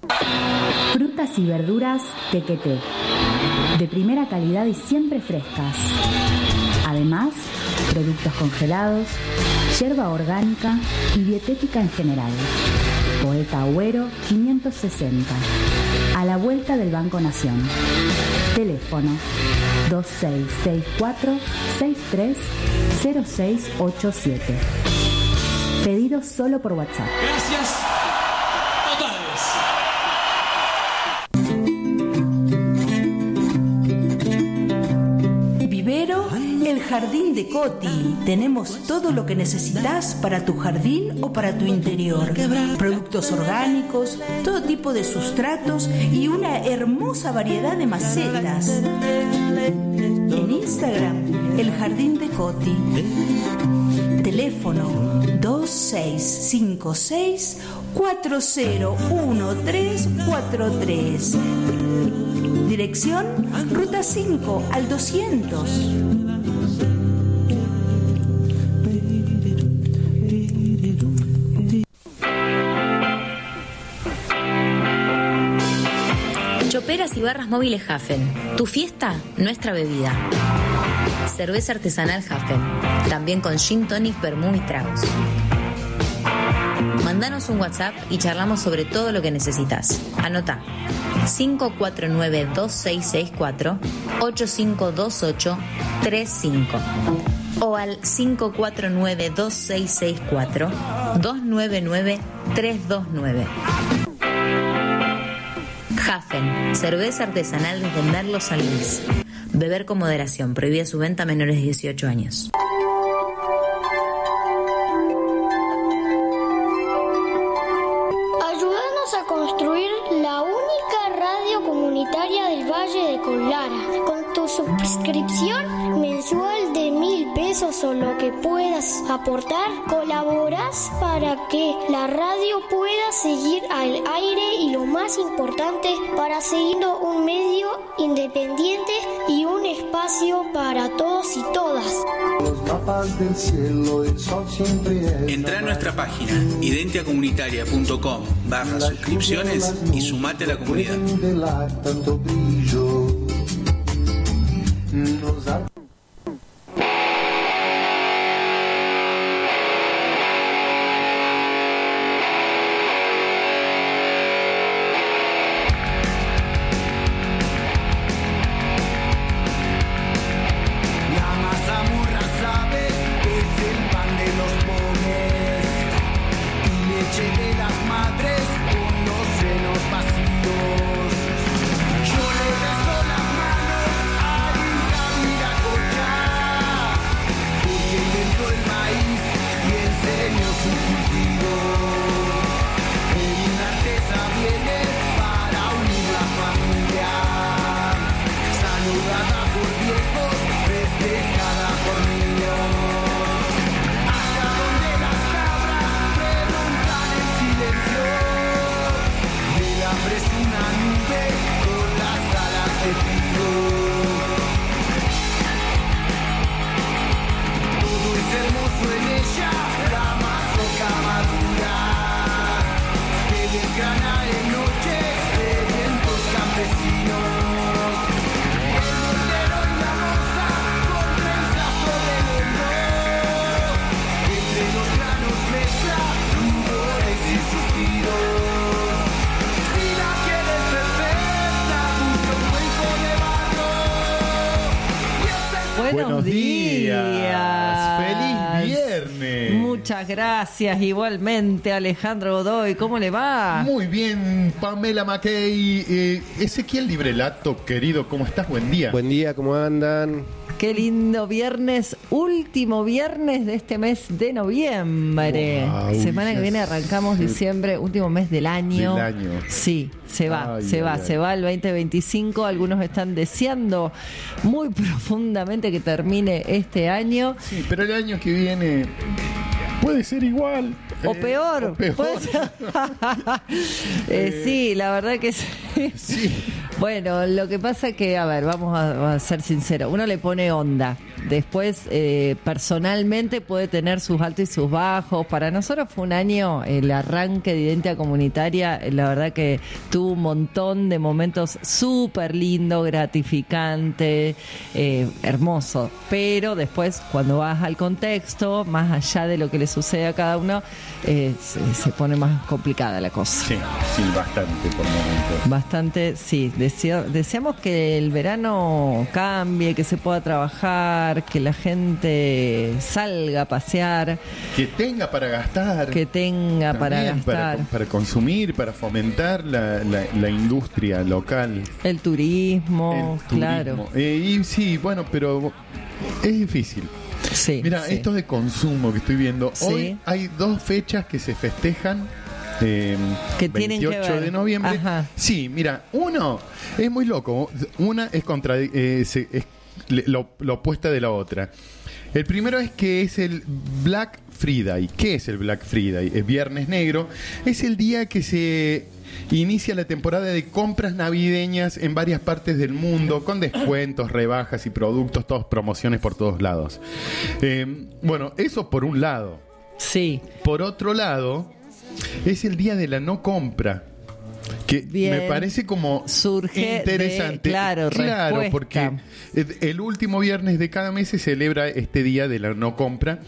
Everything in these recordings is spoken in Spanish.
Frutas y verduras Tequeté, de primera calidad y siempre frescas. Además, productos congelados, yerba orgánica y dietética en general. Poeta Agüero 560, a la vuelta del Banco Nación. Teléfono 2664-630687. Pedido solo por WhatsApp. Gracias totales. Vivero El Jardín de Coti. Tenemos todo lo que necesitas para tu jardín o para tu interior. Productos orgánicos, todo tipo de sustratos y una hermosa variedad de macetas. En Instagram, El Jardín de Coti. Teléfono 2656-401343. Dirección Ruta 5 al 200. Choperas y barras móviles Hafen. Tu fiesta, nuestra bebida. Cerveza artesanal Hafen. También con gin tonic, vermú y tragos. Mandanos un WhatsApp y charlamos sobre todo lo que necesitas. Anota 549-2664-8528-35 o al 549-2664-299-329. Hafen, cerveza artesanal desde Merlo San Luis. Beber con moderación, prohibida su venta a menores de 18 años. Ayúdanos a construir la única radio comunitaria del Valle de Colara. Con tu suscripción mensual de 1.000 pesos o lo que puedas aportar, colaboras para que la radio pueda seguir al aire y, lo más importante, para seguir un medio independiente y un espacio para todos y todas. Entra a nuestra página identiacomunitaria.com/suscripciones y sumate a la comunidad. Buenos días. Feliz viernes. Muchas gracias. Igualmente, Alejandro Godoy. ¿Cómo le va? Muy bien, Pamela Mackey. Ezequiel Librelato, querido, ¿cómo estás? Buen día. Buen día, ¿cómo andan? Qué lindo viernes, último viernes de este mes de noviembre. Wow, semana que viene arrancamos diciembre, último mes del año. Sí, se va el 2025. Algunos están deseando muy profundamente que termine este año. Sí, pero el año que viene puede ser igual. O peor. Puede ser. Sí, la verdad que sí. Sí. Bueno, lo que pasa que, a ver, vamos a ser sinceros. Uno le pone onda después personalmente puede tener sus altos y sus bajos. Para nosotros fue un año, el arranque de Identidad Comunitaria, la verdad que tuvo un montón de momentos súper lindo, gratificante, hermoso. Pero después, cuando vas al contexto, más allá de lo que le sucede a cada uno, se pone más complicada la cosa. Sí, bastante por momentos. Bastante, sí. Deseamos que el verano cambie, que se pueda trabajar, que la gente salga a pasear. Que tenga para gastar. Que tenga para gastar. Para consumir, para fomentar la industria local. El turismo, claro. Y sí, bueno, pero es difícil. Sí. Mira, sí. Esto de consumo que estoy viendo. Sí. Hoy hay 2 fechas que se festejan. Que 28 tienen que ver. de noviembre. Ajá. Sí, mira, uno es muy loco. Una es lo opuesta de la otra. El primero es que es el Black Friday. ¿Qué es el Black Friday? Es Viernes Negro. Es el día que se inicia la temporada de compras navideñas en varias partes del mundo, con descuentos, rebajas y productos, todas promociones por todos lados. Bueno, eso por un lado. Sí. Por otro lado, es el día de la no compra. Que bien, me parece como surge interesante. Claro, porque el último viernes de cada mes se celebra este día de la no compra.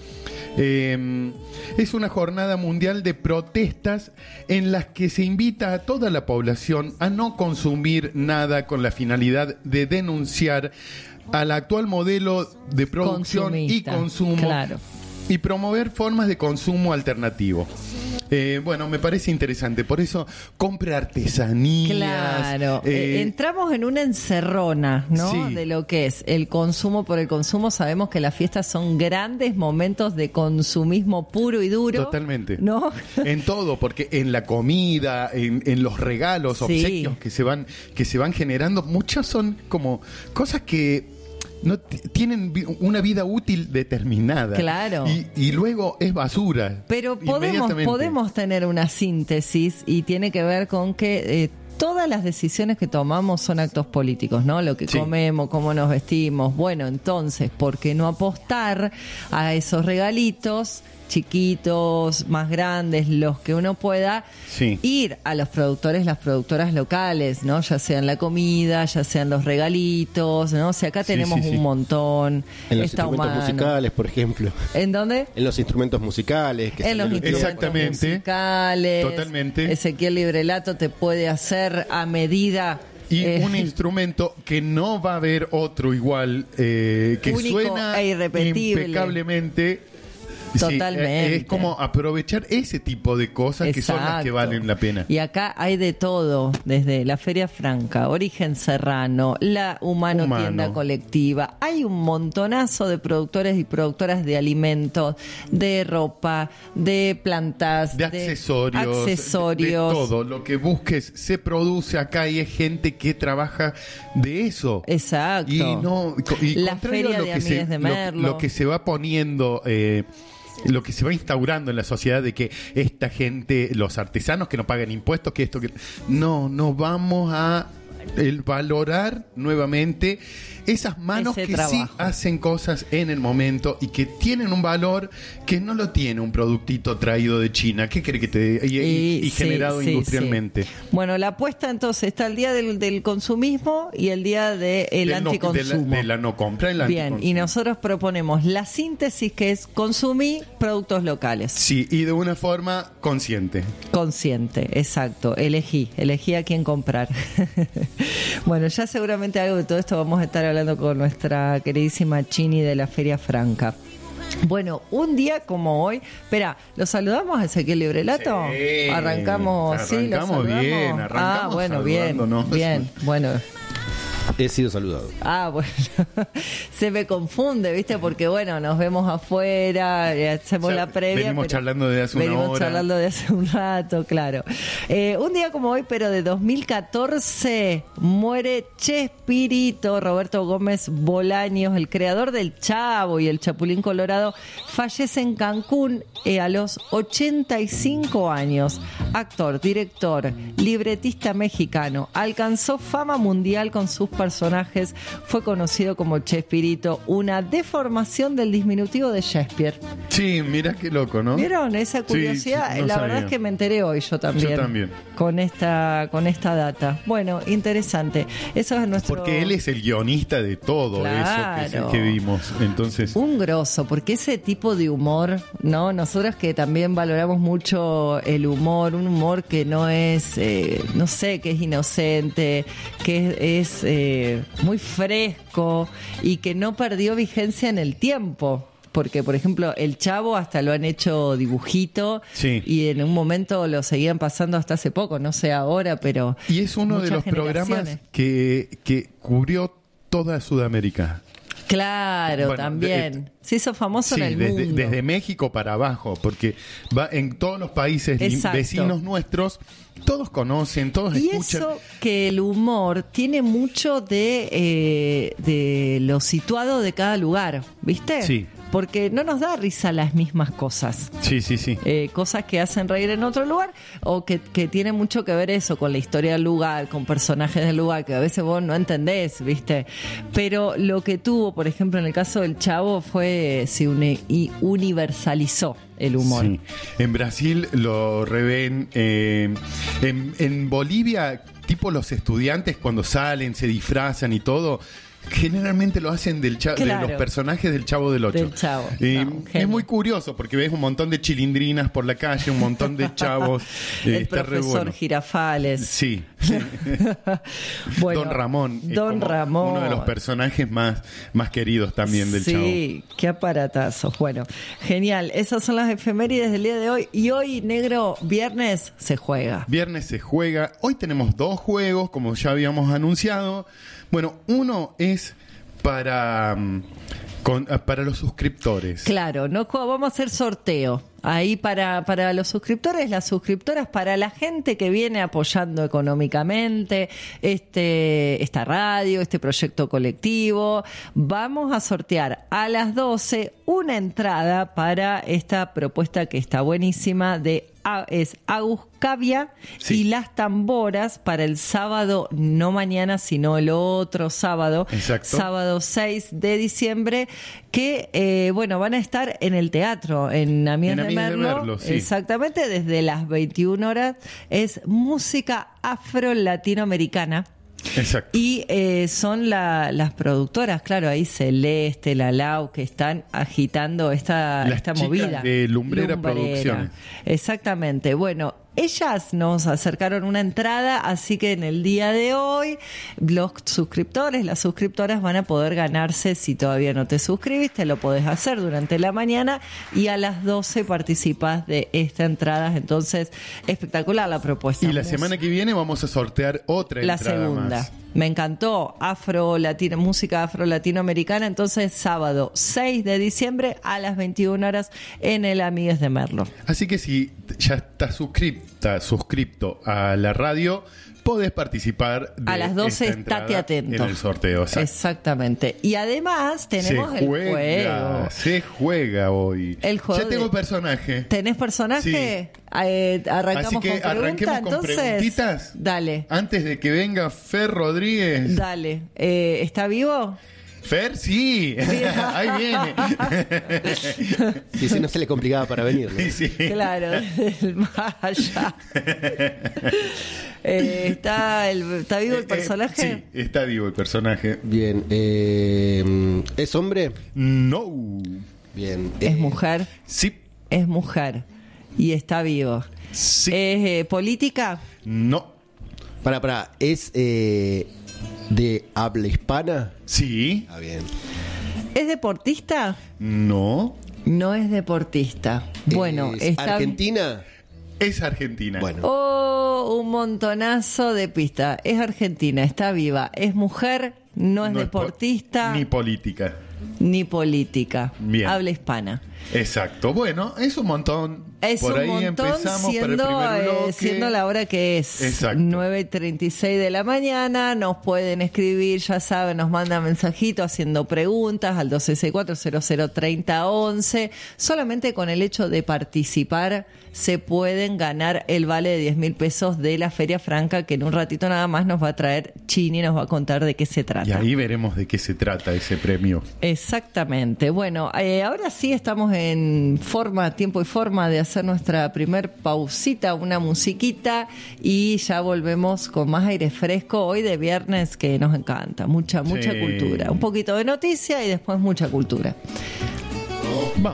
Es una jornada mundial de protestas en las que se invita a toda la población a no consumir nada con la finalidad de denunciar al actual modelo de producción y consumo, claro, y promover formas de consumo alternativo. Bueno, me parece interesante. Por eso, compre artesanías. Claro. Entramos en una encerrona, ¿no? Sí. De lo que es el consumo por el consumo. Sabemos que las fiestas son grandes momentos de consumismo puro y duro. Totalmente. ¿No? En todo, porque en la comida, en los regalos, sí, obsequios que se van generando, muchas son como cosas que no tienen una vida útil determinada. Claro. Y luego es basura. Pero podemos tener una síntesis y tiene que ver con que todas las decisiones que tomamos son actos políticos, ¿no? Lo que comemos, cómo nos vestimos. Bueno, entonces, ¿por qué no apostar a esos regalitos chiquitos, más grandes, los que uno pueda, ir a los productores, las productoras locales, ¿no? Ya sean la comida, ya sean los regalitos, ¿no? O sea, acá tenemos un montón. En los instrumentos musicales, por ejemplo. ¿En dónde? En los instrumentos musicales. En los instrumentos musicales. Totalmente. Ezequiel Librelato te puede hacer a medida. Y un instrumento que no va a haber otro igual, que único suena e irrepetible, impecablemente. Totalmente. Sí, es como aprovechar ese tipo de cosas. Exacto, que son las que valen la pena. Y acá hay de todo, desde la Feria Franca, Origen Serrano, la Humano. Tienda Colectiva. Hay un montonazo de productores y productoras de alimentos, de ropa, de plantas, de accesorios, de todo. Lo que busques se produce acá y es gente que trabaja de eso. Exacto. Y la Feria de Amigues de Merlo. Lo que se va poniendo... lo que se va instaurando en la sociedad de que esta gente, los artesanos que no pagan impuestos, que esto, que no vamos a valorar nuevamente esas manos ese que trabajo. Sí hacen cosas en el momento y que tienen un valor que no lo tiene un productito traído de China. ¿Qué cree que te y generado industrialmente? Sí. Bueno, la apuesta entonces está el día del consumismo y el día del anticonsumo. De la no compra, el bien, y nosotros proponemos la síntesis, que es consumir productos locales. Sí, y de una forma consciente. Consciente, exacto. Elegí a quién comprar. Bueno, ya seguramente algo de todo esto vamos a estar hablando con nuestra queridísima Chini de la Feria Franca. Bueno, un día como hoy, espera, ¿lo saludamos a Ezequiel Librelato? Sí, arrancamos bien, bueno, bien, bueno. He sido saludado. Bueno, se me confunde, ¿viste? Porque, bueno, nos vemos afuera, hacemos la previa. Venimos charlando de hace una hora. Venimos charlando de hace un rato, claro. Un día como hoy, pero de 2014, muere Chespirito, Roberto Gómez Bolaños, el creador del Chavo y el Chapulín Colorado, fallece en Cancún a los 85 años. Actor, director, libretista mexicano, alcanzó fama mundial con sus personajes fue conocido como Chespirito, una deformación del diminutivo de Shakespeare. Sí, mira qué loco, ¿no? ¿Vieron esa curiosidad? Sí, no la sabía. verdad es que me enteré hoy yo también. Yo también. Con esta data. Bueno, interesante. Eso es nuestro... Porque él es el guionista de todo eso que vimos. Entonces... Un grosso, porque ese tipo de humor, ¿no? Nosotros que también valoramos mucho el humor, un humor que no es, no sé, que es inocente, que es muy fresco y que no perdió vigencia en el tiempo. Porque, por ejemplo, El Chavo hasta lo han hecho dibujito, sí, y en un momento lo seguían pasando hasta hace poco, no sé ahora, pero... Y es uno de los programas que cubrió toda Sudamérica. Claro, bueno, también. Se hizo famoso en el mundo. Desde México para abajo, porque va en todos los países vecinos nuestros, todos conocen, todos escuchan. Y eso que el humor tiene mucho de lo situado de cada lugar, ¿viste? Sí. Porque no nos da risa las mismas cosas. Sí. Cosas que hacen reír en otro lugar o que tienen mucho que ver eso con la historia del lugar, con personajes del lugar, que a veces vos no entendés, ¿viste? Pero lo que tuvo, por ejemplo, en el caso del Chavo fue, universalizó el humor. Sí. En Brasil lo reven, en Bolivia, tipo los estudiantes cuando salen, se disfrazan y todo... Generalmente lo hacen de los personajes del Chavo del Ocho. Del Chavo. Es muy curioso porque ves un montón de chilindrinas por la calle, un montón de chavos. El profesor Girafales. Sí. Bueno, Don Ramón. Don Ramón. Uno de los personajes más queridos también del Chavo. Sí, qué aparatazos. Bueno, genial. Esas son las efemérides del día de hoy. Y hoy, negro, viernes se juega. Viernes se juega. Hoy tenemos 2 juegos, como ya habíamos anunciado. Bueno, uno es para los suscriptores. Claro, no vamos a hacer sorteo. Ahí para los suscriptores, las suscriptoras, para la gente que viene apoyando económicamente esta radio, este proyecto colectivo, vamos a sortear a las 12 una entrada para esta propuesta que está buenísima es Agus Cavia, sí, y las tamboras para el sábado, no mañana, sino el otro sábado. Exacto. Sábado 6 de diciembre, que van a estar en el teatro, en Amiens de Merlo, sí. Exactamente, desde las 21 horas. Es música afro-latinoamericana. Exacto. Y son las productoras, claro, ahí Celeste, La Lau, que están agitando esta movida. De Lumbrera Producciones. Exactamente. Bueno, ellas nos acercaron una entrada, así que en el día de hoy los suscriptores, las suscriptoras van a poder ganarse. Si todavía no te suscribiste, lo podés hacer durante la mañana y a las 12 participás de esta entrada. Entonces, espectacular la propuesta. Y la semana que viene vamos a sortear otra entrada segunda. Más. Me encantó, música afro-latinoamericana. Entonces, sábado 6 de diciembre a las 21 horas en el Amiens de Merlo. Así que si ya estás suscripto a la radio, podés participar de a las 12, estate atento en el sorteo. Exactamente. Y además tenemos el juego. Se juega hoy. El juego. Ya tengo personaje. ¿Tenés personaje? Sí. Arrancamos Así que arranquemos con preguntitas. Dale. Antes de que venga Fer Rodríguez. Dale. ¿Está vivo? Fer, sí. Ahí viene. Sí, si no se le complicaba para venir, ¿no? Sí. Claro, desde el más allá. ¿Está vivo el personaje? Sí, está vivo el personaje. Bien. ¿Es hombre? No. Bien. ¿Es mujer? Sí. Es mujer. Y está vivo. Sí. ¿Es política? No. Para. ¿Es de habla hispana? Sí. Ah, bien. ¿Es deportista? No. No es deportista. Bueno, ¿Es argentina? Es argentina. Bueno. Oh, un montonazo de pista. Es argentina, está viva. Es mujer, no es deportista. Ni política. ni política. Bien. Habla hispana. Exacto. Bueno, es un montón. Es por un ahí montón empezamos siendo, para el primer bloque. siendo la hora que es. Exacto. 9:36 de la mañana. Nos pueden escribir, ya saben, nos mandan mensajitos haciendo preguntas al 264-003011. Solamente con el hecho de participar se pueden ganar el vale de 10.000 pesos de la Feria Franca, que en un ratito nada más nos va a traer Chini y nos va a contar de qué se trata. Y ahí veremos de qué se trata ese premio. Exactamente. Bueno, ahora sí estamos en forma, tiempo y forma de hacer nuestra primer pausita, una musiquita, y ya volvemos con más aire fresco hoy de viernes, que nos encanta. Mucha cultura. Un poquito de noticia y después mucha cultura. Vamos.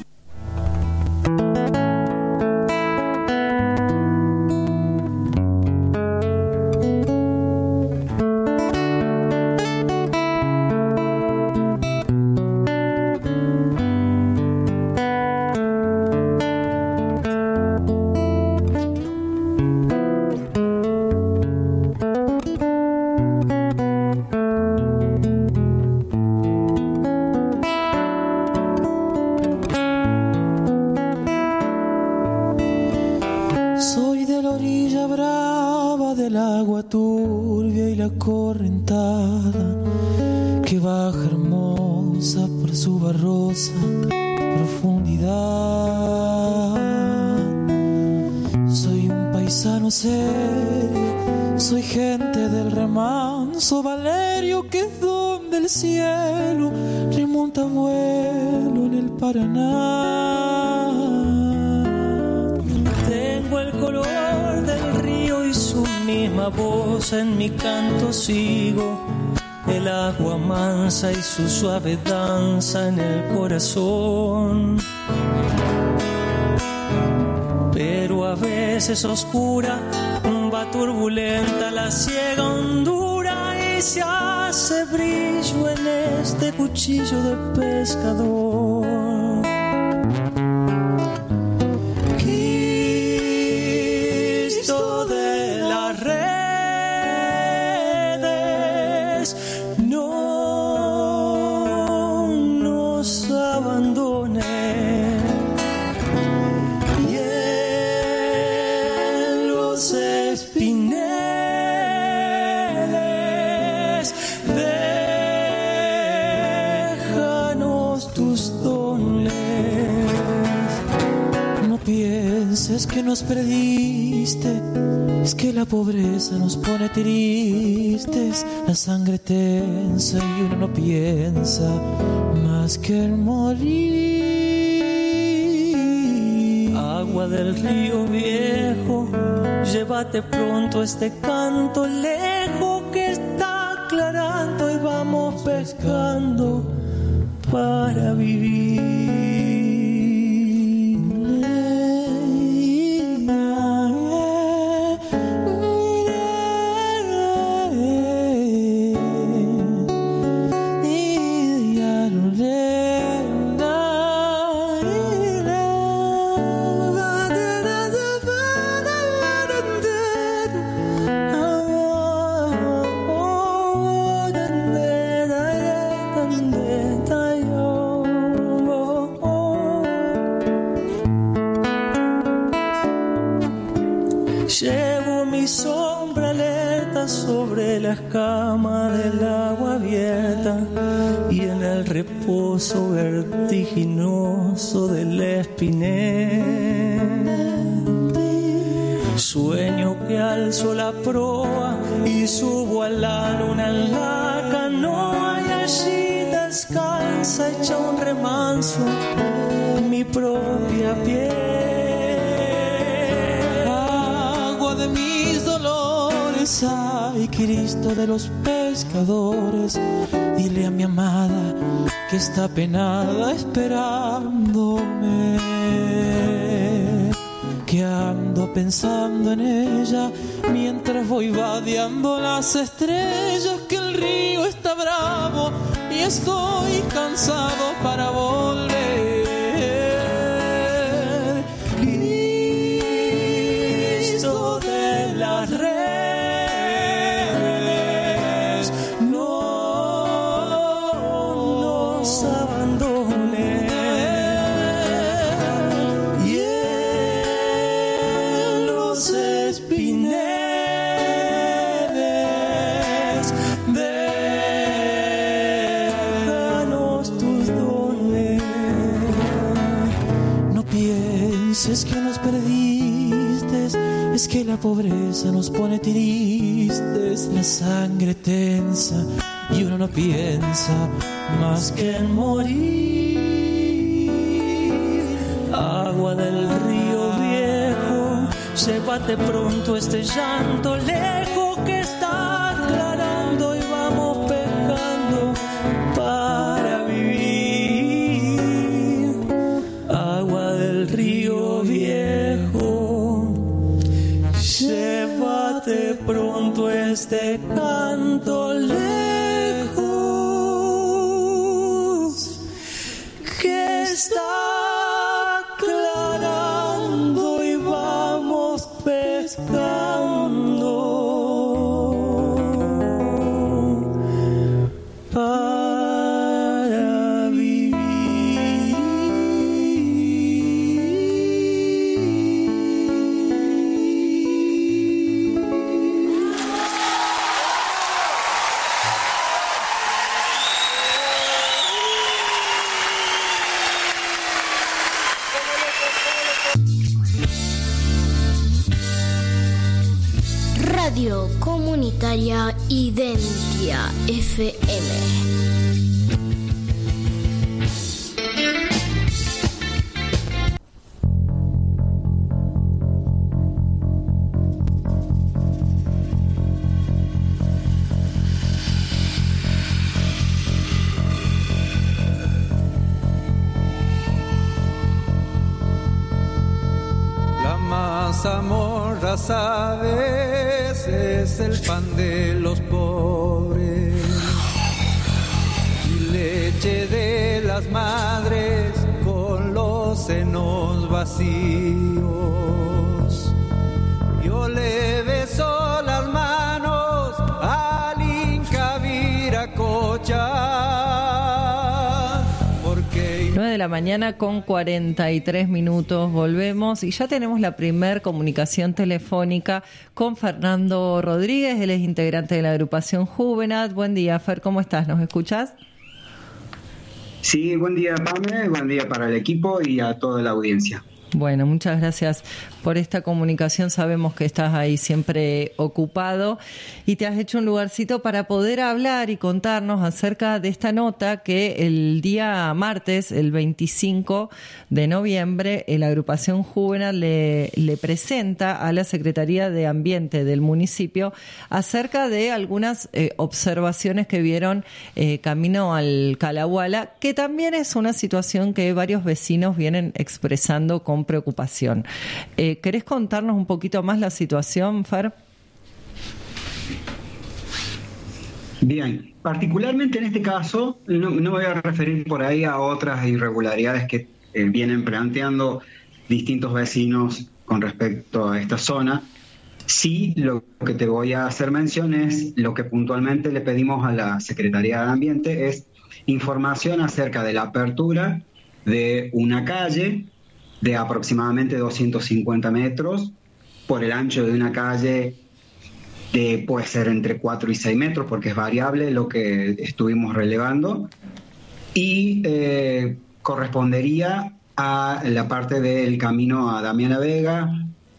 Soy gente del remanso Valerio, que es donde el cielo remonta vuelo en el Paraná. Tengo el color del río y su misma voz, en mi canto sigo el agua mansa y su suave danza en el corazón. Pero a veces oscura, va turbulenta la ciega hondura y se hace brillo en este cuchillo de pescador. Cristo de las redes, no nos abandone. Espineles, déjanos tus dones. No pienses que nos perdiste, es que la pobreza nos pone tristes, la sangre tensa y uno no piensa más que el morir. Agua del río viejo, llévate pronto este canto lejos que está aclarando y vamos pescando para vivir. Llevo mi sombra alerta sobre la escama del agua abierta y en el reposo vertiginoso del espinel. Sueño que alzo la proa y subo a la luna en la canoa y allí descansa hecha un remanso mi propia piel. De mis dolores, ay Cristo de los pescadores, dile a mi amada que está penada esperándome, que ando pensando en ella mientras voy vadeando las estrellas, que el río está bravo y estoy cansado para volver. Las redes no nos es que nos perdiste, es que la pobreza nos pone tristes, la sangre tensa y uno no piensa más que en morir. Agua del río viejo, llévate pronto este llanto lejos que está aclarando y vamos pescando para vivir. Agua del río viejo, llévate pronto este canto lejos que está aclarando y vamos pescando para vivir. Radio Comunitaria Identia FM. La mazamorra, sabes, es el pan de los pobres y leche de las madres con los senos vacíos. Yo le beso las manos al Inca Viracocha, porque 9 de la mañana con 43 minutos, volvemos y ya tenemos la primer comunicación telefónica con Fernando Rodríguez, él es integrante de la agrupación Juvenat. Buen día, Fer, ¿cómo estás? ¿Nos escuchás? Sí, buen día, Pame, buen día para el equipo y a toda la audiencia. Bueno, muchas gracias por esta comunicación. Sabemos que estás ahí siempre ocupado y te has hecho un lugarcito para poder hablar y contarnos acerca de esta nota que el día martes, el 25 de noviembre, la agrupación Juvenal le presenta a la Secretaría de Ambiente del municipio acerca de algunas observaciones que vieron camino al Calahuala, que también es una situación que varios vecinos vienen expresando con preocupación. ¿Querés contarnos un poquito más la situación, Fer? Bien, particularmente en este caso, no me voy a referir por ahí a otras irregularidades que vienen planteando distintos vecinos con respecto a esta zona. Sí, lo que te voy a hacer mención es lo que puntualmente le pedimos a la Secretaría de Ambiente, es información acerca de la apertura de una calle de aproximadamente 250 metros por el ancho de una calle puede ser entre 4 y 6 metros, porque es variable lo que estuvimos relevando, y correspondería a la parte del camino a Damiana Vega,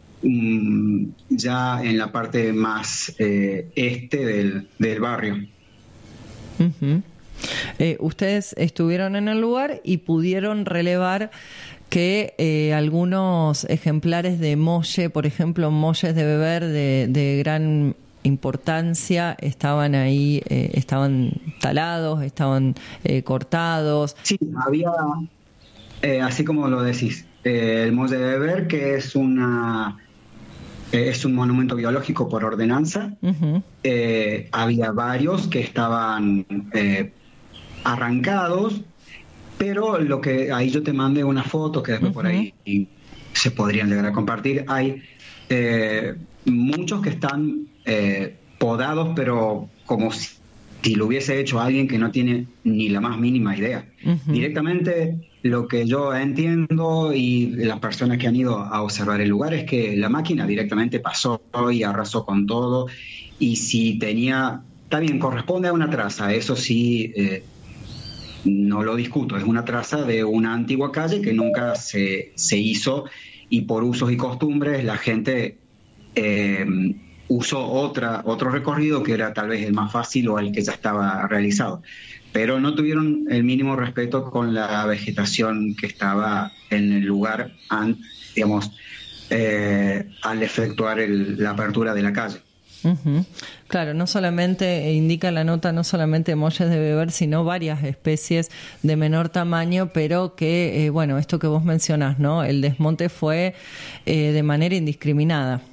ya en la parte más este del barrio. Uh-huh. Ustedes estuvieron en el lugar y pudieron relevar que algunos ejemplares de molle, por ejemplo, molles de beber de gran importancia, estaban ahí, estaban talados, estaban cortados. Sí, había, así como lo decís, el molle de beber, que es un monumento biológico por ordenanza. Uh-huh. Había varios que estaban arrancados, pero lo que ahí yo te mandé una foto que después uh-huh. por ahí se podrían llegar a compartir. Hay muchos que están podados, pero como si lo hubiese hecho alguien que no tiene ni la más mínima idea. Uh-huh. Directamente lo que yo entiendo y las personas que han ido a observar el lugar es que la máquina directamente pasó y arrasó con todo, y si tenía, está bien, corresponde a una traza, eso sí, no lo discuto, es una traza de una antigua calle que nunca se hizo y por usos y costumbres la gente usó otro recorrido que era tal vez el más fácil o el que ya estaba realizado, pero no tuvieron el mínimo respeto con la vegetación que estaba en el lugar, digamos, al efectuar la apertura de la calle. Uh-huh. Claro, no solamente indica la nota, no solamente molles de beber, sino varias especies de menor tamaño, pero que, bueno, esto que vos mencionás, ¿no? El desmonte fue de manera indiscriminada.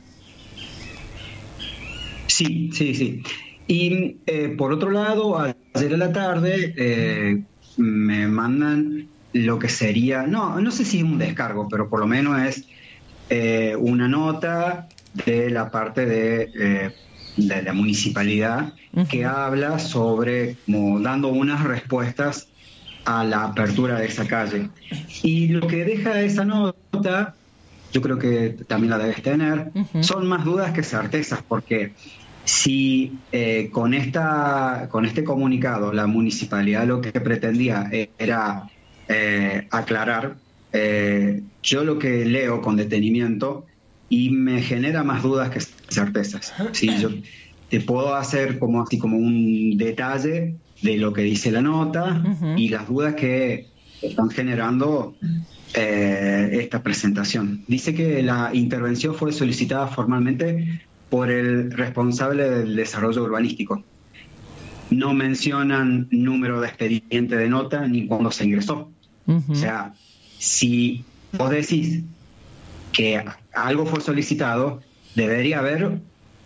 Sí. Y por otro lado, ayer a la tarde me mandan lo que sería, no sé si es un descargo, pero por lo menos es una nota de la parte de la municipalidad que habla sobre, como dando unas respuestas a la apertura de esa calle. Y lo que deja esa nota, yo creo que también la debes tener, son más dudas que certezas, porque si con este comunicado la municipalidad lo que pretendía era aclarar, yo lo que leo con detenimiento y me genera más dudas que certezas. Sí, yo te puedo hacer como un detalle de lo que dice la nota y las dudas que están generando esta presentación. Dice que la intervención fue solicitada formalmente por el responsable del desarrollo urbanístico. No mencionan número de expediente de nota ni cuándo se ingresó. O sea, si vos decís que algo fue solicitado, debería haber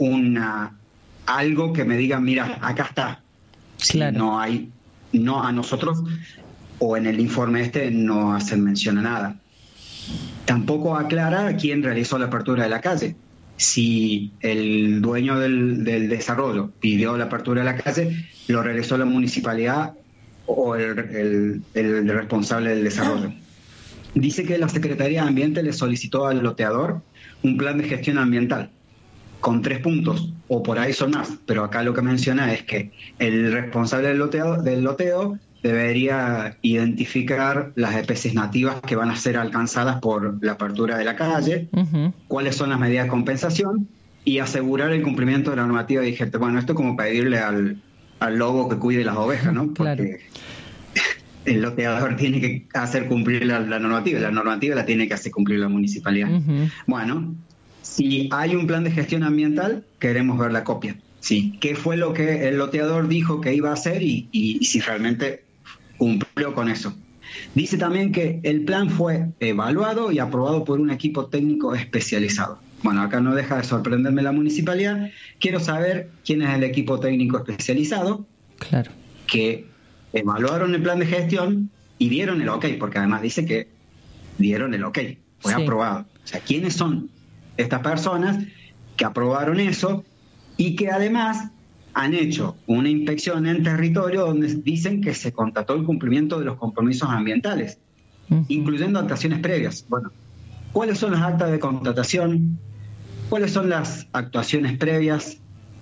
algo que me diga, mira, acá está. Claro. No a nosotros o en el informe no hacen mención a nada. Tampoco aclara quién realizó la apertura de la calle. Si el dueño del desarrollo pidió la apertura de la calle, lo realizó la municipalidad o el responsable del desarrollo. Dice que la Secretaría de Ambiente le solicitó al loteador un plan de gestión ambiental con 3 puntos, o por ahí son más, pero acá lo que menciona es que el responsable del loteo debería identificar las especies nativas que van a ser alcanzadas por la apertura de la calle, cuáles son las medidas de compensación y asegurar el cumplimiento de la normativa. Dije, bueno, esto es como pedirle al lobo que cuide las ovejas, ¿no? Porque claro, el loteador tiene que hacer cumplir la normativa, la normativa la tiene que hacer cumplir la municipalidad. Bueno, si hay un plan de gestión ambiental, queremos ver la copia. Sí, ¿qué fue lo que el loteador dijo que iba a hacer y si realmente cumplió con eso? Dice también que el plan fue evaluado y aprobado por un equipo técnico especializado. Bueno, acá no deja de sorprenderme la municipalidad. Quiero saber quién es el equipo técnico especializado. Claro. Que evaluaron el plan de gestión y dieron el ok, porque además dice que dieron el ok, fue aprobado. O sea, ¿quiénes son estas personas que aprobaron eso y que además han hecho una inspección en territorio donde dicen que se constató el cumplimiento de los compromisos ambientales, incluyendo actuaciones previas? Bueno, ¿cuáles son las actas de contratación? ¿Cuáles son las actuaciones previas?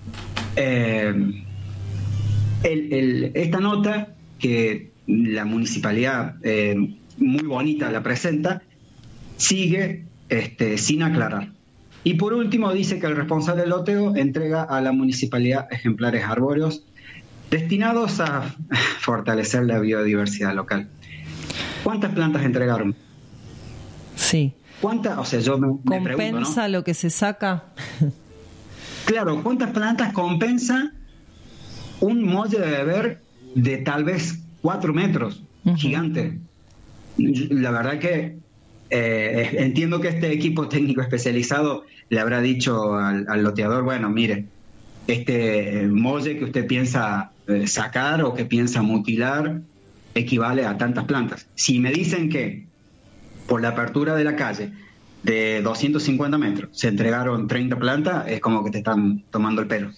Esta nota que la municipalidad muy bonita la presenta, sigue sin aclarar. Y por último dice que el responsable del loteo entrega a la municipalidad ejemplares arbóreos destinados a fortalecer la biodiversidad local. ¿Cuántas plantas entregaron? Sí. ¿Cuántas? O sea, yo me pregunto, ¿compensa lo que se saca? Claro, ¿cuántas plantas compensa un molle de beber de tal vez 4 metros? Gigante. La verdad que entiendo que este equipo técnico especializado le habrá dicho al loteador, bueno, mire, este molle que usted piensa sacar o que piensa mutilar equivale a tantas plantas. Si me dicen que por la apertura de la calle de 250 metros se entregaron 30 plantas, es como que te están tomando el pelo.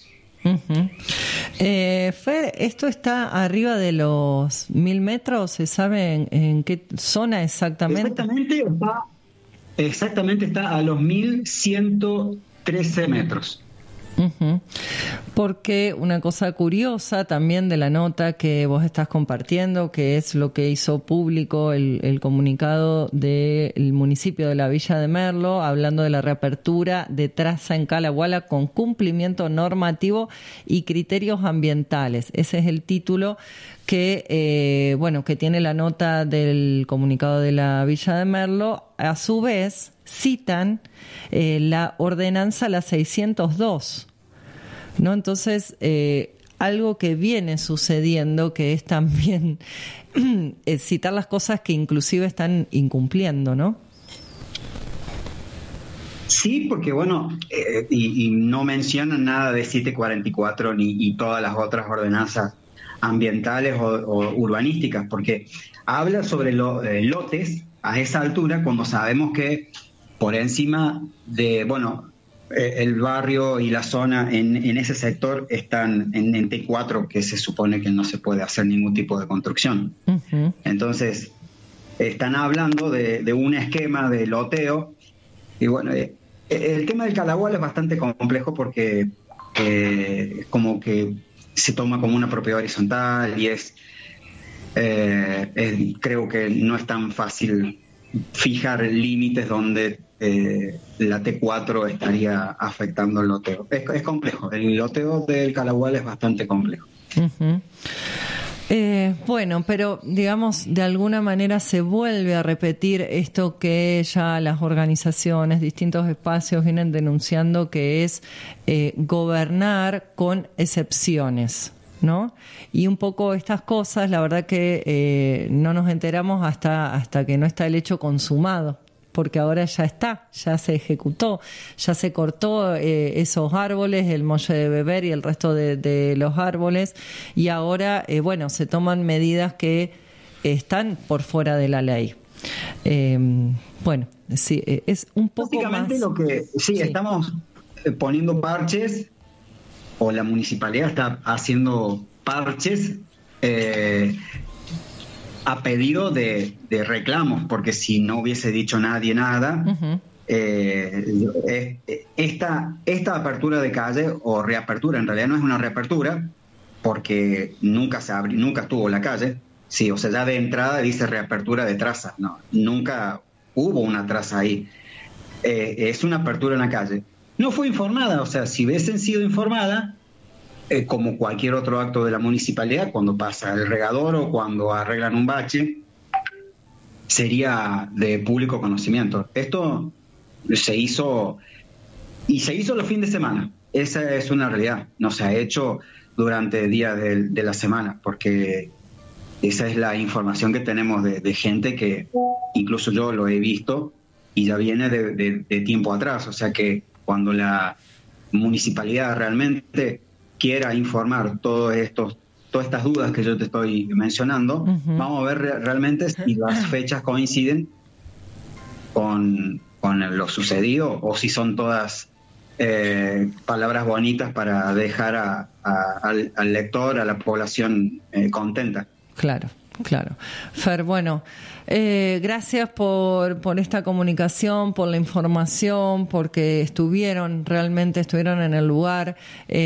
Fer, ¿esto está arriba de los 1000 metros? ¿Se sabe en qué zona exactamente? Exactamente está a los 1113 metros. Porque una cosa curiosa también de la nota que vos estás compartiendo, que es lo que hizo público el comunicado del municipio de la Villa de Merlo, hablando de la reapertura de traza en Calahuala con cumplimiento normativo y criterios ambientales. Ese es el título que, que tiene la nota del comunicado de la Villa de Merlo. A su vez, citan la ordenanza la 602, ¿no? Entonces, algo que viene sucediendo, que es también citar las cosas que inclusive están incumpliendo, ¿no? Sí, porque y no mencionan nada de 744 y todas las otras ordenanzas ambientales o urbanísticas, porque habla sobre lotes a esa altura, cuando sabemos que por encima de, el barrio y la zona en ese sector están en T4, que se supone que no se puede hacer ningún tipo de construcción. Uh-huh. Entonces, están hablando de un esquema de loteo. Y el tema del Calahuala es bastante complejo porque como que se toma como una propiedad horizontal y creo que no es tan fácil fijar límites donde la T4 estaría afectando el loteo. Es complejo, el loteo del Calahuala es bastante complejo. Uh-huh. Pero digamos, de alguna manera se vuelve a repetir esto que ya las organizaciones, distintos espacios vienen denunciando, que es gobernar con excepciones, ¿no? Y un poco estas cosas, la verdad que no nos enteramos hasta que no está el hecho consumado, porque ahora ya está, ya se ejecutó, ya se cortó esos árboles, el Molle de Beber y el resto de los árboles, y ahora, se toman medidas que están por fuera de la ley. Sí, es un poco básicamente más... Sí, estamos poniendo parches, o la municipalidad está haciendo parches a pedido de reclamos, porque si no hubiese dicho nadie nada, uh-huh. Esta apertura de calle, o reapertura, en realidad no es una reapertura, porque nunca estuvo la calle, sí, o sea, ya de entrada dice reapertura de traza, no, nunca hubo una traza ahí, es una apertura en la calle. No fue informada, o sea, si hubiesen sido informada, como cualquier otro acto de la municipalidad, cuando pasa el regador o cuando arreglan un bache, sería de público conocimiento. Esto se hizo los fines de semana. Esa es una realidad. No se ha hecho durante días de la semana, porque esa es la información que tenemos de gente que incluso yo lo he visto y ya viene de tiempo atrás. O sea que cuando la municipalidad realmente quiera informar todas estas dudas que yo te estoy mencionando, uh-huh. Vamos a ver realmente si las fechas coinciden con lo sucedido o si son todas palabras bonitas para dejar al lector, a la población contenta. Claro. Fer, gracias por esta comunicación, por la información, porque realmente estuvieron en el lugar,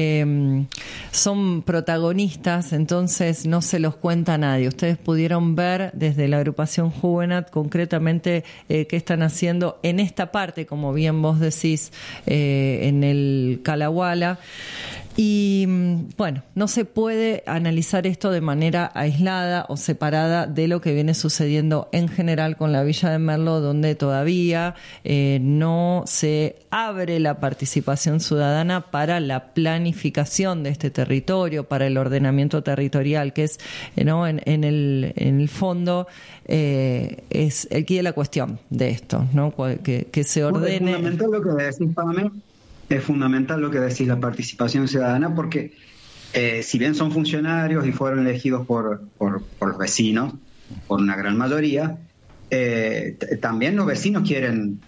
son protagonistas, entonces no se los cuenta a nadie. Ustedes pudieron ver desde la agrupación Juvenat concretamente qué están haciendo en esta parte, como bien vos decís, en el Calahuala. Y no se puede analizar esto de manera aislada o separada de lo que viene sucediendo en general con la Villa de Merlo, donde todavía no se abre la participación ciudadana para la planificación de este territorio, para el ordenamiento territorial, que es, ¿no? en el fondo es el quid de la cuestión de esto, ¿no? Que se ordene. Es fundamental lo que decís, Pamela. Es fundamental lo que decís, la participación ciudadana, porque si bien son funcionarios y fueron elegidos por los vecinos, por una gran mayoría, también los vecinos quieren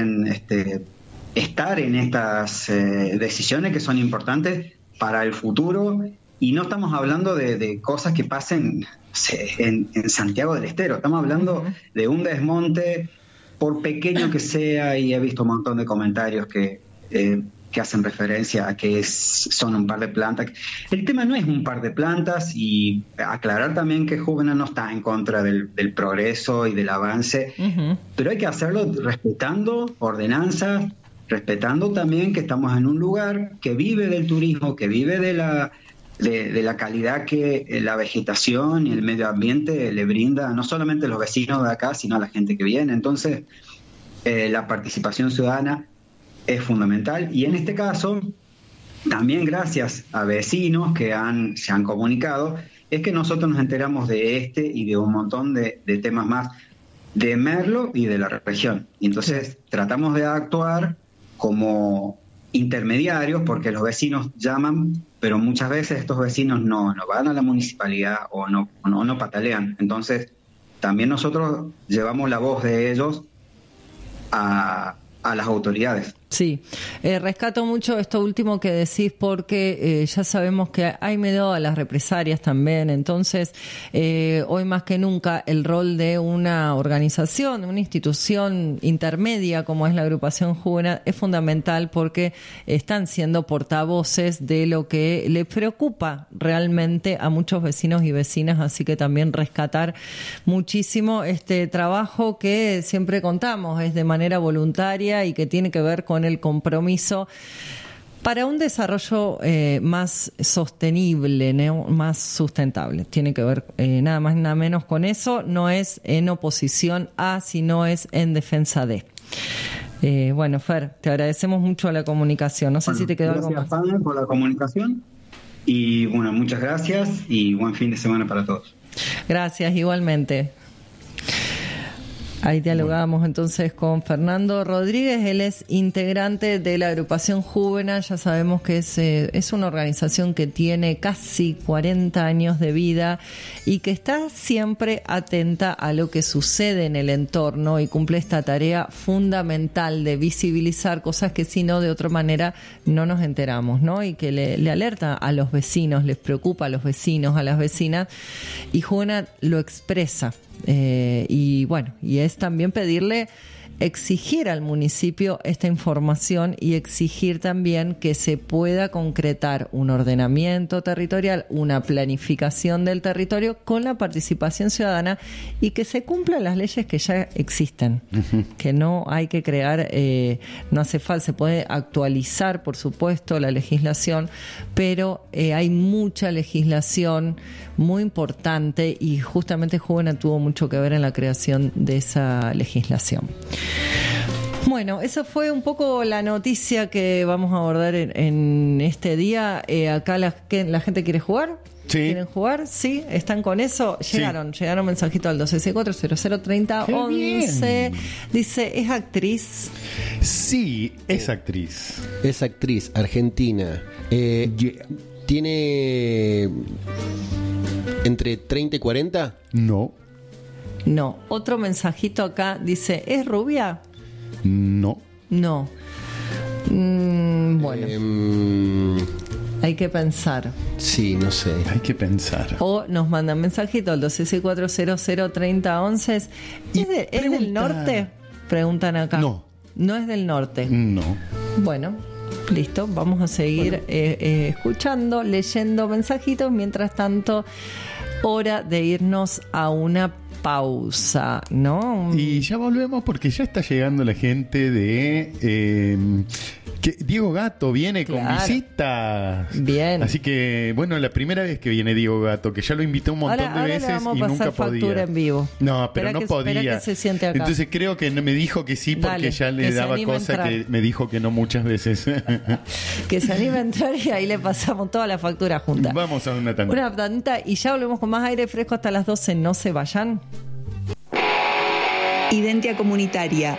estar en estas decisiones que son importantes para el futuro, y no estamos hablando de cosas que pasen en Santiago del Estero, estamos hablando de un desmonte, por pequeño que sea, y he visto un montón de comentarios que que hacen referencia a que son un par de plantas. El tema no es un par de plantas, y aclarar también que Juvena no está en contra del progreso y del avance, pero hay que hacerlo respetando ordenanzas, respetando también que estamos en un lugar que vive del turismo, que vive de la calidad que la vegetación y el medio ambiente le brinda no solamente a los vecinos de acá, sino a la gente que viene. Entonces, la participación ciudadana es fundamental, y en este caso, también gracias a vecinos que se han comunicado, es que nosotros nos enteramos de este y de un montón de temas más de Merlo y de la región. Y entonces tratamos de actuar como intermediarios, porque los vecinos llaman, pero muchas veces estos vecinos no van a la municipalidad o no patalean. Entonces también nosotros llevamos la voz de ellos a las autoridades. Sí, rescato mucho esto último que decís, porque ya sabemos que hay miedo a las represalias también. Entonces, hoy más que nunca, el rol de una organización, de una institución intermedia como es la agrupación Juvena es fundamental, porque están siendo portavoces de lo que les preocupa realmente a muchos vecinos y vecinas. Así que también rescatar muchísimo este trabajo que siempre contamos, es de manera voluntaria y que tiene que ver con el compromiso para un desarrollo más sostenible, ¿no? Más sustentable. Tiene que ver nada más nada menos con eso. No es en oposición a, sino es en defensa de. Bueno, Fer, te agradecemos mucho la comunicación. No sé si te quedó algo más. Gracias, Pablo, por la comunicación. Y bueno, muchas gracias y buen fin de semana para todos. Gracias, igualmente. Ahí dialogábamos entonces con Fernando Rodríguez. Él es integrante de la agrupación Juvena. Ya sabemos que es una organización que tiene casi 40 años de vida y que está siempre atenta a lo que sucede en el entorno, y cumple esta tarea fundamental de visibilizar cosas que si no, de otra manera no nos enteramos, ¿no? Y que le alerta a los vecinos, les preocupa a los vecinos, a las vecinas, y Juvena lo expresa. Y bueno, y es también exigir al municipio esta información, y exigir también que se pueda concretar un ordenamiento territorial, una planificación del territorio con la participación ciudadana, y que se cumplan las leyes que ya existen, que no hay que crear, no hace falta, se puede actualizar por supuesto la legislación, pero hay mucha legislación muy importante, y justamente Juvena tuvo mucho que ver en la creación de esa legislación. Bueno, esa fue un poco la noticia que vamos a abordar en este día. Acá la gente quiere jugar. Sí. ¿Quieren jugar? Sí, están con eso. Llegaron mensajitos al 264-0030-11. Dice, ¿es actriz? Sí, es actriz. Es actriz, argentina. ¿Tiene entre 30 y 40? No. Otro mensajito acá dice, ¿es rubia? No. Bueno. Hay que pensar. Sí, no sé. Hay que pensar. O nos mandan mensajito al 264-0030-11. ¿Es del norte? Preguntan acá. No. ¿No es del norte? No. Bueno, listo. Vamos a seguir escuchando, leyendo mensajitos. Mientras tanto, hora de irnos a una pausa, ¿no? Y ya volvemos, porque ya está llegando la gente de que Diego Gato viene con visitas. Bien. Así que, bueno, la primera vez que viene Diego Gato, que ya lo invité un montón de veces y nunca podía. En vivo. No, pero no podía. Que se siente acá. Entonces creo que me dijo que sí, porque ya le daba cosa que me dijo que no muchas veces. Que se anime a entrar, y ahí le pasamos toda la factura junta. Vamos a una tanda. Una tanda y ya volvemos con más aire fresco hasta las 12. No se vayan. Identia Comunitaria.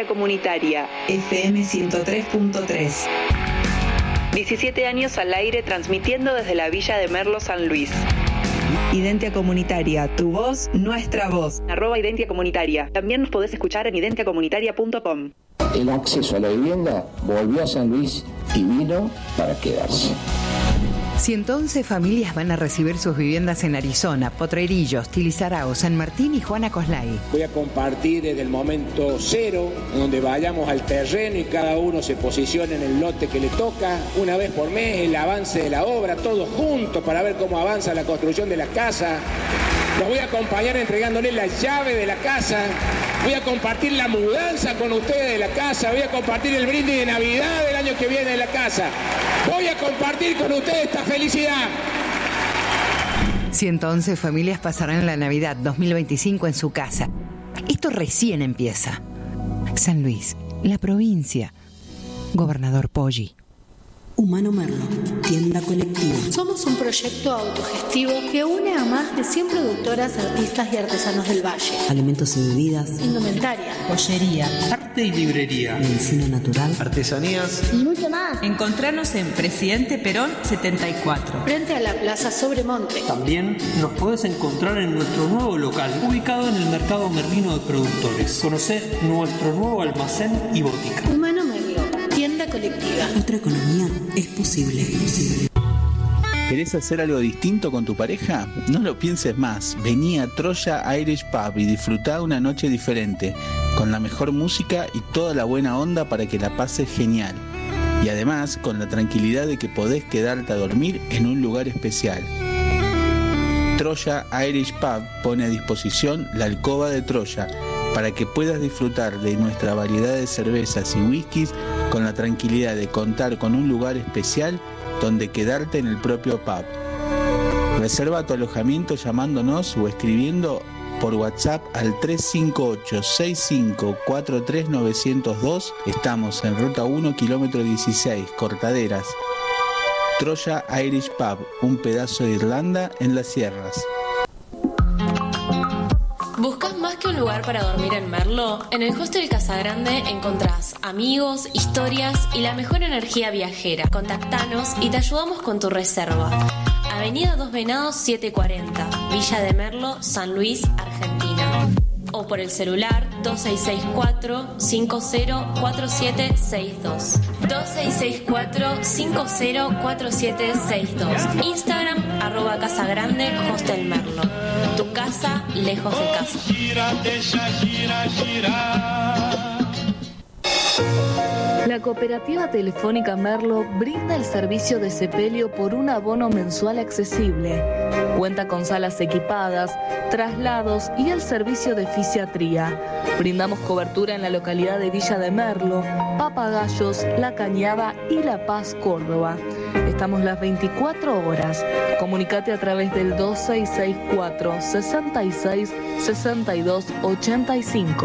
FM 103.3. 17 años al aire, transmitiendo desde la Villa de Merlo, San Luis. Identia Comunitaria, tu voz, nuestra voz. @Identia Comunitaria. También nos podés escuchar en identiacomunitaria.com. El acceso a la vivienda volvió a San Luis y vino para quedarse. 111 familias van a recibir sus viviendas en Arizona, Potrerillos, Tilizarao, San Martín y Juana Coslay. Voy a compartir desde el momento cero, donde vayamos al terreno y cada uno se posicione en el lote que le toca, una vez por mes, el avance de la obra, todos juntos para ver cómo avanza la construcción de la casa. Los voy a acompañar entregándoles la llave de la casa. Voy a compartir la mudanza con ustedes de la casa. Voy a compartir el brindis de Navidad del año que viene de la casa. Voy a compartir con ustedes esta felicidad. 111 familias pasarán la Navidad 2025 en su casa. Esto recién empieza. San Luis, la provincia. Gobernador Poggi. Humano Merlo, tienda colectiva. Somos un proyecto autogestivo que une a más de 100 productoras, artistas y artesanos del Valle. Alimentos y bebidas. Indumentaria. Joyería. Arte y librería. Medicina natural. Artesanías. Y mucho más. Encontranos en Presidente Perón 74. Frente a la Plaza Sobremonte. También nos podés encontrar en nuestro nuevo local, ubicado en el Mercado Merlino de Productores. Conocé nuestro nuevo almacén y botica. Humano Merlo, tienda colectiva. Otra economía es posible. ¿Querés hacer algo distinto con tu pareja? No lo pienses más. Vení a Troya Irish Pub y disfrutá una noche diferente, con la mejor música y toda la buena onda para que la pases genial. Y además, con la tranquilidad de que podés quedarte a dormir en un lugar especial. Troya Irish Pub pone a disposición la alcoba de Troya para que puedas disfrutar de nuestra variedad de cervezas y whiskies con la tranquilidad de contar con un lugar especial donde quedarte en el propio pub. Reserva tu alojamiento llamándonos o escribiendo por WhatsApp al 358-6543-902. Estamos en Ruta 1, kilómetro 16, Cortaderas. Troya Irish Pub, un pedazo de Irlanda en las sierras. ¿Buscas más que un lugar para dormir en Merlo? En el Hostel Casagrande encontrás amigos, historias y la mejor energía viajera. Contactanos y te ayudamos con tu reserva. Avenida Dos Venados 740, Villa de Merlo, San Luis, Argentina. O por el celular 2664-504762. 2664-504762. Instagram @Casagrande Hostel Merlo. Tu casa lejos de casa. La Cooperativa Telefónica Merlo brinda el servicio de sepelio por un abono mensual accesible. Cuenta con salas equipadas, traslados y el servicio de fisiatría. Brindamos cobertura en la localidad de Villa de Merlo, Papagayos, La Cañada y La Paz, Córdoba. Estamos las 24 horas. Comunicate a través del 2664 66 62 85.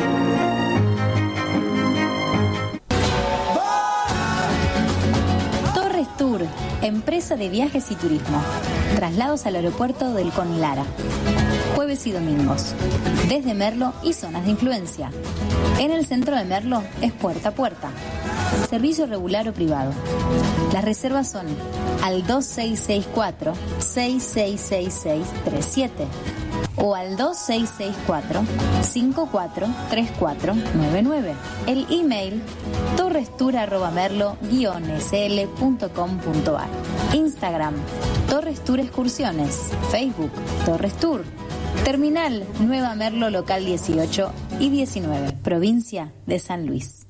Tour, empresa de viajes y turismo. Traslados al aeropuerto del Conlara. Jueves y domingos. Desde Merlo y zonas de influencia. En el centro de Merlo es puerta a puerta. Servicio regular o privado. Las reservas son al 2664-666637 o al 2664-543499. El email torrestour@merlo-sl.com.ar. Instagram Torres Tour Excursiones. Facebook Torres Tour. Terminal Nueva Merlo, local 18 y 19, provincia de San Luis.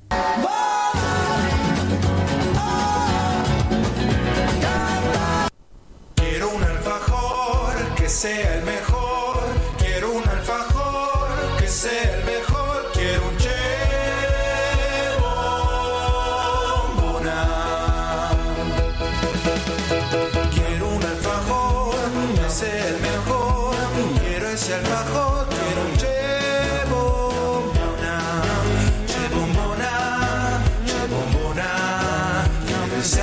Quiero un alfajor que sea el mejor. Quiero un alfajor que sea el mejor. Quiero un bombona. Quiero un alfajor que sea el mejor. Quiero ese alfajor. Quiero un bombona. Quiero ese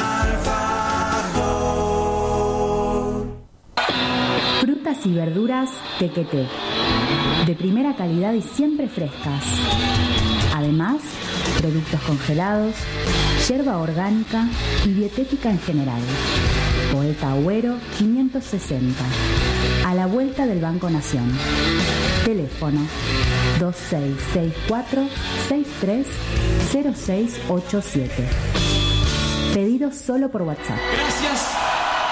alfajor. Frutas y verduras Tequeté, de primera calidad y siempre frescas. Además, productos congelados, yerba orgánica y dietética en general. Poeta Agüero 560, a la vuelta del Banco Nación. Teléfono 2664-630687. Pedido solo por WhatsApp. Gracias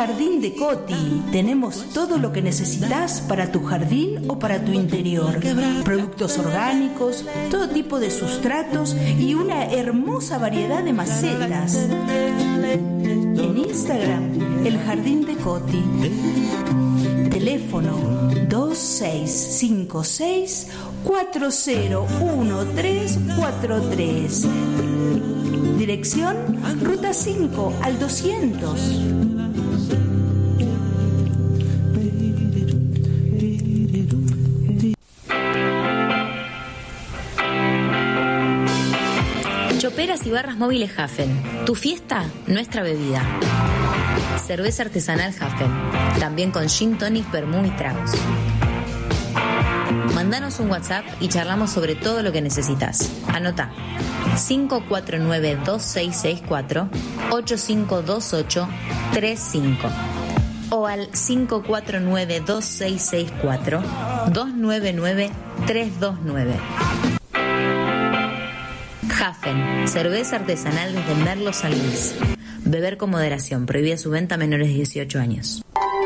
Jardín de Coti. Tenemos todo lo que necesitas para tu jardín o para tu interior. Productos orgánicos, todo tipo de sustratos y una hermosa variedad de macetas. En Instagram, El Jardín de Coti. Teléfono 2656-401343. Dirección Ruta 5 al 200. Choperas y barras móviles Hafen. Tu fiesta, nuestra bebida. Cerveza artesanal Hafen. También con gin tonic, vermú y tragos. Mándanos un WhatsApp y charlamos sobre todo lo que necesitas. Anota 549-2664 852835 o al 549-2664 299-329. Hafen, cerveza artesanal desde Merlo San Luis. Beber con moderación, prohibida su venta a menores de 18 años.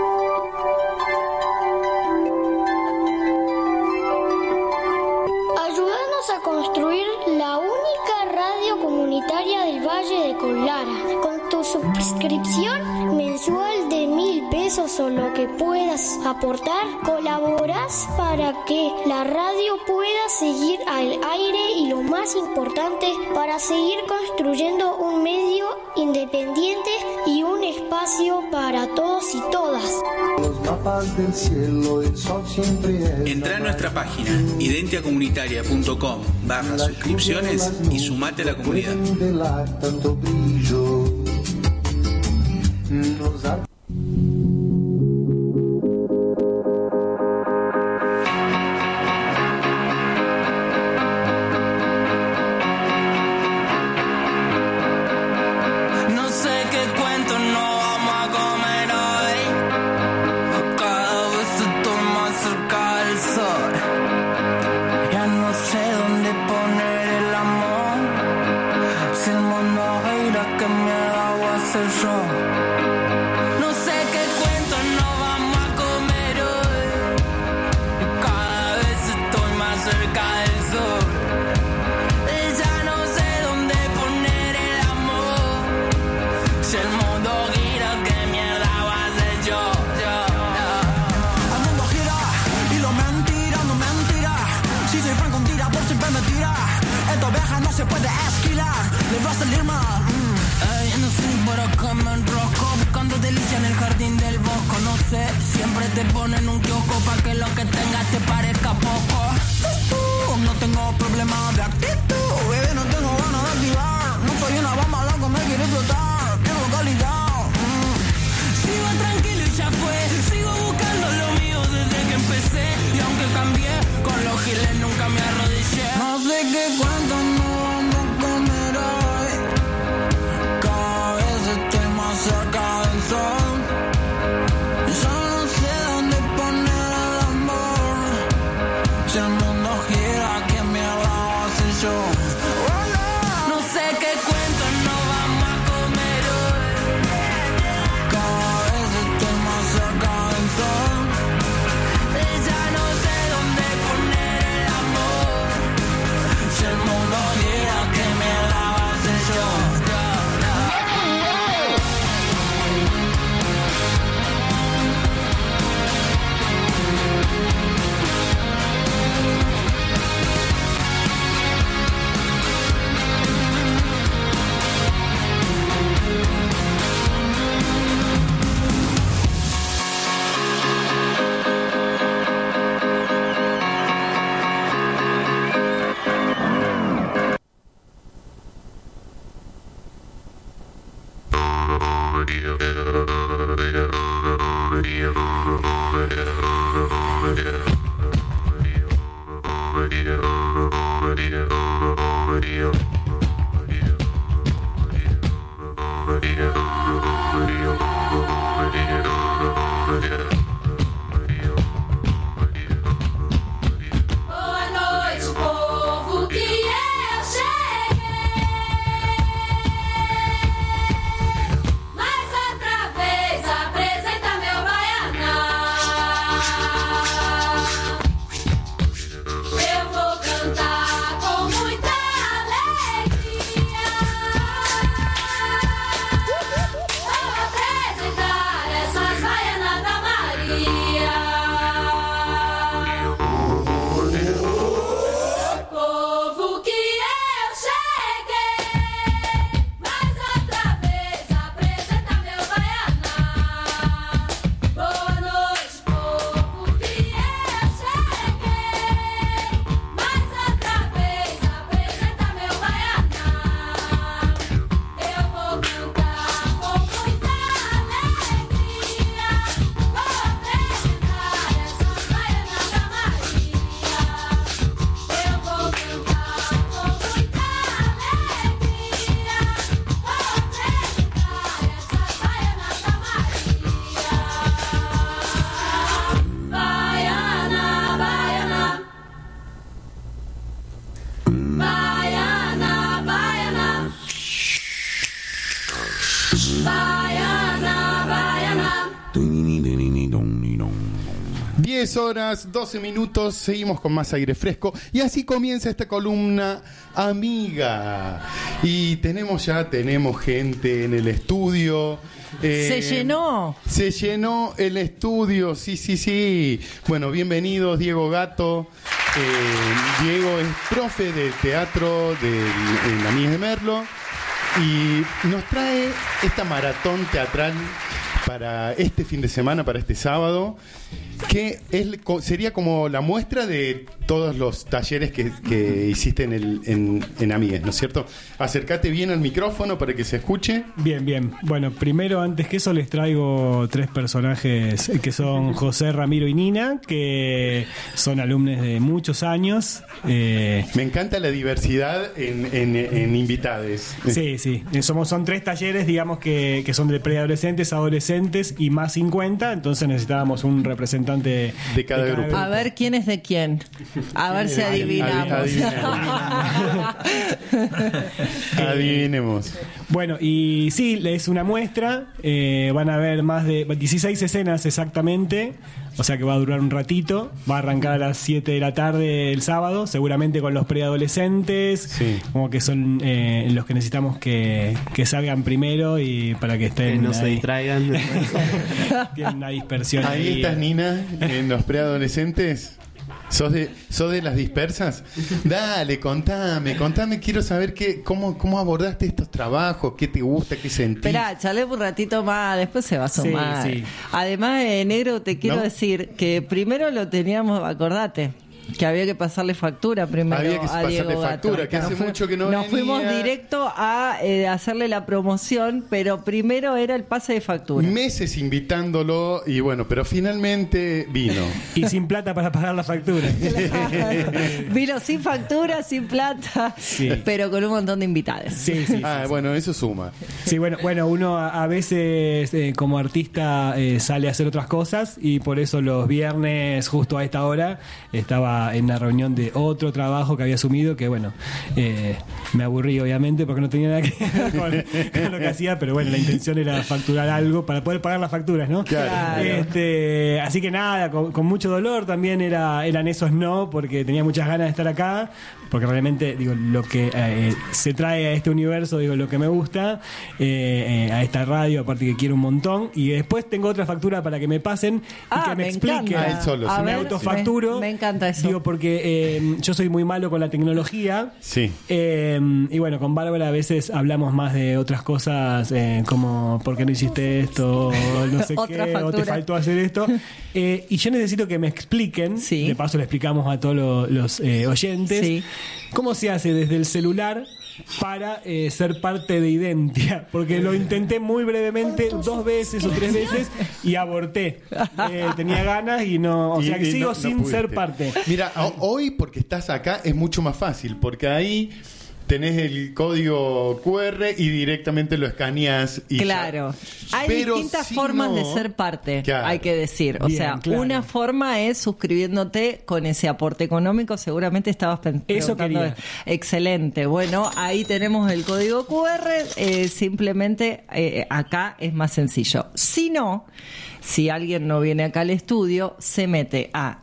Ayúdanos a construir la única radio comunitaria del Valle de Conlara. Con tu suscripción mensual de 1.000 pesos o lo que puedas aportar, colaboras para que la radio pueda seguir al aire y, lo más importante, para seguir construyendo un medio independiente y un espacio para todos y todas. Entra a nuestra página identiacomunitaria.com/suscripciones y sumate a la comunidad. Mais outra vez a 10:12, seguimos con más aire fresco y así comienza esta columna amiga. Y tenemos gente en el estudio. Se llenó el estudio, sí. Bueno, bienvenidos, Diego Gato. Diego es profe de teatro en la Mies de Merlo y nos trae esta maratón teatral para este fin de semana, para este sábado, que sería como la muestra de todos los talleres que hiciste en Amies, ¿no es cierto? Acércate bien al micrófono para que se escuche. Bien. Bueno, primero, antes que eso, les traigo 3 personajes que son José, Ramiro y Nina, que son alumnos de muchos años. Me encanta la diversidad en invitades. Sí. Son 3 talleres, digamos, que son de preadolescentes, adolescentes y más 50, entonces necesitábamos un representante de cada grupo. A ver quién es de quién. A ver si adivinamos. Adivinemos. Bueno, y sí, es una muestra. Van a haber más de 16 escenas exactamente. O sea que va a durar un ratito. Va a arrancar a las 7 de la tarde el sábado, seguramente con los preadolescentes. Sí. Como que son los que necesitamos que salgan primero y para que estén. Que no se distraigan. Tienen una dispersión. Ahí estás, Nina, en los preadolescentes. ¿Sos de las dispersas? Dale, contame, quiero saber cómo abordaste estos trabajos, qué te gusta, qué sentís. Esperá, charlemos un ratito más, después se va a sumar. Sí. Además, negro, te quiero decir que primero lo teníamos, acordate, que había que pasarle factura primero. Había que pasarle factura, que hace mucho que no venía. Nos fuimos directo a hacerle la promoción, pero primero era el pase de factura. Meses invitándolo y bueno, pero finalmente vino. Y sin plata para pagar la factura. Vino sin factura, sin plata, pero con un montón de invitados. Sí. Bueno, eso suma. Sí, bueno, uno a veces como artista sale a hacer otras cosas y por eso los viernes justo a esta hora estaba en una reunión de otro trabajo que había asumido, que bueno, me aburrí obviamente porque no tenía nada que ver con lo que hacía, pero bueno, la intención era facturar algo para poder pagar las facturas, ¿no? Claro. Así que nada, con mucho dolor también eran esos no, porque tenía muchas ganas de estar acá, porque realmente digo lo que se trae a este universo, digo lo que me gusta, a esta radio, aparte que quiero un montón, y después tengo otra factura para que me pasen y que me expliquen. Me autofacturo. Me encanta eso. Digo, porque yo soy muy malo con la tecnología. Sí. Y bueno, con Bárbara a veces hablamos más de otras cosas, como ¿por qué no hiciste esto? O no sé qué, factura. O te faltó hacer esto. Y yo necesito que me expliquen, de paso le explicamos a todos los oyentes, cómo se hace desde el celular para ser parte de Identia, porque lo intenté muy brevemente 2 veces o 3 veces y aborté. Tenía ganas y no, o sea que sigo sin ser parte. Mira, hoy porque estás acá es mucho más fácil, porque ahí tenés el código QR y directamente lo escaneás. Y claro. Hay distintas formas de ser parte, hay que decir. O sea, una forma es suscribiéndote con ese aporte económico. Seguramente estabas pensando. Eso quería. Excelente. Bueno, ahí tenemos el código QR. Simplemente acá es más sencillo. Si no, si alguien no viene acá al estudio, se mete a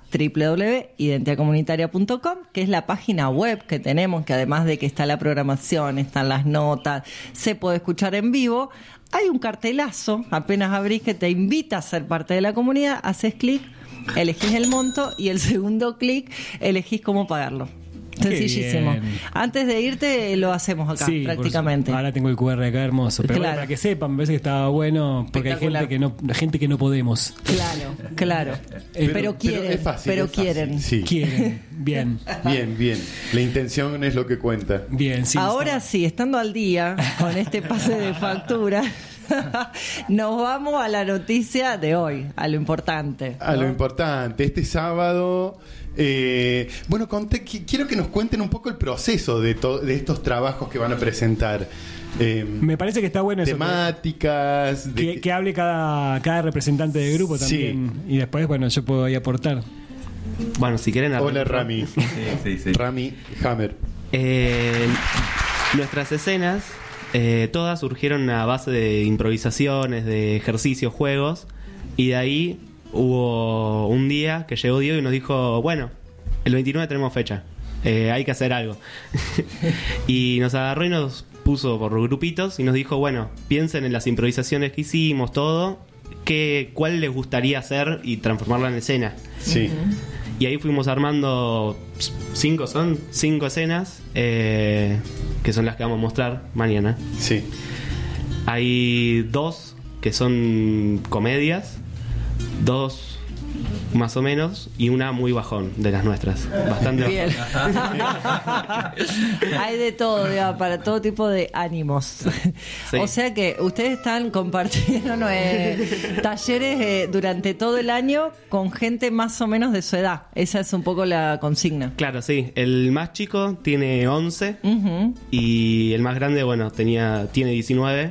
www.identiacomunitaria.com, que es la página web que tenemos, que además de que está la programación, están las notas, se puede escuchar en vivo. Hay un cartelazo, apenas abrís, que te invita a ser parte de la comunidad, haces clic, elegís el monto y el segundo clic elegís cómo pagarlo. Sencillísimo. Antes de irte lo hacemos acá, prácticamente. Ahora tengo el QR acá hermoso, pero bueno, para que sepan, me parece que estaba bueno, porque hay gente que no podemos. Claro. Pero quieren, es fácil, quieren. Sí. Quieren. Bien. La intención es lo que cuenta. Bien, sí. Ahora sí, estando al día con este pase de factura, nos vamos a la noticia de hoy, a lo importante. A lo importante. Este sábado, bueno, quiero que nos cuenten un poco el proceso de estos trabajos que van a presentar. Me parece que está bueno eso. Temáticas. Que hable cada representante del grupo también. Sí. Y después, bueno, yo puedo ahí aportar. Bueno, si quieren... Hola, Rami. Sí. Rami Hammer. Nuestras escenas todas surgieron a base de improvisaciones, de ejercicios, juegos, y de ahí hubo un día que llegó Diego y nos dijo, bueno, el 29 tenemos fecha, hay que hacer algo. Y nos agarró y nos puso por grupitos y nos dijo, bueno, piensen en las improvisaciones que hicimos, todo, cuál les gustaría hacer y transformarla en escena. Sí. Y ahí fuimos armando 5 escenas, que son las que vamos a mostrar mañana. Sí. Hay 2 que son comedias, 2 más o menos, y una muy bajón de las nuestras. Bastante bien. Hay de todo, digamos, para todo tipo de ánimos. Sí. O sea que ustedes están compartiendo talleres durante todo el año con gente más o menos de su edad. Esa es un poco la consigna. Claro, sí. El más chico tiene 11 y el más grande, bueno, tiene 19.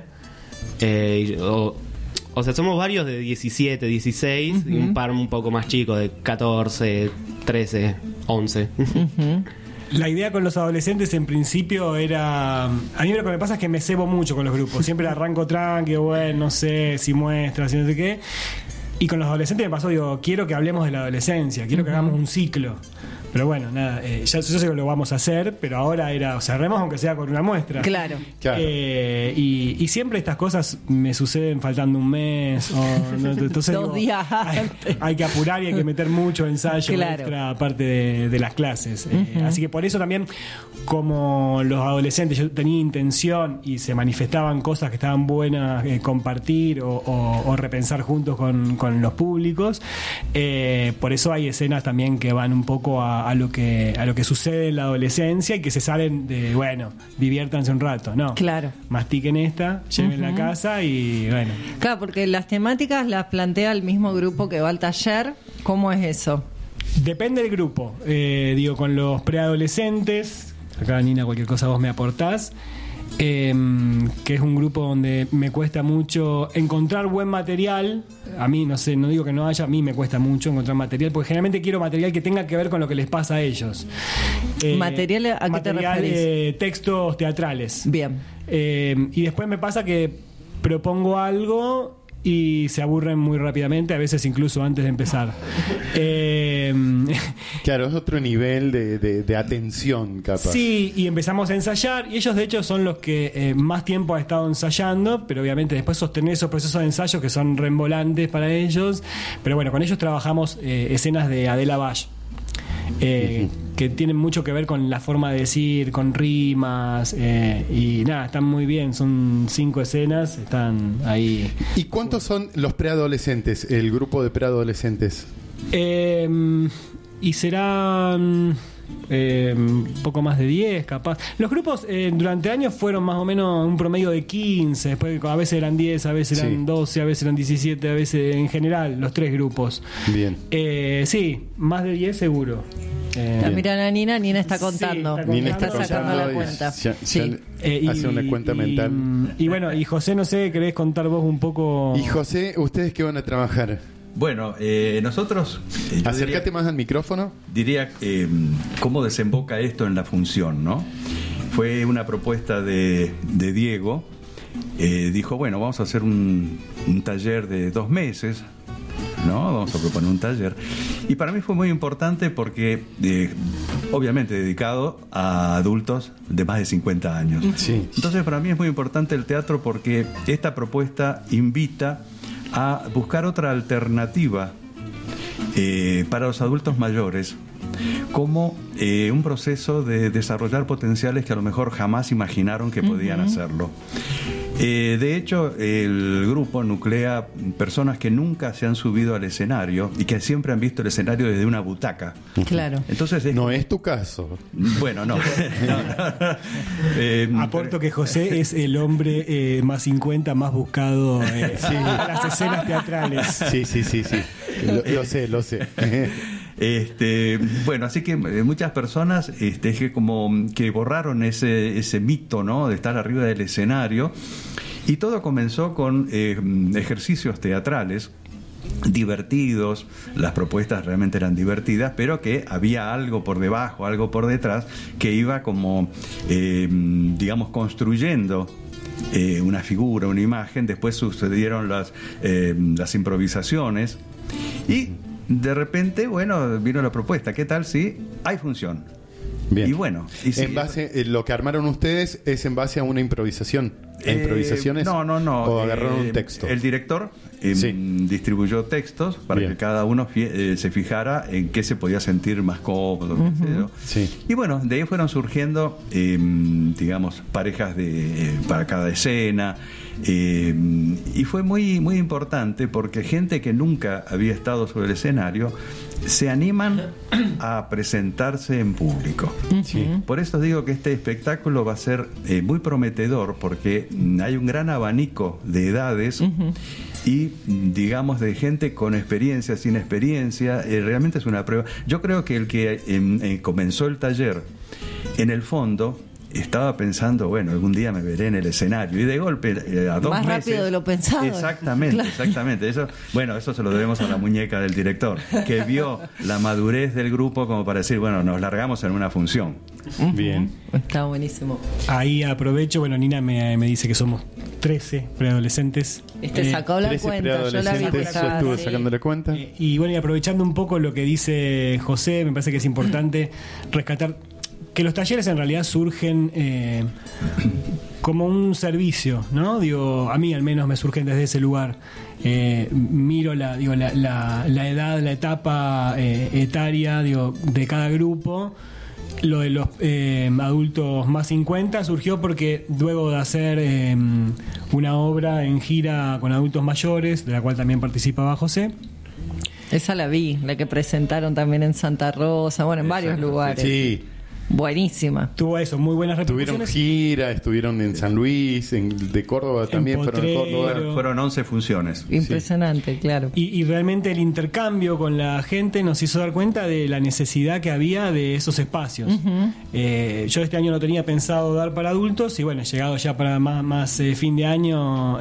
O sea, somos varios de 17, 16 y un par un poco más chicos de 14, 13, 11. La idea con los adolescentes en principio era... A mí lo que me pasa es que me cebo mucho con los grupos. Siempre arranco tranqui, bueno, no sé si muestras, si no sé qué. Y con los adolescentes me pasó, digo, quiero que hablemos de la adolescencia, quiero que hagamos un ciclo. Pero bueno, nada, yo sé que lo vamos a hacer, pero ahora cerremos aunque sea con una muestra. Claro. Y siempre estas cosas me suceden faltando un mes. Entonces 2 días antes. Hay que apurar y hay que meter mucho ensayo extra aparte de las clases. Así que por eso también, como los adolescentes, yo tenía intención y se manifestaban cosas que estaban buenas compartir o repensar juntos con los públicos. Por eso hay escenas también que van un poco a lo que sucede en la adolescencia y que se salen de, bueno, diviértanse un rato, ¿no? Claro. Mastiquen lleven la casa y bueno. Claro, porque las temáticas las plantea el mismo grupo que va al taller. ¿Cómo es eso? Depende del grupo. Con los preadolescentes, acá Nina, cualquier cosa vos me aportás. Que es un grupo donde me cuesta mucho encontrar buen material. A mí, no sé, no digo que no haya, a mí me cuesta mucho encontrar material, porque generalmente quiero material que tenga que ver con lo que les pasa a ellos. ¿Material a qué te referís? Textos teatrales. Bien. Y después me pasa que propongo algo y se aburren muy rápidamente, a veces incluso antes de empezar. Claro, es otro nivel de atención, capaz. Sí, y empezamos a ensayar, y ellos de hecho son los que más tiempo han estado ensayando, pero obviamente después sostener esos procesos de ensayo que son reembolantes para ellos. Pero bueno, con ellos trabajamos escenas de Adela Bash. Que tienen mucho que ver con la forma de decir, con rimas, y nada, están muy bien, son 5 escenas, están ahí. ¿Y cuántos son los preadolescentes, el grupo de preadolescentes? Y serán poco más de 10 capaz. Los grupos durante años fueron más o menos un promedio de 15, después a veces eran 10, a veces eran 12, a veces eran 17, a veces en general los 3 grupos. Bien. Sí, más de 10 seguro. Miran a Nina está contando. Sí, Nina está sacando la cuenta. Hace una cuenta mental. Y bueno, y José, no sé, ¿querés contar vos un poco? Y José, ¿ustedes qué van a trabajar? Bueno, nosotros... Acércate más al micrófono. Diría cómo desemboca esto en la función, ¿no? Fue una propuesta de Diego. Dijo, bueno, vamos a hacer un taller de 2 meses, ¿no? Vamos a proponer un taller. Y para mí fue muy importante porque, obviamente, dedicado a adultos de más de 50 años. Sí. Entonces, para mí es muy importante el teatro porque esta propuesta invita a buscar otra alternativa para los adultos mayores, como un proceso de desarrollar potenciales que a lo mejor jamás imaginaron que podían hacerlo. De hecho, el grupo nuclea personas que nunca se han subido al escenario y que siempre han visto el escenario desde una butaca. Claro. Entonces, no es tu caso. Bueno, no. Aporto que José es el hombre más 50 más buscado en las escenas teatrales. Sí. Lo sé. Bueno, así que muchas personas que borraron ese mito, ¿no?, de estar arriba del escenario, y todo comenzó con ejercicios teatrales divertidos, las propuestas realmente eran divertidas, pero que había algo por debajo, algo por detrás, que iba como, digamos, construyendo una figura, una imagen. Después sucedieron las improvisaciones y de repente, bueno, vino la propuesta. ¿Qué tal si hay función? Bien. Y bueno, en base, lo que armaron ustedes es en base a una improvisación. ¿Improvisaciones? No. ¿O agarraron un texto? El director distribuyó textos para que cada uno se fijara en qué se podía sentir más cómodo. Sí. Y bueno, de ahí fueron surgiendo, digamos, parejas para cada escena. Y fue muy, muy importante porque gente que nunca había estado sobre el escenario se animan a presentarse en público. Por eso digo que este espectáculo va a ser muy prometedor, porque hay un gran abanico de edades y, digamos, de gente con experiencia, sin experiencia. Realmente es una prueba. Yo creo que el que comenzó el taller, en el fondo, estaba pensando, bueno, algún día me veré en el escenario, y de golpe a 2 meses. Más rápido de lo pensado. Exactamente, claro. Exactamente. Eso se lo debemos a la muñeca del director, que vio la madurez del grupo como para decir, bueno, nos largamos en una función. Bien. Está buenísimo. Ahí aprovecho, bueno, Nina me dice que somos 13 preadolescentes. Sacó la cuenta, yo la vi. Yo estuve sacando la cuenta. Y bueno, y aprovechando un poco lo que dice José, me parece que es importante rescatar que los talleres en realidad surgen como un servicio, ¿no? Digo, a mí al menos me surgen desde ese lugar. Miro la edad, la etapa etaria, de cada grupo. Lo de los adultos más 50 surgió porque luego de hacer una obra en gira con adultos mayores, de la cual también participaba José. Esa la vi, la que presentaron también en Santa Rosa, bueno, en varios lugares. Sí. Buenísima. Tuvo eso, muy buenas repercusiones. Tuvieron gira, estuvieron en San Luis, de Córdoba también, fueron 11 funciones. Impresionante, sí. Claro. Y realmente el intercambio con la gente nos hizo dar cuenta de la necesidad que había de esos espacios. Yo este año no tenía pensado dar para adultos, y bueno, llegado ya para más fin de año,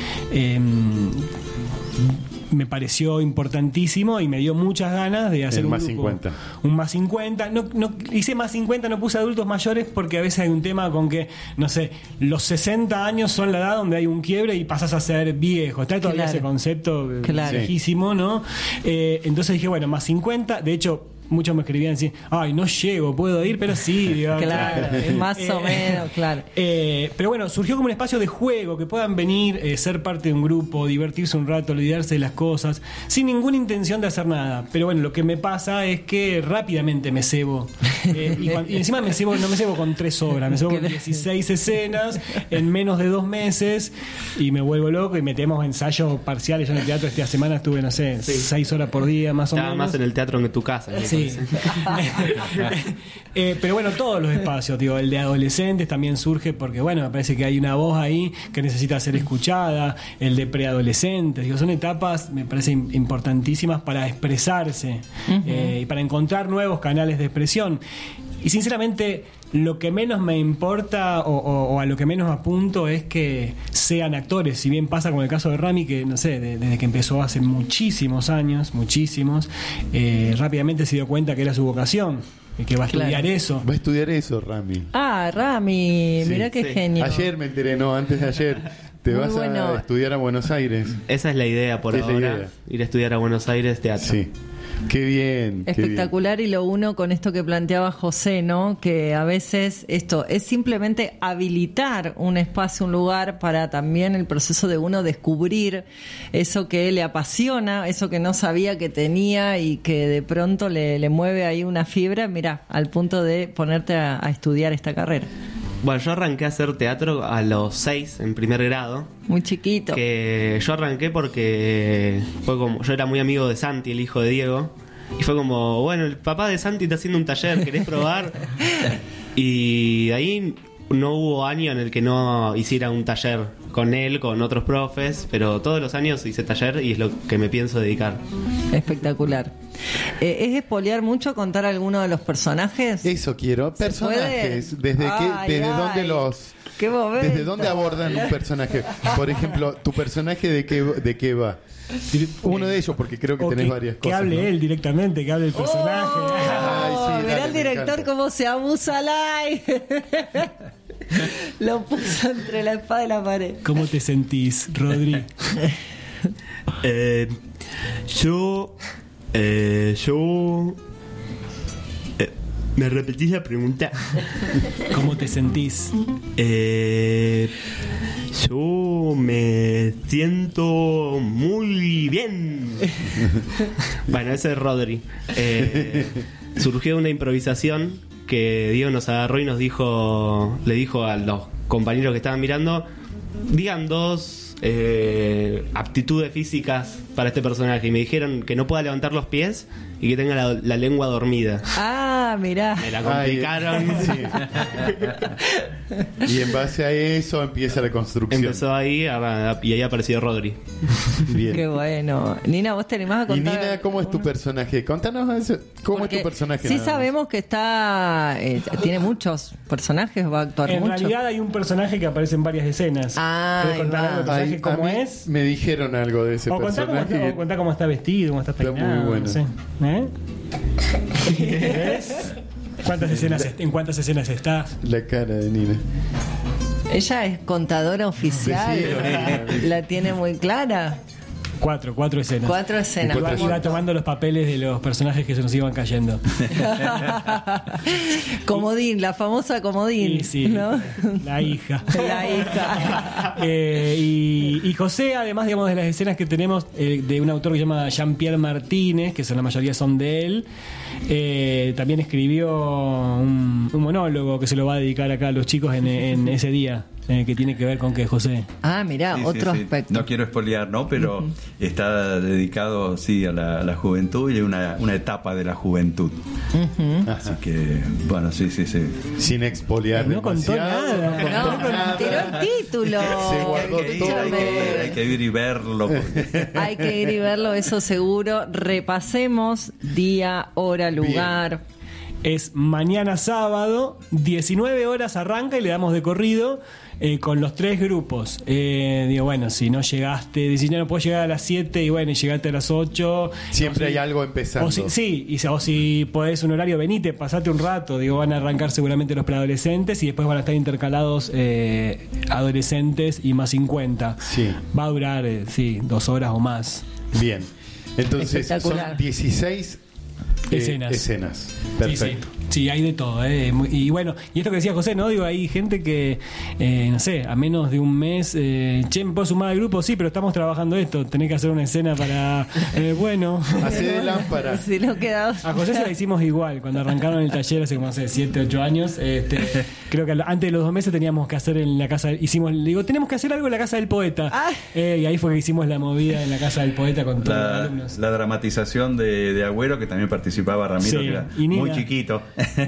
me pareció importantísimo y me dio muchas ganas de hacer un más grupo, 50. Un más 50. No hice más 50, no puse adultos mayores porque a veces hay un tema con que, no sé, los 60 años son la edad donde hay un quiebre y pasas a ser viejo. Está todavía ese concepto viejísimo, ¿no? Entonces dije, bueno, más 50. De hecho, muchos me escribían así, ay, no llego, puedo ir, pero sí, digamos. Claro, más o menos, claro. Pero bueno, surgió como un espacio de juego, que puedan venir, ser parte de un grupo, divertirse un rato, olvidarse de las cosas, sin ninguna intención de hacer nada. Pero bueno, lo que me pasa es que rápidamente me cebo. Y encima no me cebo con 3 obras, me cebo con 16 escenas en menos de 2 meses y me vuelvo loco y metemos ensayos parciales. Yo en el teatro esta semana estuve, no sé, 6 horas por día más o menos. Estaba más en el teatro que en tu casa. Sí. Pero bueno, todos los espacios, digo, el de adolescentes también surge porque, bueno, me parece que hay una voz ahí que necesita ser escuchada. El de preadolescentes, digo, son etapas, me parece, importantísimas para expresarse y para encontrar nuevos canales de expresión. Y sinceramente, lo que menos me importa o a lo que menos apunto es que sean actores. Si bien pasa con el caso de Rami, que no sé, desde que empezó hace muchísimos años, rápidamente se dio cuenta que era su vocación y que va a estudiar eso. Va a estudiar eso, Rami. Ah, Rami, sí, mirá qué genio. Ayer me enteré, antes de ayer. Te vas a estudiar a Buenos Aires. Esa es la idea por ahora, ir a estudiar a Buenos Aires teatro. Sí. Qué bien. Espectacular. Qué bien. Y lo uno con esto que planteaba José, ¿no? Que a veces esto es simplemente habilitar un espacio, un lugar para también el proceso de uno descubrir eso que le apasiona, eso que no sabía que tenía y que de pronto le mueve ahí una fibra, mirá, al punto de ponerte a estudiar esta carrera. Bueno, yo arranqué a hacer teatro a los 6, en primer grado. Muy chiquito. Que yo arranqué porque fue como, yo era muy amigo de Santi, el hijo de Diego. Y fue como, bueno, el papá de Santi está haciendo un taller, ¿querés probar? Y de ahí no hubo año en el que no hiciera un taller con él, con otros profes, pero todos los años hice taller y es lo que me pienso dedicar. Espectacular. ¿Es espolear mucho contar alguno de los personajes? Eso quiero. Personajes. ¿Desde dónde los... ¿Desde dónde abordan un personaje? Por ejemplo, ¿tu personaje de qué va? Uno de ellos, porque creo que tenés varias cosas. Que hable, ¿no? Él directamente, que hable el personaje. Mirá el director cómo se abusa al aire. Lo puso entre la espada y la pared. ¿Cómo te sentís, Rodri? ¿Me repetís la pregunta? ¿Cómo te sentís? Yo me siento muy bien. Bueno, ese es Rodri. Surgió una improvisación que Diego nos agarró y le dijo a los compañeros que estaban mirando, digan 2 aptitudes físicas para este personaje, y me dijeron que no pueda levantar los pies y que tenga la lengua dormida. Ah, mirá. Me la complicaron. Y en base a eso empieza la construcción. Empezó ahí y ahí apareció Rodri. Bien. Qué bueno. Nina, ¿vos te animás a contar? Y Nina, ¿cómo es tu personaje? Contanos eso. ¿Cómo es tu personaje? Sí sabemos que tiene muchos personajes, va a actuar mucho. En realidad hay un personaje que aparece en varias escenas. ¿Querés contar algo del personaje cómo es? Me dijeron algo de ese personaje. Contá cómo está vestido, cómo está peinado. Está muy bueno. No sé. ¿Ves? ¿En cuántas escenas estás? La cara de Nina. Ella es contadora oficial. La tiene muy clara. 4 escenas. 4 escenas. Iba tomando los papeles de los personajes que se nos iban cayendo. Comodín, la famosa comodín. Sí, ¿no? La hija. La hija. Y José, además, digamos, de las escenas que tenemos de un autor que se llama Jean-Pierre Martínez, que la mayoría son de él, también escribió un monólogo que se lo va a dedicar acá a los chicos en ese día. Que tiene que ver con que José. Ah, mirá, otro aspecto. No quiero spoilear, ¿no? Pero está dedicado, a la juventud y una etapa de la juventud. Así que, bueno, sí. Sin expoliar no contó nada. No, tiró el título. Se guardó todo. Hay que ir y verlo. Hay que ir y verlo, eso seguro. Repasemos día, hora, lugar. Bien. Es mañana sábado, 19 horas arranca y le damos de corrido con los 3 grupos. Digo, bueno, si no llegaste, si ya no puedo llegar a las 7 y bueno, y llegaste a las 8. Siempre hay algo empezando. O si podés un horario, venite, pasate un rato. Digo, van a arrancar seguramente los preadolescentes y después van a estar intercalados adolescentes y más 50. Sí. Va a durar, 2 horas o más. Bien. Entonces, son 16 escenas. Perfecto. Sí, hay de todo, y bueno, y esto que decía José, ¿no? Digo, hay gente que, no sé, a menos de un mes, ¿me puedo sumar al grupo? Sí, pero estamos trabajando esto, tenés que hacer una escena para, bueno. Hacer de lámpara. Si no quedamos. A José se la hicimos igual, cuando arrancaron el taller hace como 7, 8 años, creo que antes de los 2 meses teníamos que hacer en la casa, tenemos que hacer algo en la casa del poeta. Y ahí fue que hicimos la movida en la casa del poeta con todos los alumnos. La dramatización de Agüero, que también participaba Ramiro, que era muy chiquito.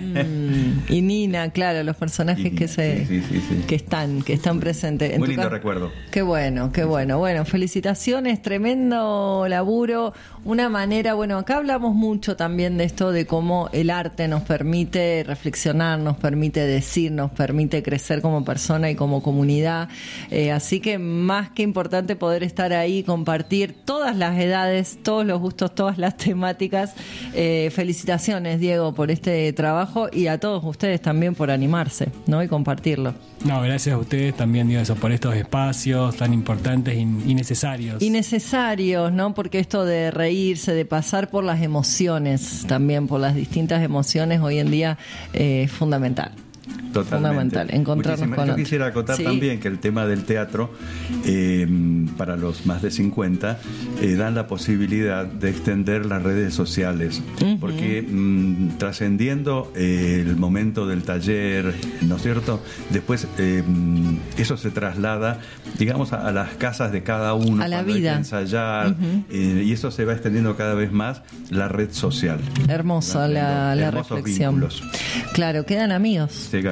Y Nina, claro, los personajes que están presentes. Muy lindo recuerdo. Qué bueno. Bueno, felicitaciones, tremendo laburo. Una manera, bueno, acá hablamos mucho también de esto, de cómo el arte nos permite reflexionar, nos permite decir, nos permite crecer como persona y como comunidad. Así que más que importante poder estar ahí, compartir todas las edades, todos los gustos, todas las temáticas. Felicitaciones, Diego, por este trabajo y a todos ustedes también por animarse, ¿no? Y compartirlo. No, gracias a ustedes también, digo eso, por estos espacios tan importantes y necesarios. Y necesarios, ¿no? Porque esto de reírse, de pasar por las emociones, también por las distintas emociones, hoy en día es fundamental. Totalmente. Fundamental, encontrarnos con Yo quisiera acotar también que el tema del teatro, para los más de 50, dan la posibilidad de extender las redes sociales, porque trascendiendo el momento del taller, ¿no es cierto? Después eso se traslada, digamos, a las casas de cada uno, a la cuando vida. Hay que ensayar, y eso se va extendiendo cada vez más, la red social. Hermosa la hermosos reflexión. Vínculos. Claro, quedan amigos.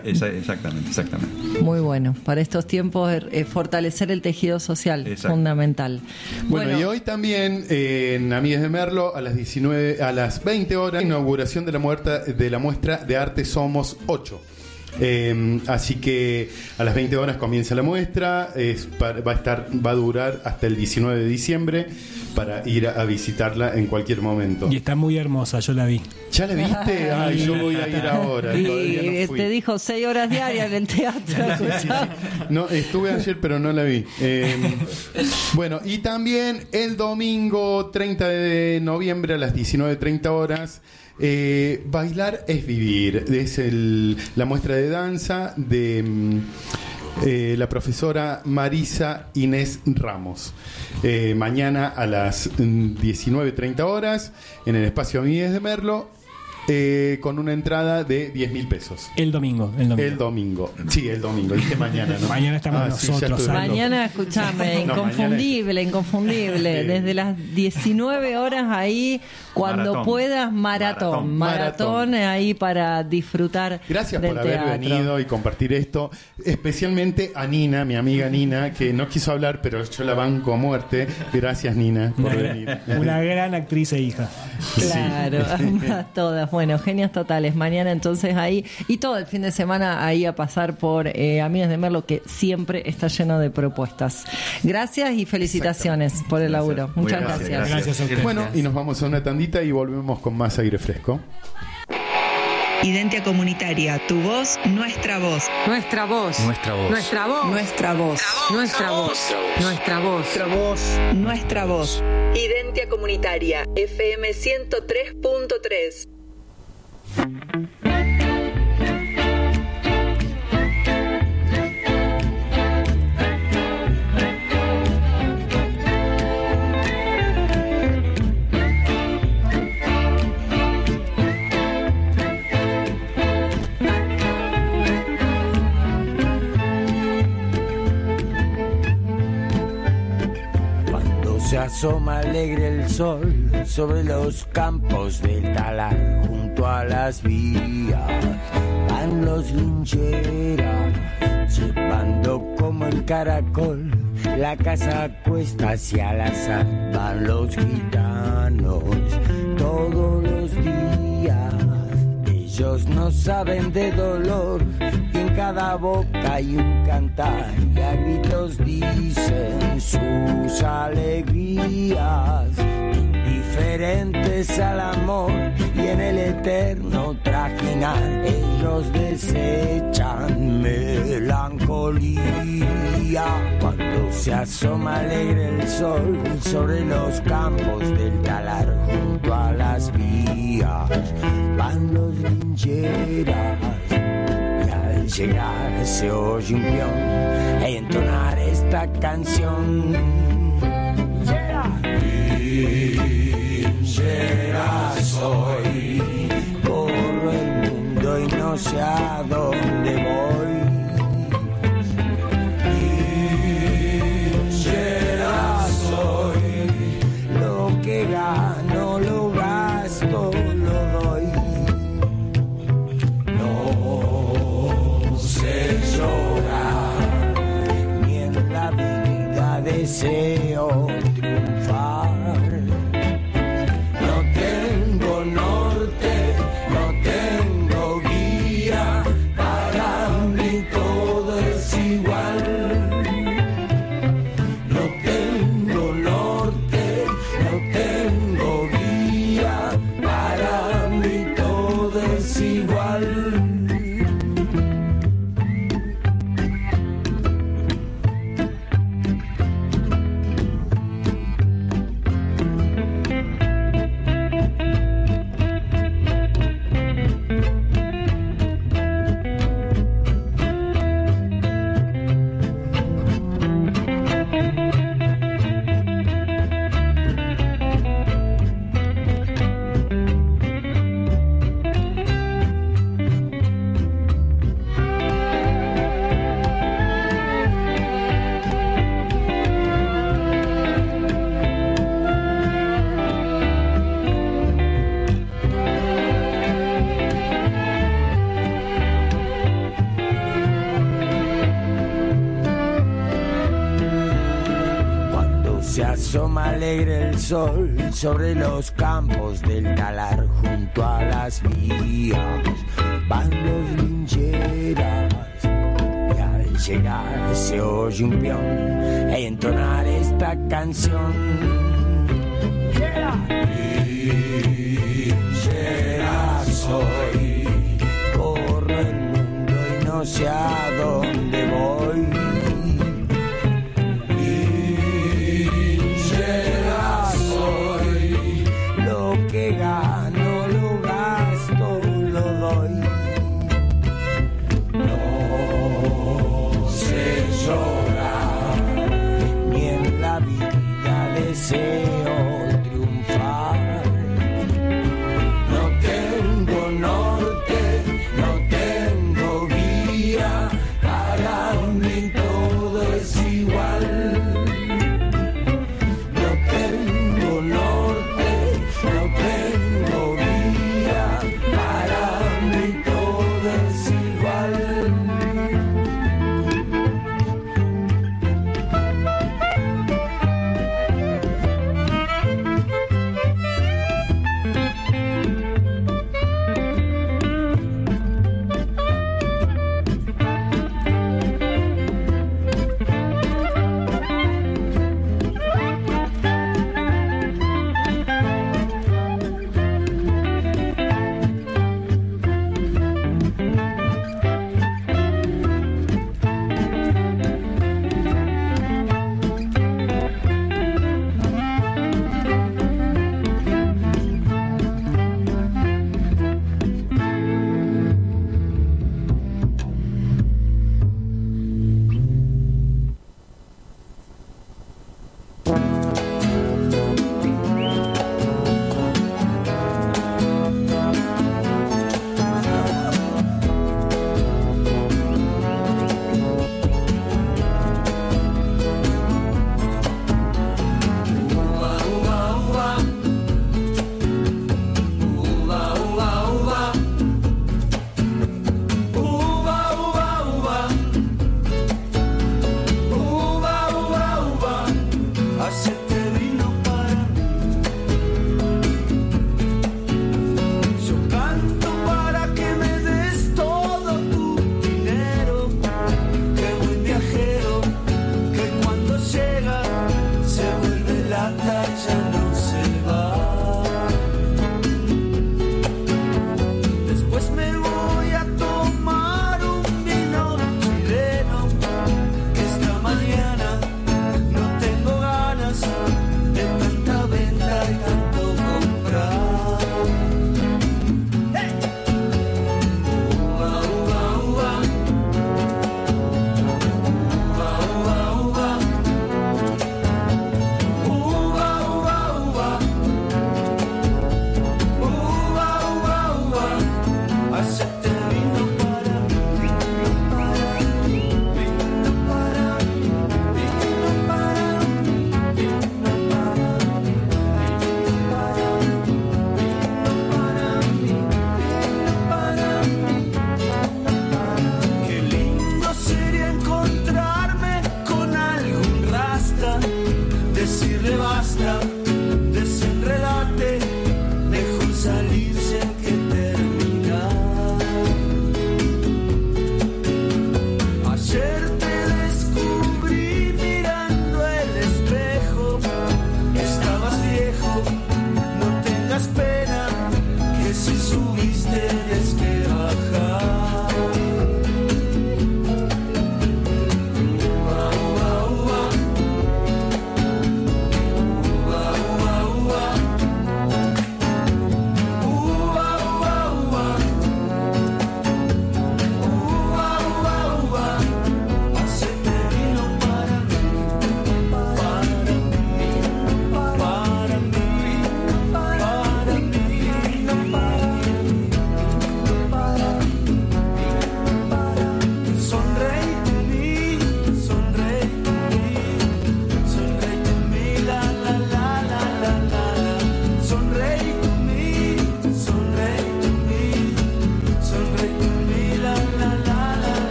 Exactamente. Muy bueno. Para estos tiempos, fortalecer el tejido social, fundamental. Bueno, y hoy también en Amigas de Merlo, a las 20 horas, inauguración de la muestra de arte Somos 8. Así que a las 20 horas comienza la muestra, va a durar hasta el 19 de diciembre para ir a visitarla en cualquier momento. Y está muy hermosa, yo la vi. ¿Ya la viste? Ay, yo voy a ir ahora. Y no te dijo 6 horas diarias en el teatro. Sí. No, estuve ayer, pero no la vi. Bueno, y también el domingo 30 de noviembre a las 19:30 horas. Bailar es vivir. Es la muestra de danza de la profesora Marisa Inés Ramos. Mañana a las 19:30 horas en el espacio Amigas de Merlo. Con una entrada de 10.000 pesos. El domingo. Sí, el domingo. Dije mañana, ¿no? Mañana estamos nosotros. Mañana, escuchame, inconfundible. Desde las 19 horas ahí, cuando puedas, maratón ahí para disfrutar. Gracias del por haber teatro. venido y compartir esto. Especialmente a Nina, mi amiga Nina, que no quiso hablar, pero yo la banco a muerte. Gracias, Nina, por venir. Una gran actriz e hija. Claro, todas. Bueno, genios totales. Mañana entonces ahí y todo el fin de semana ahí a pasar por Amigas de Merlo, que siempre está lleno de propuestas. Gracias y felicitaciones por el laburo. Muchas gracias. Gracias a ustedes. Bueno, y nos vamos a una tandita y volvemos con más aire fresco. Identia Comunitaria, tu voz, nuestra voz. Nuestra voz. Nuestra voz. Nuestra voz. Nuestra voz. Nuestra voz. Nuestra voz. Nuestra voz. Nuestra voz. Identia Comunitaria, FM 103.3. Se asoma alegre el sol sobre los campos del talar, junto a las vías van los lincheras, llevando como el caracol la casa cuesta hacia el azar. Van los gitanos todos los días, ellos no saben de dolor, y en cada boca hay un cantar, y a gritos dicen sus alegrías, indiferentes al amor y en el eterno trajinar, ellos desechan melancolía. Cuando se asoma alegre el sol sobre los campos del talar, junto a las vías van los lincheras, y al llegar se oye un peón entonar esta canción. Linchera soy, corro el mundo y no sé a dónde voy. Linchera soy, lo que gano lo gasto, lo doy. No sé llorar, ni en la vida deseo triunfar. No tengo norte, no tengo guía, para mí todo es igual. No tengo norte, no tengo guía, para mí todo es igual. se asoma alegre el sol sobre los campos del talar. Junto a las vías van los lincheras y al llegar se oye un peón entonar esta canción. Linchera soy, corro el mundo y no sé a dónde voy. Que gano, lo gasto, lo doy. No sé llorar, ni en la vida deseo triunfar. No tengo norte, no tengo guía para un viento.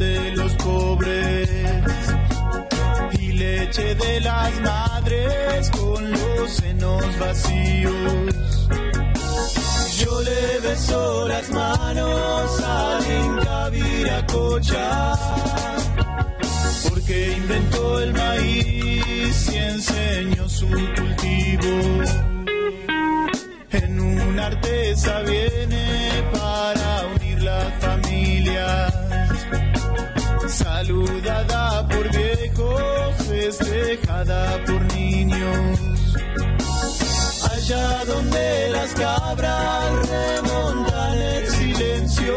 de los pobres y leche de las madres con los senos vacíos. Yo le beso las manos al Inca Viracocha, porque inventó el maíz y enseñó su cultivo. En una artesa viene para unir las familias, saludada por viejos, festejada por niños. Allá donde las cabras remontan el silencio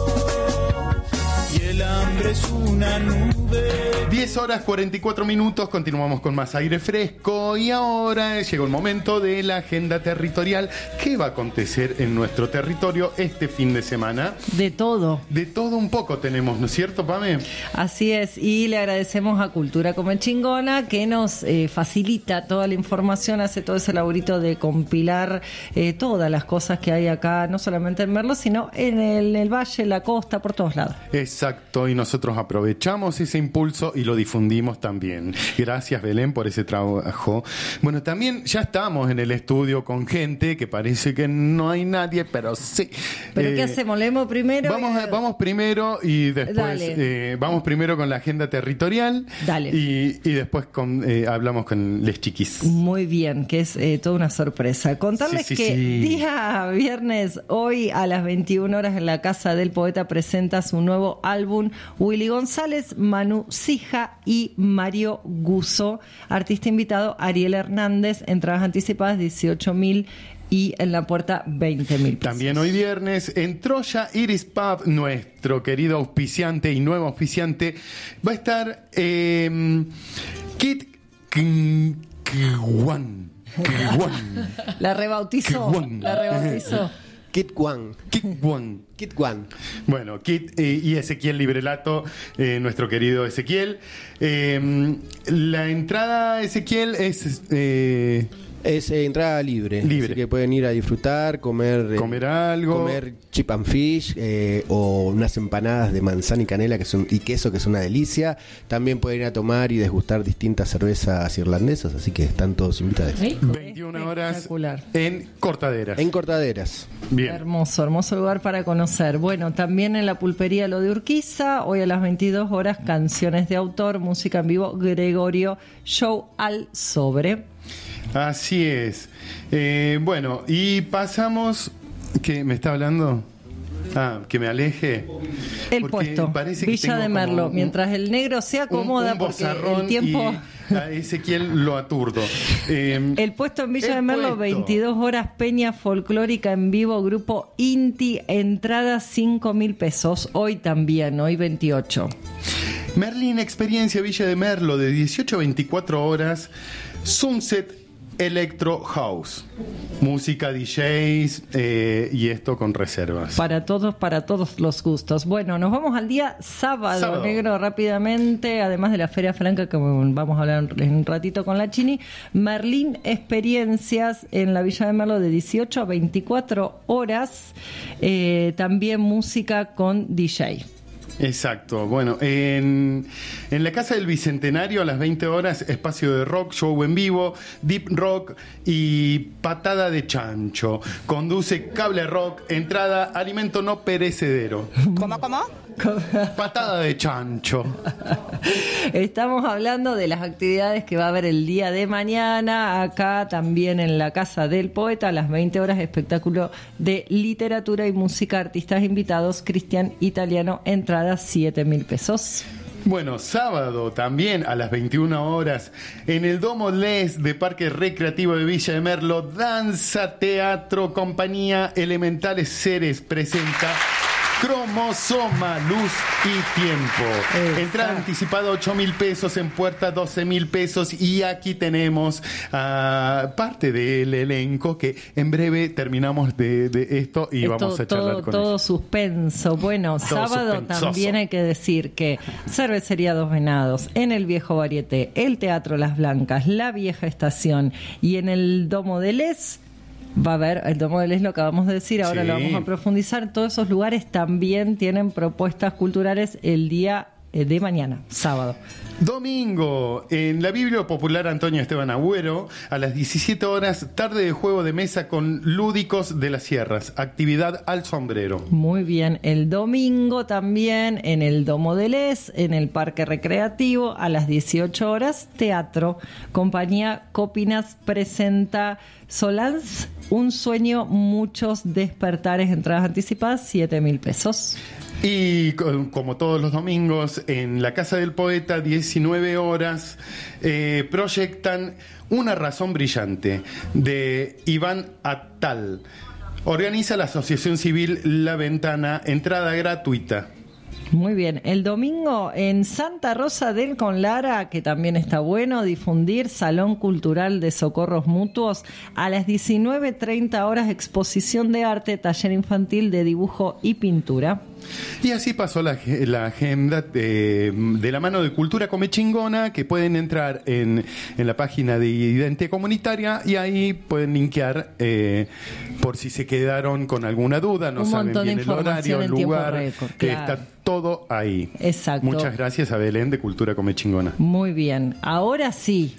y el hambre es una nube. 10 horas 44 minutos, continuamos con más aire fresco y ahora llegó el momento de la agenda territorial. ¿Qué va a acontecer en nuestro territorio este fin de semana? De todo. De todo un poco tenemos, ¿no es cierto, Pame? Así es, y le agradecemos a Cultura Come Chingona que nos facilita toda la información, hace todo ese laburito de compilar todas las cosas que hay acá, no solamente en Merlo, sino en el valle, la costa, por todos lados. Exacto, y nosotros aprovechamos ese impulso y lo difundimos también. Gracias, Belén, por ese trabajo. Bueno, también ya estamos en el estudio con gente que parece que no hay nadie, pero sí. ¿Pero qué hacemos? ¿Leemos primero? Vamos primero y después vamos primero con la agenda territorial. Dale. Y después hablamos con les chiquis. Muy bien, que es toda una sorpresa. Contarles que día viernes, hoy a las 21 horas en la Casa del Poeta presenta su nuevo álbum Willy González, Manu Sija y Mario Guzzo. Artista invitado Ariel Hernández. Entradas anticipadas 18.000 y en la puerta 20.000 pesos. También hoy viernes en Troya Iris Pub, nuestro querido auspiciante y nuevo auspiciante, va a estar Kit Kwan. La rebautizó. Kit Kwan. Bueno, Kit y Ezequiel Librelato, nuestro querido Ezequiel. La entrada, Ezequiel, es entrada libre. Así que pueden ir a disfrutar, comer algo, comer chip and fish o unas empanadas de manzana y canela y queso, que es una delicia. También pueden ir a tomar y degustar distintas cervezas irlandesas, así que están todos invitados. 21 horas en Cortaderas. Bien. Hermoso lugar para conocer. Bueno, también en la pulpería Lo de Urquiza, hoy a las 22 horas, canciones de autor, música en vivo, Gregorio, show al sobre. Así es. Bueno, y pasamos... ¿Qué me está hablando? Que me aleje. El puesto, Villa de Merlo. Mientras el negro se acomoda, un porque el tiempo... A Ezequiel lo aturdo. El puesto en Villa de Merlo, 22 horas, peña folclórica en vivo, grupo Inti, entrada 5.000 pesos. Hoy también, hoy 28. Merlin Experiencia Villa de Merlo, de 18 a 24 horas, Sunset Electro House, música, DJs y esto con reservas. Para todos los gustos. Bueno, nos vamos al día sábado. Negro, rápidamente, además de la Feria Franca, que vamos a hablar en un ratito con la Chini. Merlin Experiencias en la Villa de Merlo, de 18 a 24 horas, también música con DJ. Exacto. Bueno, en la Casa del Bicentenario a las 20 horas, espacio de rock, show en vivo, deep rock y patada de chancho. Conduce Cable Rock, entrada alimento no perecedero. ¿Cómo? Patada de chancho. Estamos hablando de las actividades que va a haber el día de mañana, acá también en la Casa del Poeta, a las 20 horas, espectáculo de literatura y música, artistas invitados, Cristian Italiano, entrada 7.000 pesos. Bueno, sábado también a las 21 horas en el Domo Les de Parque Recreativo de Villa de Merlo, danza, teatro, compañía Elementales Seres presenta Cromosoma, Luz y Tiempo. Exacto. Entrada anticipada 8.000 pesos, en puerta 12.000 pesos. Y aquí tenemos parte del elenco que en breve terminamos de esto y vamos a charlar con todo ellos. Suspenso. Bueno, todo sábado suspensoso. También hay que decir que Cervecería Dos Venados, en el Viejo Varieté, el Teatro Las Blancas, la Vieja Estación y en el Domo de Les va a haber, el Domo de Les lo acabamos de decir, ahora lo vamos a profundizar. Todos esos lugares también tienen propuestas culturales el día de mañana, sábado. Domingo, en la Biblia Popular Antonio Esteban Agüero, a las 17 horas, tarde de juego de mesa con lúdicos de las sierras, actividad al sombrero. Muy bien, el domingo también en el Domo del Es, en el Parque Recreativo, a las 18 horas, teatro. Compañía Copinas presenta Solans, un sueño, muchos despertares, entradas anticipadas, 7.000 pesos. Y como todos los domingos, en la Casa del Poeta, 19 horas, proyectan Una razón brillante, de Iván Attal. Organiza la Asociación Civil La Ventana, entrada gratuita. Muy bien, el domingo en Santa Rosa del Conlara, que también está bueno, difundir Salón Cultural de Socorros Mutuos, a las 19:30 horas, exposición de arte, taller infantil de dibujo y pintura. Y así pasó la agenda de la mano de Cultura Come Chingona, que pueden entrar en la página de Identidad Comunitaria y ahí pueden linkear por si se quedaron con alguna duda, no saben bien el horario, el lugar, que está todo ahí. Exacto. Muchas gracias a Belén de Cultura Come Chingona. Muy bien, ahora sí,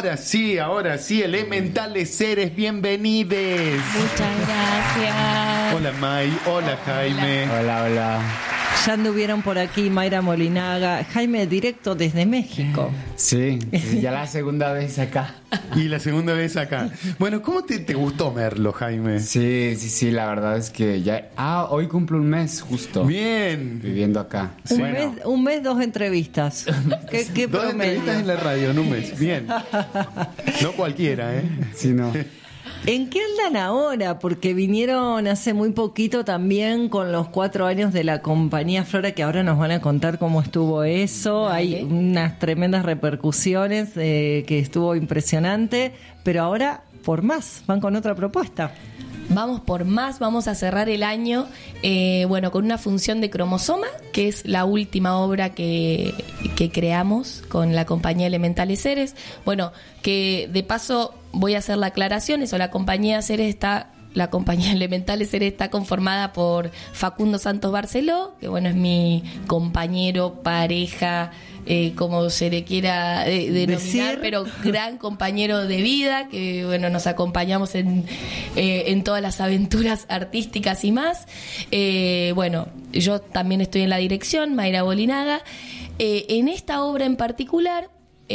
elementales seres, bienvenides. Muchas gracias. Hola May, hola Jaime. Hola. Ya anduvieron por aquí Mayra Molinaga. Jaime, directo desde México. Sí, ya la segunda vez acá. Y la segunda vez acá. Bueno, ¿cómo te gustó Merlo, Jaime? Sí, la verdad es que ya... hoy cumplo un mes justo. Bien. Viviendo acá. Un mes, 2 entrevistas. ¿Qué 2 entrevistas en la radio en un mes. Bien. No cualquiera, ¿eh? Sí, no. ¿En qué andan ahora? Porque vinieron hace muy poquito también con los 4 años de la compañía Flora, que ahora nos van a contar cómo estuvo eso. Hay unas tremendas repercusiones, que estuvo impresionante, pero ahora por más, van con otra propuesta. Vamos por más, vamos a cerrar el año con una función de Cromosoma, que es la última obra que creamos con la compañía Elementales Seres. Bueno, que de paso voy a hacer la aclaración, la compañía Elementales Seres está conformada por Facundo Santos Barceló, que es mi compañero, pareja, como se le quiera denominar, pero gran compañero de vida, que nos acompañamos en todas las aventuras artísticas y más. Yo también estoy en la dirección, Mayra Molinaga. En esta obra en particular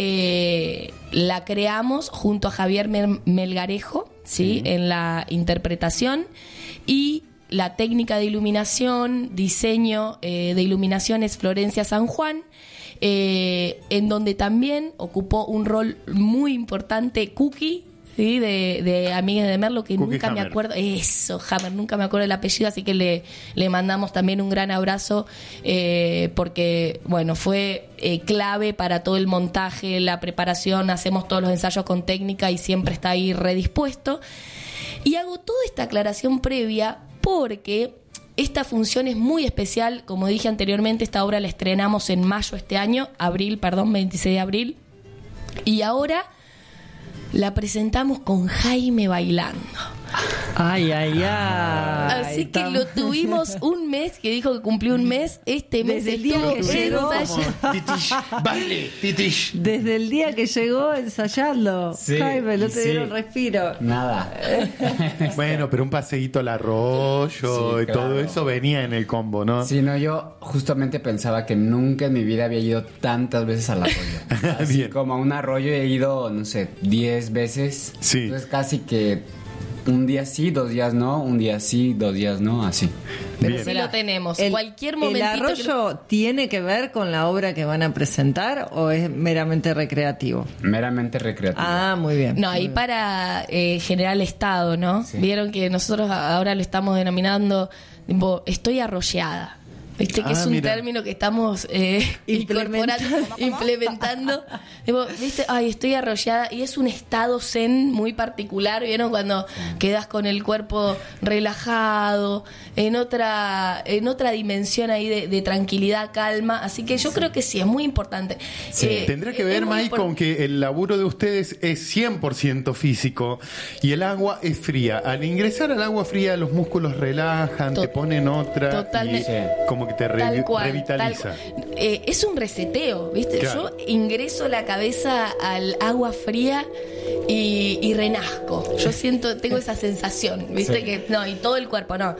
la creamos junto a Javier Melgarejo, ¿sí? En la interpretación y la técnica de iluminación, diseño de iluminación es Florencia San Juan, en donde también ocupó un rol muy importante Cookie, ¿sí? de Amigas de Merlo, que Cookie nunca Hammer. Me acuerdo, Hammer, nunca me acuerdo el apellido, así que le mandamos también un gran abrazo, porque fue clave para todo el montaje, la preparación, hacemos todos los ensayos con técnica y siempre está ahí redispuesto. Y hago toda esta aclaración previa porque esta función es muy especial. Como dije anteriormente, esta obra la estrenamos en mayo este año, 26 de abril, y ahora la presentamos con Jaime bailando. Ay. Así que lo tuvimos un mes, que dijo que cumplió un mes. Este mes desde el día que llegó, desde el día que llegó ensayando. Sí, Jaime, no te dieron respiro. Nada. Bueno, pero un paseíto al arroyo y todo eso venía en el combo, ¿no? Sí, no, yo justamente pensaba que nunca en mi vida había ido tantas veces al arroyo. Así como a un arroyo he ido, 10 veces. Sí. Entonces casi que un día sí, 2 días no, un día sí, 2 días no, así. Pero sí lo tenemos. Cualquier momentito. ¿El arroyo tiene que ver con la obra que van a presentar o es meramente recreativo? Meramente recreativo. Ah, muy bien. No, ahí para generar el estado, ¿no? Sí. Vieron que nosotros ahora lo estamos denominando, estoy arrollada. Viste que es un término que estamos implementando. ¿Viste? Estoy arrollada. Y es un estado zen muy particular. ¿Vieron? Cuando quedas con el cuerpo relajado, en otra dimensión ahí de tranquilidad, calma. Así que yo creo que sí, es muy importante. Sí. Tendrá que ver, May, con que el laburo de ustedes es 100% físico y el agua es fría. Al ingresar al agua fría, los músculos relajan, te ponen otra. Totalmente. Y como que te revitaliza. Es un reseteo, ¿viste? Claro. Yo ingreso la cabeza al agua fría y renazco. Yo tengo esa sensación, ¿viste? Sí. Que no, y todo el cuerpo, no.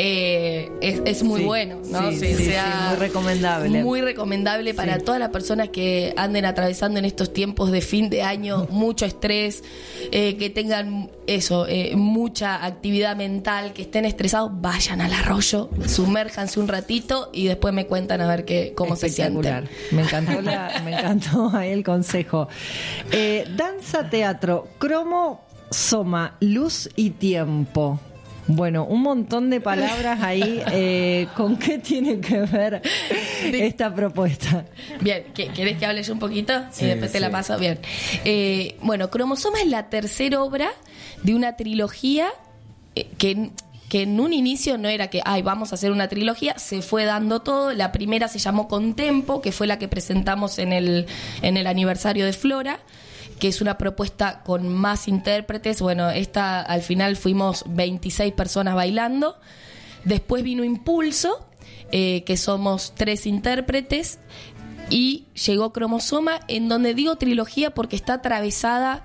Es muy bueno, ¿no? Sí, muy recomendable. Muy recomendable para todas las personas que anden atravesando en estos tiempos de fin de año, mucho estrés, que tengan mucha actividad mental, que estén estresados, vayan al arroyo, sumérjanse un ratito y después me cuentan a ver cómo se sienten. Me encantó ahí el consejo. Danza, teatro, cromo, soma, luz y tiempo. Bueno, un montón de palabras ahí. ¿Con qué tiene que ver esta propuesta? Bien, ¿querés que hable yo un poquito? Sí, y después te la paso. Bien. Bueno, Cromosoma es la tercera obra de una trilogía que en un inicio no era que vamos a hacer una trilogía, se fue dando todo. La primera se llamó Contempo, que fue la que presentamos en el aniversario de Flora, que es una propuesta con más intérpretes. Bueno, esta al final fuimos 26 personas bailando. Después vino Impulso, que somos 3 intérpretes, y llegó Cromosoma, en donde digo trilogía porque está atravesada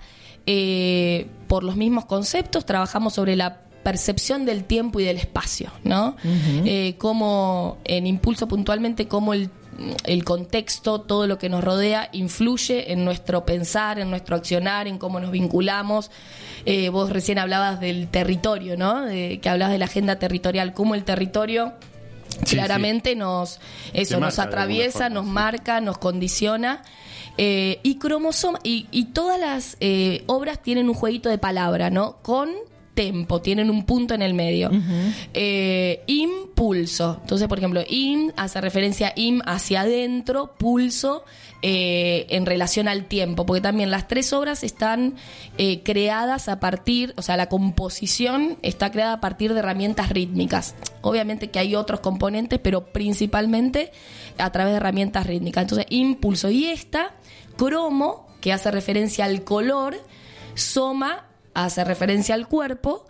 por los mismos conceptos. Trabajamos sobre la percepción del tiempo y del espacio, ¿no? Uh-huh. Como en Impulso puntualmente, cómo el contexto, todo lo que nos rodea influye en nuestro pensar, en nuestro accionar, en cómo nos vinculamos. Vos recién hablabas del territorio, ¿no? Que hablabas de la agenda territorial, cómo el territorio claramente nos atraviesa, nos marca, nos condiciona. Y Cromosoma y todas las obras tienen un jueguito de palabra, ¿no? Con tempo, tienen un punto en el medio. Uh-huh. Impulso. Entonces, por ejemplo, hace referencia hacia adentro, pulso en relación al tiempo, porque también las 3 obras están creadas a partir, o sea, la composición está creada a partir de herramientas rítmicas. Obviamente que hay otros componentes, pero principalmente a través de herramientas rítmicas. Entonces, impulso. Y esta, cromo, que hace referencia al color, soma, hace referencia al cuerpo,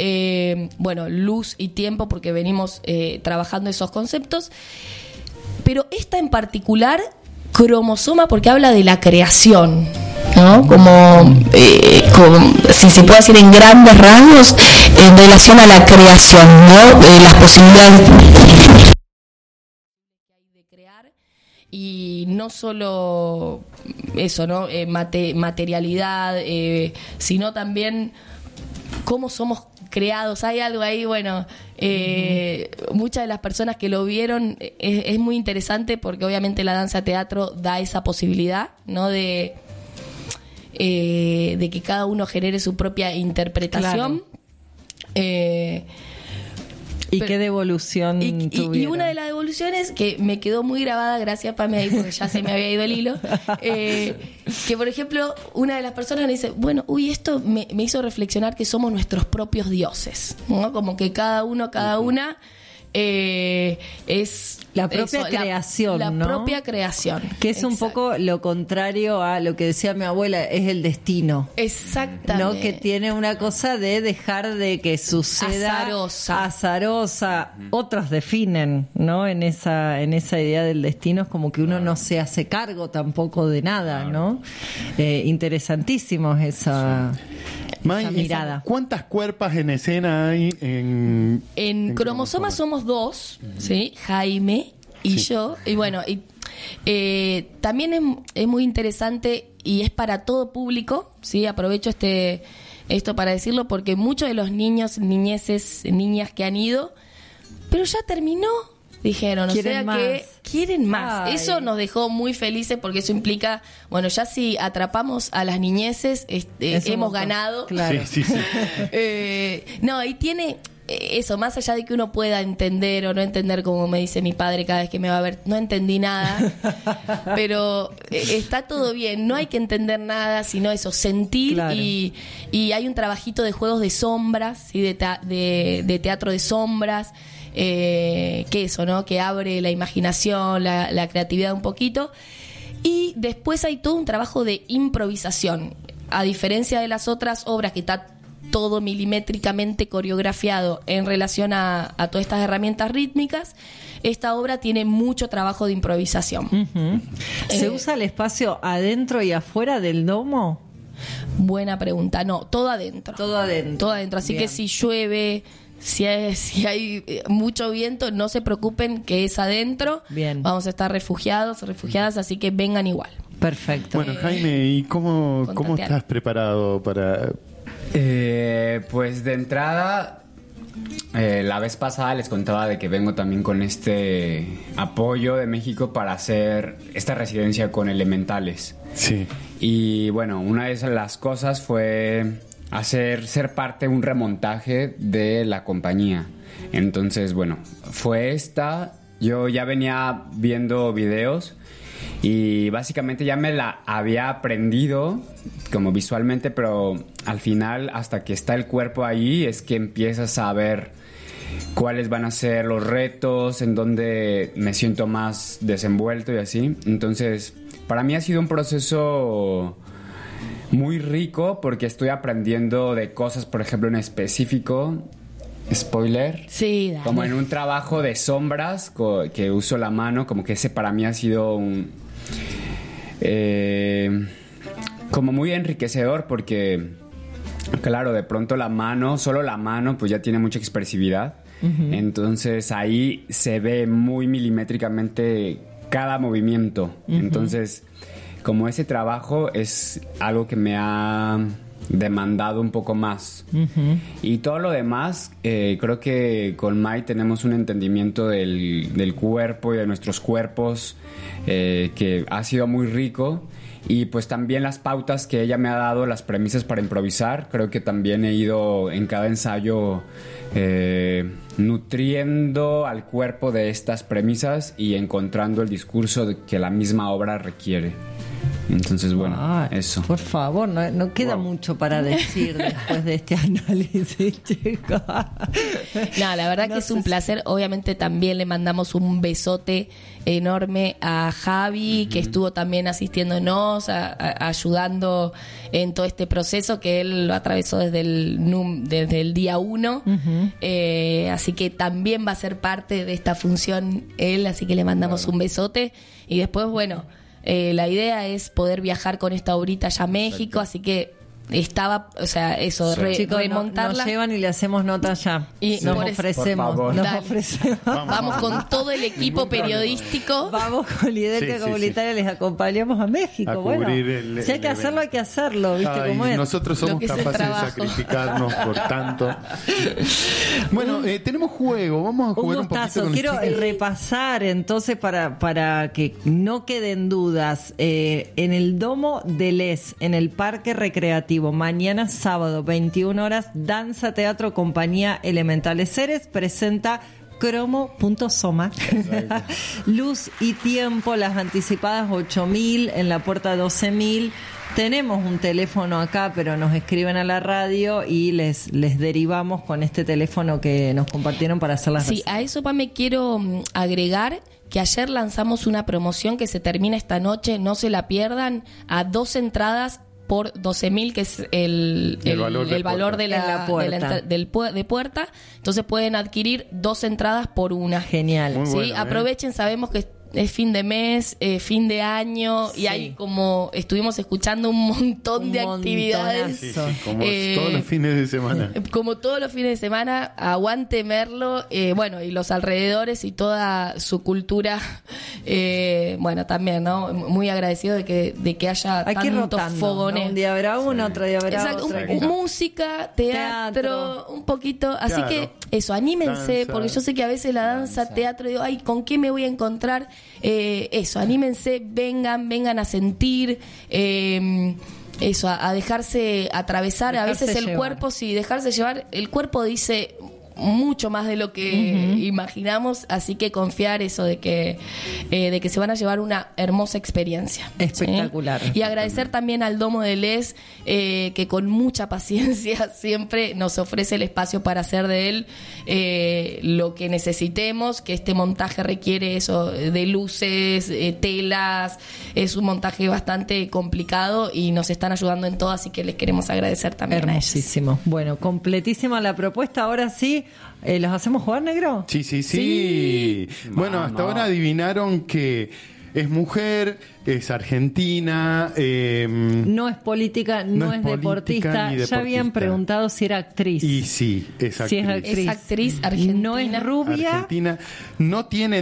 luz y tiempo, porque venimos trabajando esos conceptos, pero esta en particular, Cromosoma, porque habla de la creación, ¿no? Como si se puede decir en grandes rasgos, en relación a la creación, ¿no? Las posibilidades de crear, y no solo eso, ¿no? Materialidad, sino también cómo somos creados. Hay algo ahí, muchas de las personas que lo vieron, es muy interesante, porque obviamente la danza teatro da esa posibilidad, ¿no? De que cada uno genere su propia interpretación. Claro. ¿Y qué devolución tuvieron? Y una de las devoluciones que me quedó muy grabada, gracias Pame ahí, porque ya se me había ido el hilo, que por ejemplo una de las personas me dice, esto me hizo reflexionar que somos nuestros propios dioses, ¿no? Como que cada uno, cada una es la propia creación, la ¿no? propia creación, que es un poco lo contrario a lo que decía mi abuela, es el destino. Exactamente. ¿No? Que tiene una cosa de dejar de que suceda azarosa. Otros definen, ¿no? En esa idea del destino es como que uno no se hace cargo tampoco de nada, ¿no? Interesantísimo esa mirada. ¿Cuántas cuerpas en escena hay en Cromosoma? Somos 2, ¿sí? Jaime y yo. Y también es muy interesante y es para todo público, ¿sí? Aprovecho esto para decirlo, porque muchos de los niños, niñas que han ido, pero ya terminó, dijeron, que quieren más. Ay. Eso nos dejó muy felices, porque eso implica, ya si atrapamos a las niñeces, hemos ganado. Claro. Sí. Y tiene eso, más allá de que uno pueda entender o no entender, como me dice mi padre cada vez que me va a ver, no entendí nada, pero está todo bien, no hay que entender nada, sino eso, sentir. Claro. Y hay un trabajito de juegos de sombras, ¿sí? de teatro de sombras, que eso, ¿no? Que abre la imaginación, la creatividad un poquito. Y después hay todo un trabajo de improvisación, a diferencia de las otras obras que está todo milimétricamente coreografiado en relación a todas estas herramientas rítmicas. esta obra tiene mucho trabajo de improvisación. ¿Se usa el espacio adentro y afuera del domo? Buena pregunta. No, todo adentro. Todo adentro. Así que si llueve, si hay mucho viento, no se preocupen que es adentro. Bien. Vamos a estar refugiadas, así que vengan igual. Perfecto. Bueno, Jaime, ¿y cómo estás preparado para...? Pues de entrada, la vez pasada les contaba de que vengo también con este apoyo de México para hacer esta residencia con elementales. Sí. Y bueno, una de las cosas fue ser parte de un remontaje de la compañía. Entonces, bueno, fue esta. Yo ya venía viendo videos y básicamente ya me la había aprendido como visualmente, pero al final, hasta que está el cuerpo ahí, es que empiezas a ver cuáles van a ser los retos, en dónde me siento más desenvuelto y así. Entonces, para mí ha sido un proceso muy rico porque estoy aprendiendo de cosas, por ejemplo, en específico. Spoiler. Sí, dale. Como en un trabajo de sombras que uso la mano, como que ese para mí ha sido un como muy enriquecedor porque, claro, de pronto solo la mano, pues ya tiene mucha expresividad. Entonces ahí se ve muy milimétricamente cada movimiento. Entonces, como ese trabajo es algo que me ha demandado un poco más. Y todo lo demás, creo que con Mai tenemos un entendimiento del cuerpo y de nuestros cuerpos que ha sido muy rico. Y pues también las pautas que ella me ha dado, las premisas para improvisar, creo que también he ido en cada ensayo nutriendo al cuerpo de estas premisas y encontrando el discurso que la misma obra requiere. Entonces, bueno, eso. Por favor, no queda mucho para decir después de este análisis, chicos. No, la verdad que es un placer. Obviamente también le mandamos un besote enorme a Javi, que estuvo también asistiéndonos, ayudando en todo este proceso, que él lo atravesó desde el día 1. Así que también va a ser parte de esta función él, así que le mandamos un besote. Y después, bueno, la idea es poder viajar con esta obrita ya a México, así que estaba, o sea, eso, chicos, remontarla. Nos llevan y le hacemos nota ya. Y nos ofrecemos. Vamos con todo el equipo periodístico. Vamos con Lidencia Comunitaria, les acompañamos a México. Bueno, si hay que hacerlo, hay que hacerlo, ¿viste cómo es? Nosotros somos capaces de sacrificarnos por tanto. Bueno, tenemos juego, vamos a jugar un poquito con quiero repasar entonces para que no queden dudas. En el Domo de Les, en el Parque Recreativo, mañana sábado 21 horas, Danza Teatro Compañía Elementales Seres presenta Cromo.soma. Luz y Tiempo, las anticipadas 8.000, en la puerta 12.000. Tenemos un teléfono acá, pero nos escriben a la radio y les derivamos con este teléfono que nos compartieron para hacer las reservas. A eso me quiero agregar que ayer lanzamos una promoción que se termina esta noche, no se la pierdan, a 2 entradas por 12.000, que es el valor de puerta. Entonces pueden adquirir 2 entradas por una. Genial. Muy bueno, aprovechen, sabemos que es fin de mes, fin de año, y hay como estuvimos escuchando un montón de actividades. Como todos los fines de semana. Como todos los fines de semana, aguante Merlo, bueno, y los alrededores y toda su cultura, bueno, también, ¿no? Muy agradecido de que haya tantos fogones. ¿no? Un día habrá uno, otro día habrá otro. Música, teatro, un poquito. Así que eso, anímense, danza, porque yo sé que a veces la danza, teatro, digo, ay, ¿con qué me voy a encontrar? Eso, anímense, vengan a sentir, eso, a dejarse atravesar, a veces el cuerpo, sí, dejarse llevar, el cuerpo dice mucho más de lo que imaginamos, así que confiar eso de que se van a llevar una hermosa experiencia. Espectacular. Y agradecer también al Domo de Les, que con mucha paciencia siempre nos ofrece el espacio para hacer de él lo que necesitemos, que este montaje requiere eso de luces, telas, es un montaje bastante complicado y nos están ayudando en todo, así que les queremos agradecer también. Hermosísimo. a ellos. Bueno, completísima la propuesta. Ahora sí, ¿Los hacemos jugar, negro? Sí. Bueno, hasta ahora adivinaron que es mujer, es argentina. No es política, no es deportista. Ya habían preguntado si era actriz. Y sí, es actriz. Es actriz argentina. No es rubia. Argentina. No tiene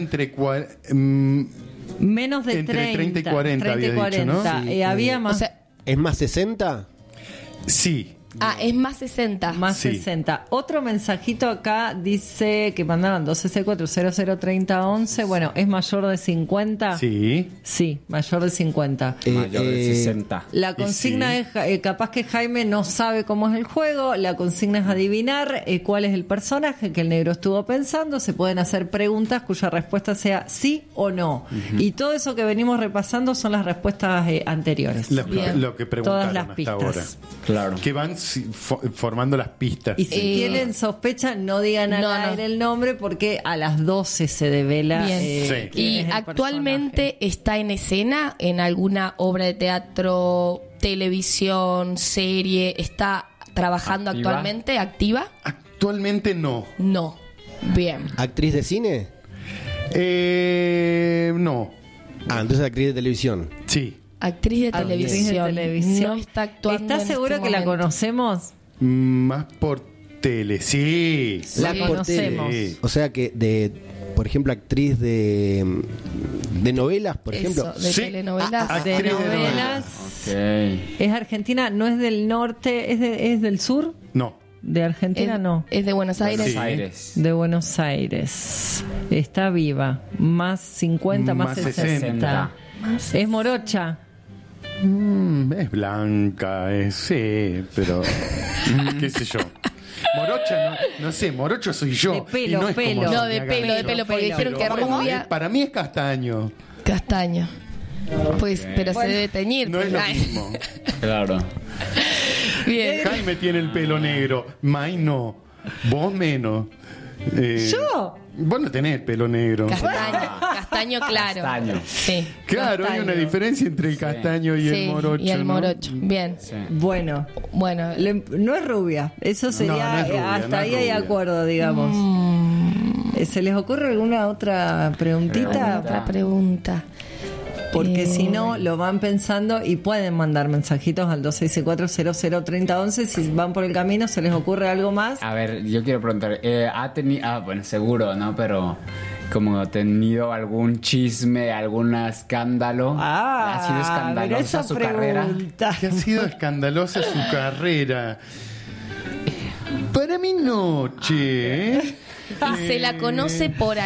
menos de entre 30 y 40, 30 y 40. Dicho, ¿no? Sí. Había más. O sea, ¿es más 60? Sí. Es más 60. Más 60. Otro mensajito acá dice que mandaban 264003011. Bueno, ¿es mayor de 50? Sí. Sí, mayor de 50. Mayor de 60. La consigna es, capaz que Jaime no sabe cómo es el juego, la consigna es adivinar cuál es el personaje que el negro estuvo pensando. Se pueden hacer preguntas cuya respuesta sea sí o no. Y todo eso que venimos repasando son las respuestas anteriores. Lo que preguntaron todas las hasta pistas. ahora. Claro. Que van formando las pistas. Y si tienen sospecha, no digan al aire el nombre, porque a las 12 se devela. Bien. Y actualmente está en escena en alguna obra de teatro, televisión, serie. ¿Está trabajando actualmente? ¿Activa? Actualmente no. No. Bien. ¿Actriz de cine? No. Entonces actriz de televisión. Sí. Actriz de televisión. No está actuando. ¿Estás seguro que la conocemos? Más por tele, sí. La conocemos. Sí. O sea que por ejemplo, actriz de novelas, por ejemplo. De telenovelas. De novelas. Okay. ¿Es argentina? ¿No es del norte? ¿Es del sur? No. De Argentina no. Es de Buenos Aires. Sí. De Buenos Aires. Está viva. Más 50, más 60. ¿Es morocha? Es blanca, sí, pero qué sé yo. Morocha, no sé, morocho soy yo. De pelo, y no es pelo. como No, de pelo, pero dijeron que rubia. Para mí es castaño. Castaño. Pues, pero se debe teñir. No es lo mismo. Claro. Bien. Jaime tiene el pelo negro, May no, vos menos. ¿Yo? Vos no tenés el pelo negro. Castaño claro. Castaño. Sí. Claro, Castaño. hay una diferencia entre el castaño y el morocho. Y el ¿no? morocho. Bien. Sí. Bueno, no es rubia. Eso sería, no es rubia, hasta no es ahí hay rubia. acuerdo, digamos. ¿Se les ocurre alguna otra preguntita? Otra pregunta. Porque si no, lo van pensando y pueden mandar mensajitos al 264003011. Si van por el camino, ¿se les ocurre algo más? A ver, yo quiero preguntar, ¿ha tenido, bueno, seguro, ¿no? Pero como ha tenido algún chisme, algún escándalo, ¿ha sido escandalosa su carrera? ¿Qué ha sido escandalosa su carrera? Para mí no, che. Y se la conoce por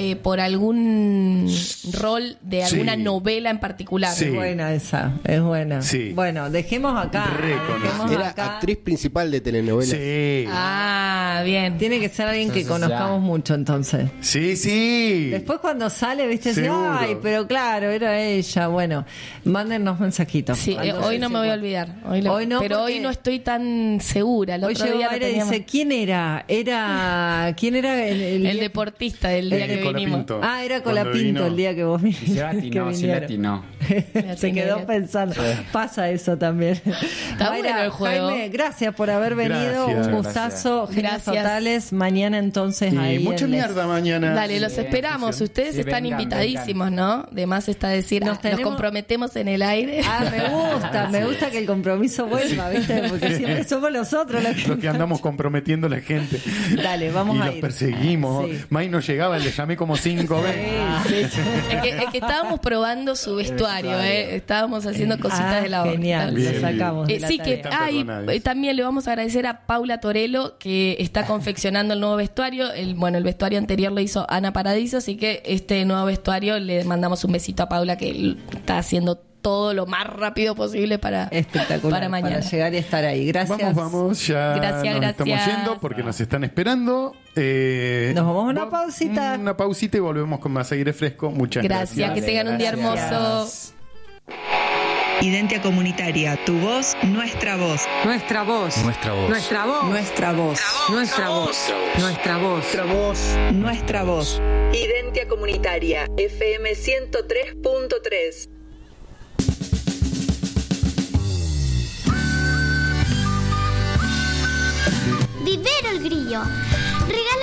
algún rol de alguna novela en particular. Sí. Es buena esa, es buena. Sí. Bueno, dejemos acá. Era actriz principal de telenovelas. Sí. Bien. Tiene que ser alguien que Entonces, conozcamos mucho, entonces. Sí. Después cuando sale, viste, dice, Seguro. ay, pero claro, era ella. Bueno, mándennos mensajitos. Sí, hoy no me voy a olvidar. Hoy no, pero porque hoy no estoy tan segura. El hoy otro llegó día Aire y teníamos... dice, ¿quién era? ¿Quién era el deportista del día que vinimos. Colapinto. Era Cuando Colapinto vino. el día que vos viniste. Sí le atinó. Se quedó pensando. Pasa eso también. Está bueno el juego. Jaime, gracias por haber venido. Gracias. Un gustazo. Genias Gracias. totales. Mañana entonces Y ahí. mucha en Les- mierda mañana. Dale, los esperamos. Ustedes Sí, están vengan, invitadísimos, ¿no? De más está decir, nos comprometemos en el aire. Me gusta que el compromiso vuelva, ¿viste? Porque siempre somos nosotros Los que andamos comprometiendo a la gente. Dale, vamos y a los ir. perseguimos. Sí. May no llegaba, le llamé como 5 veces. Es que estábamos probando su vestuario, estábamos haciendo cositas de la obra. Genial, Bien, lo sacamos. de la Sí, tarea. que Están perdonados. también le vamos a agradecer a Paula Torello, que está confeccionando el nuevo vestuario. El vestuario anterior lo hizo Ana Paradiso, así que este nuevo vestuario le mandamos un besito a Paula, que está haciendo todo lo más rápido posible para mañana. Para llegar y estar ahí. Gracias. Vamos, ya Gracias. nos estamos yendo porque nos están esperando. Nos vamos a una pausita. Una pausita y volvemos con más aire fresco. Muchas gracias. Gracias, que tengan un día hermoso. Identia Comunitaria, tu voz, nuestra voz. Nuestra voz. Nuestra voz. Nuestra voz. Nuestra voz. Nuestra voz. Nuestra voz. Nuestra voz. Nuestra voz. Identia Comunitaria, FM 103.3. Vivero el Grillo. Regala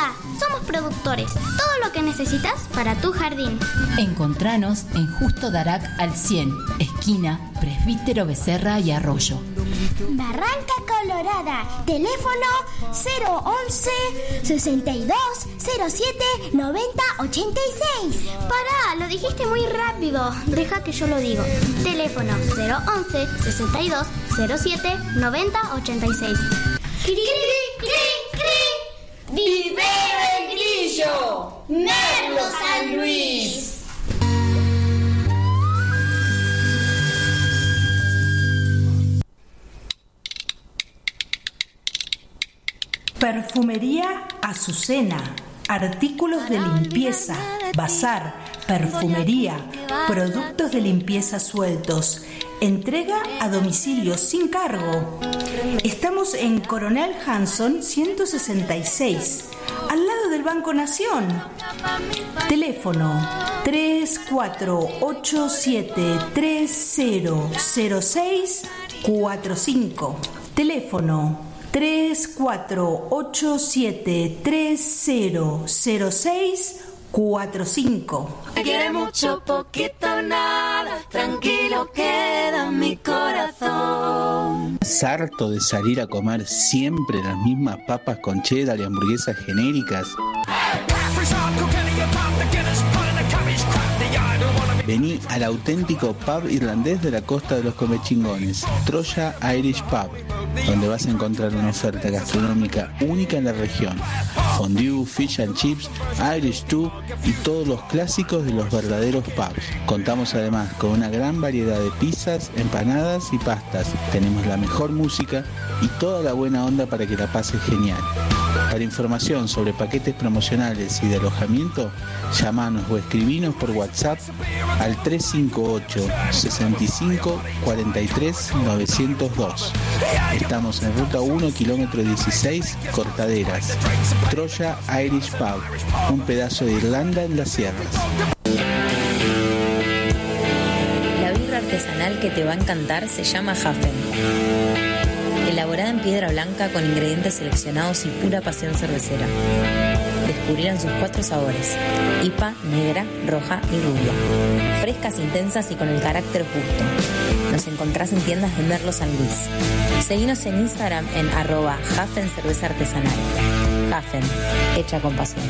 Hola, somos productores. Todo lo que necesitas para tu jardín. Encontranos en Justo Darac al 100, esquina Presbítero Becerra y Arroyo. Barranca Colorada, teléfono 011 62 07 90 86. Pará, lo dijiste muy rápido. Deja que yo lo digo. Teléfono 011 62 07 90 86. ¡Cri, cri, cri! ¡Vivero el Grillo! ¡Merlo San Luis! Perfumería Azucena, artículos de limpieza, bazar, perfumería, productos de limpieza sueltos, entrega a domicilio sin cargo. Estamos en Coronel Hanson 166, al lado del Banco Nación. Teléfono 3487300645. Teléfono 3487300645. Te quiere mucho, poquito, nada. Tranquilo queda mi corazón. ¿Estás harto de salir a comer siempre las mismas papas con cheddar y hamburguesas genéricas? Vení al auténtico pub irlandés de la costa de los comechingones, Troya Irish Pub, donde vas a encontrar una oferta gastronómica única en la región. Fondue, fish and chips, Irish stew y todos los clásicos de los verdaderos pubs. Contamos además con una gran variedad de pizzas, empanadas y pastas. Tenemos la mejor música y toda la buena onda para que la pases genial. Para información sobre paquetes promocionales y de alojamiento, llamanos o escribinos por WhatsApp al 358 65 43 902. Estamos en ruta 1, kilómetro 16, Cortaderas. Troya Irish Pub, un pedazo de Irlanda en las sierras. La birra artesanal que te va a encantar se llama Hafen. Elaborada en piedra blanca con ingredientes seleccionados y pura pasión cervecera. Descubrirán sus 4 sabores: IPA, negra, roja y rubia. Frescas, intensas y con el carácter justo. Nos encontrás en tiendas de Merlo San Luis. Seguinos en Instagram en @Hafen Cerveza Artesanal. Hafen, hecha con pasión.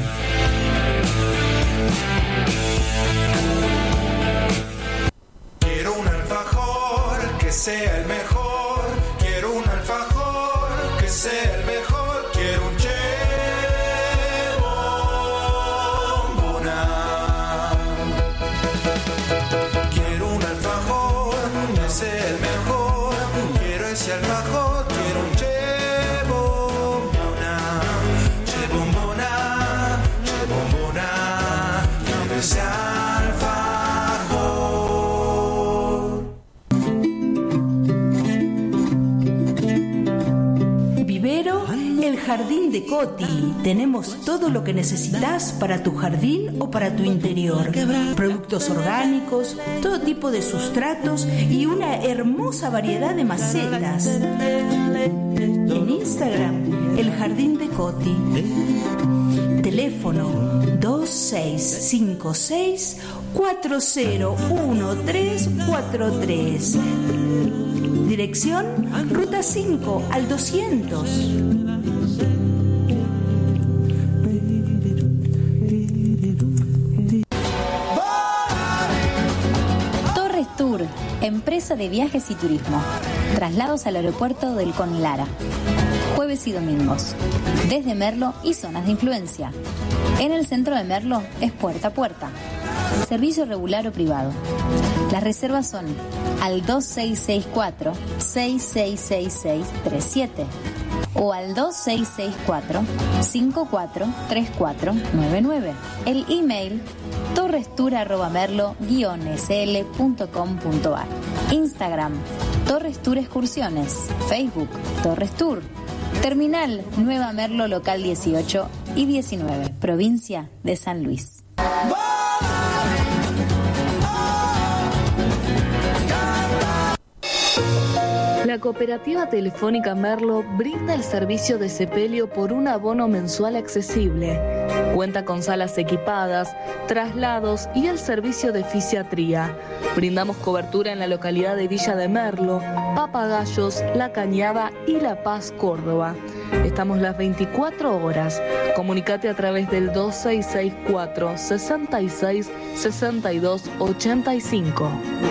Quiero un alfajor que sea el mejor. Quiero un alfajor que sea el mejor. Quiero un bombona. Quiero un alfajor que sea el mejor. Quiero ese alfajor. Quiero un bombona. Bombona. Quiero ese alfajor. El Jardín de Coti. Tenemos todo lo que necesitas para tu jardín o para tu interior. Productos orgánicos, todo tipo de sustratos y una hermosa variedad de macetas. En Instagram, El Jardín de Coti. Teléfono 2656 401343. Dirección Ruta 5 al 200. Torres Tour, empresa de viajes y turismo. Traslados al aeropuerto del Conlara. Jueves y domingos. Desde Merlo y zonas de influencia. En el centro de Merlo es puerta a puerta. Servicio regular o privado. Las reservas son al 2664-666637 o al 2664-543499. El email torrestour@merlo-sl.com.ar. Instagram Torres Tour Excursiones. Facebook Torres Tour. Terminal Nueva Merlo local 18 y 19, provincia de San Luis. La La Cooperativa Telefónica Merlo brinda el servicio de sepelio por un abono mensual accesible. Cuenta con salas equipadas, traslados y el servicio de fisiatría. Brindamos cobertura en la localidad de Villa de Merlo, Papagayos, La Cañada y La Paz, Córdoba. Estamos las 24 horas. Comunicate a través del 2664 66 62 85.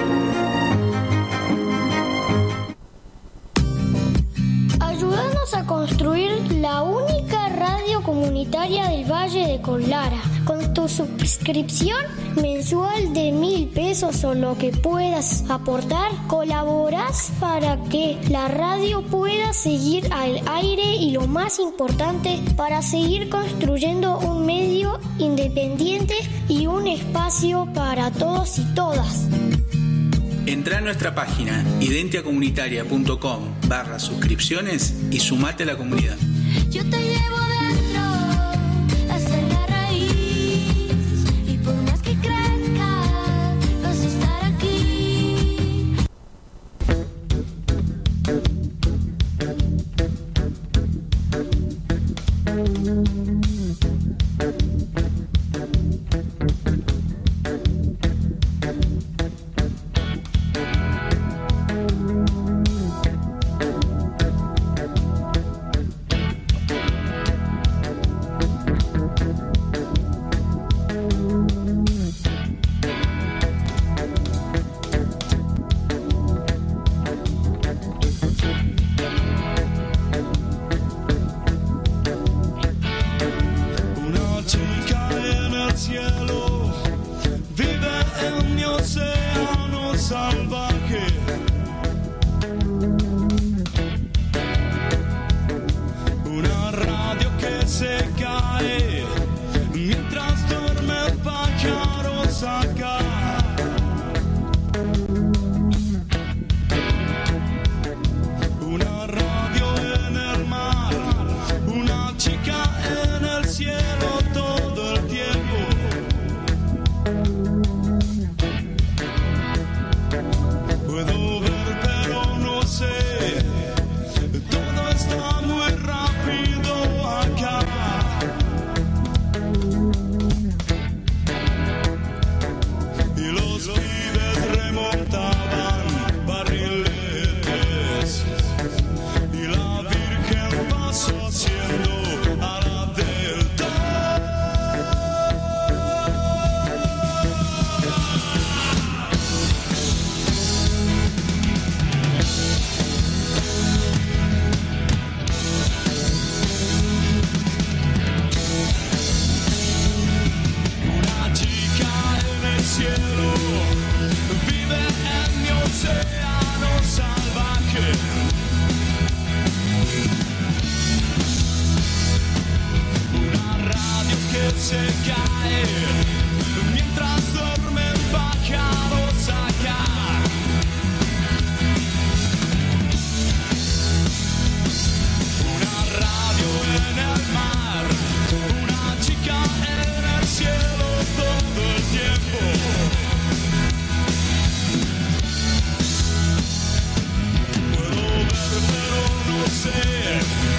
Ayúdanos a construir la única radio comunitaria del Valle de Conlara. Con tu suscripción mensual de 1.000 pesos o lo que puedas aportar, colaboras para que la radio pueda seguir al aire y, lo más importante, para seguir construyendo un medio independiente y un espacio para todos y todas. Entrá a nuestra página identiacomunitaria.com/suscripciones y sumate a la comunidad. Yo te llevo dentro hasta la raíz y por más que crezca vas a estar aquí.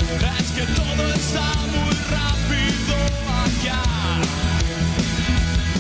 Es que todo está muy rápido acá.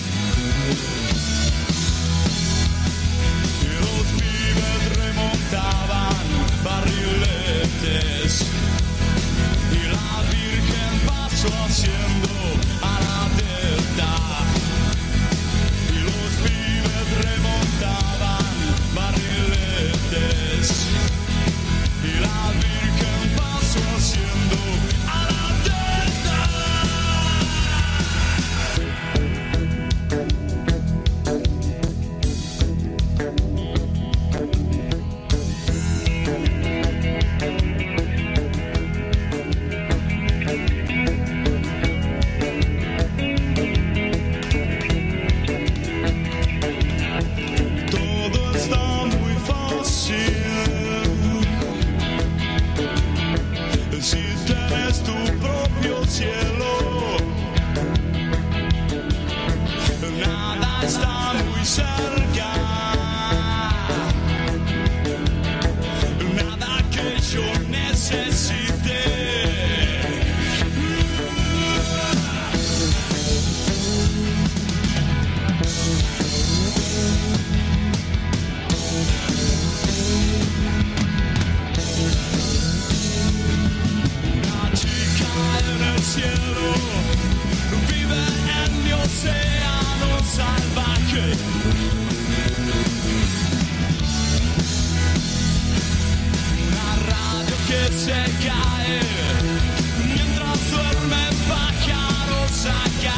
se cae mientras duerme pájaros acá.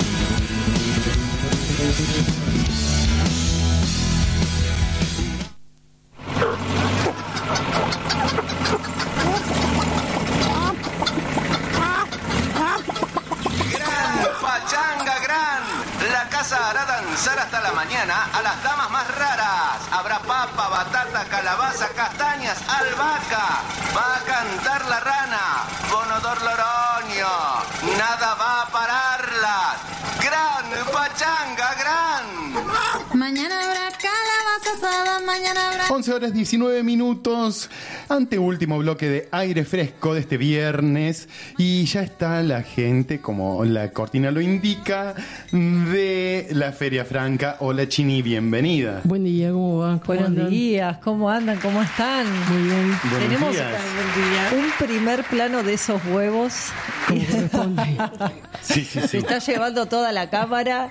Pachanga Gran. La casa hará danzar hasta la mañana a las damas más raras. Habrá papa, batata, calabaza, castañas, albahaca. Va a cantar la rana, Bonodor Loroño. Nada va a pararlas. Gran Pachanga Gran. Mañana habrá calabaza asada, mañana habrá... 11:19, anteúltimo bloque de aire fresco de este viernes, y ya está la gente, como la cortina lo indica, de la Feria Franca. Hola Chini, bienvenida. Buen día, ¿cómo va? Buenos días, ¿cómo andan? ¿Cómo están? Muy bien. Tenemos un primer plano de esos huevos. Como corresponde. Sí. Se está llevando toda la cámara.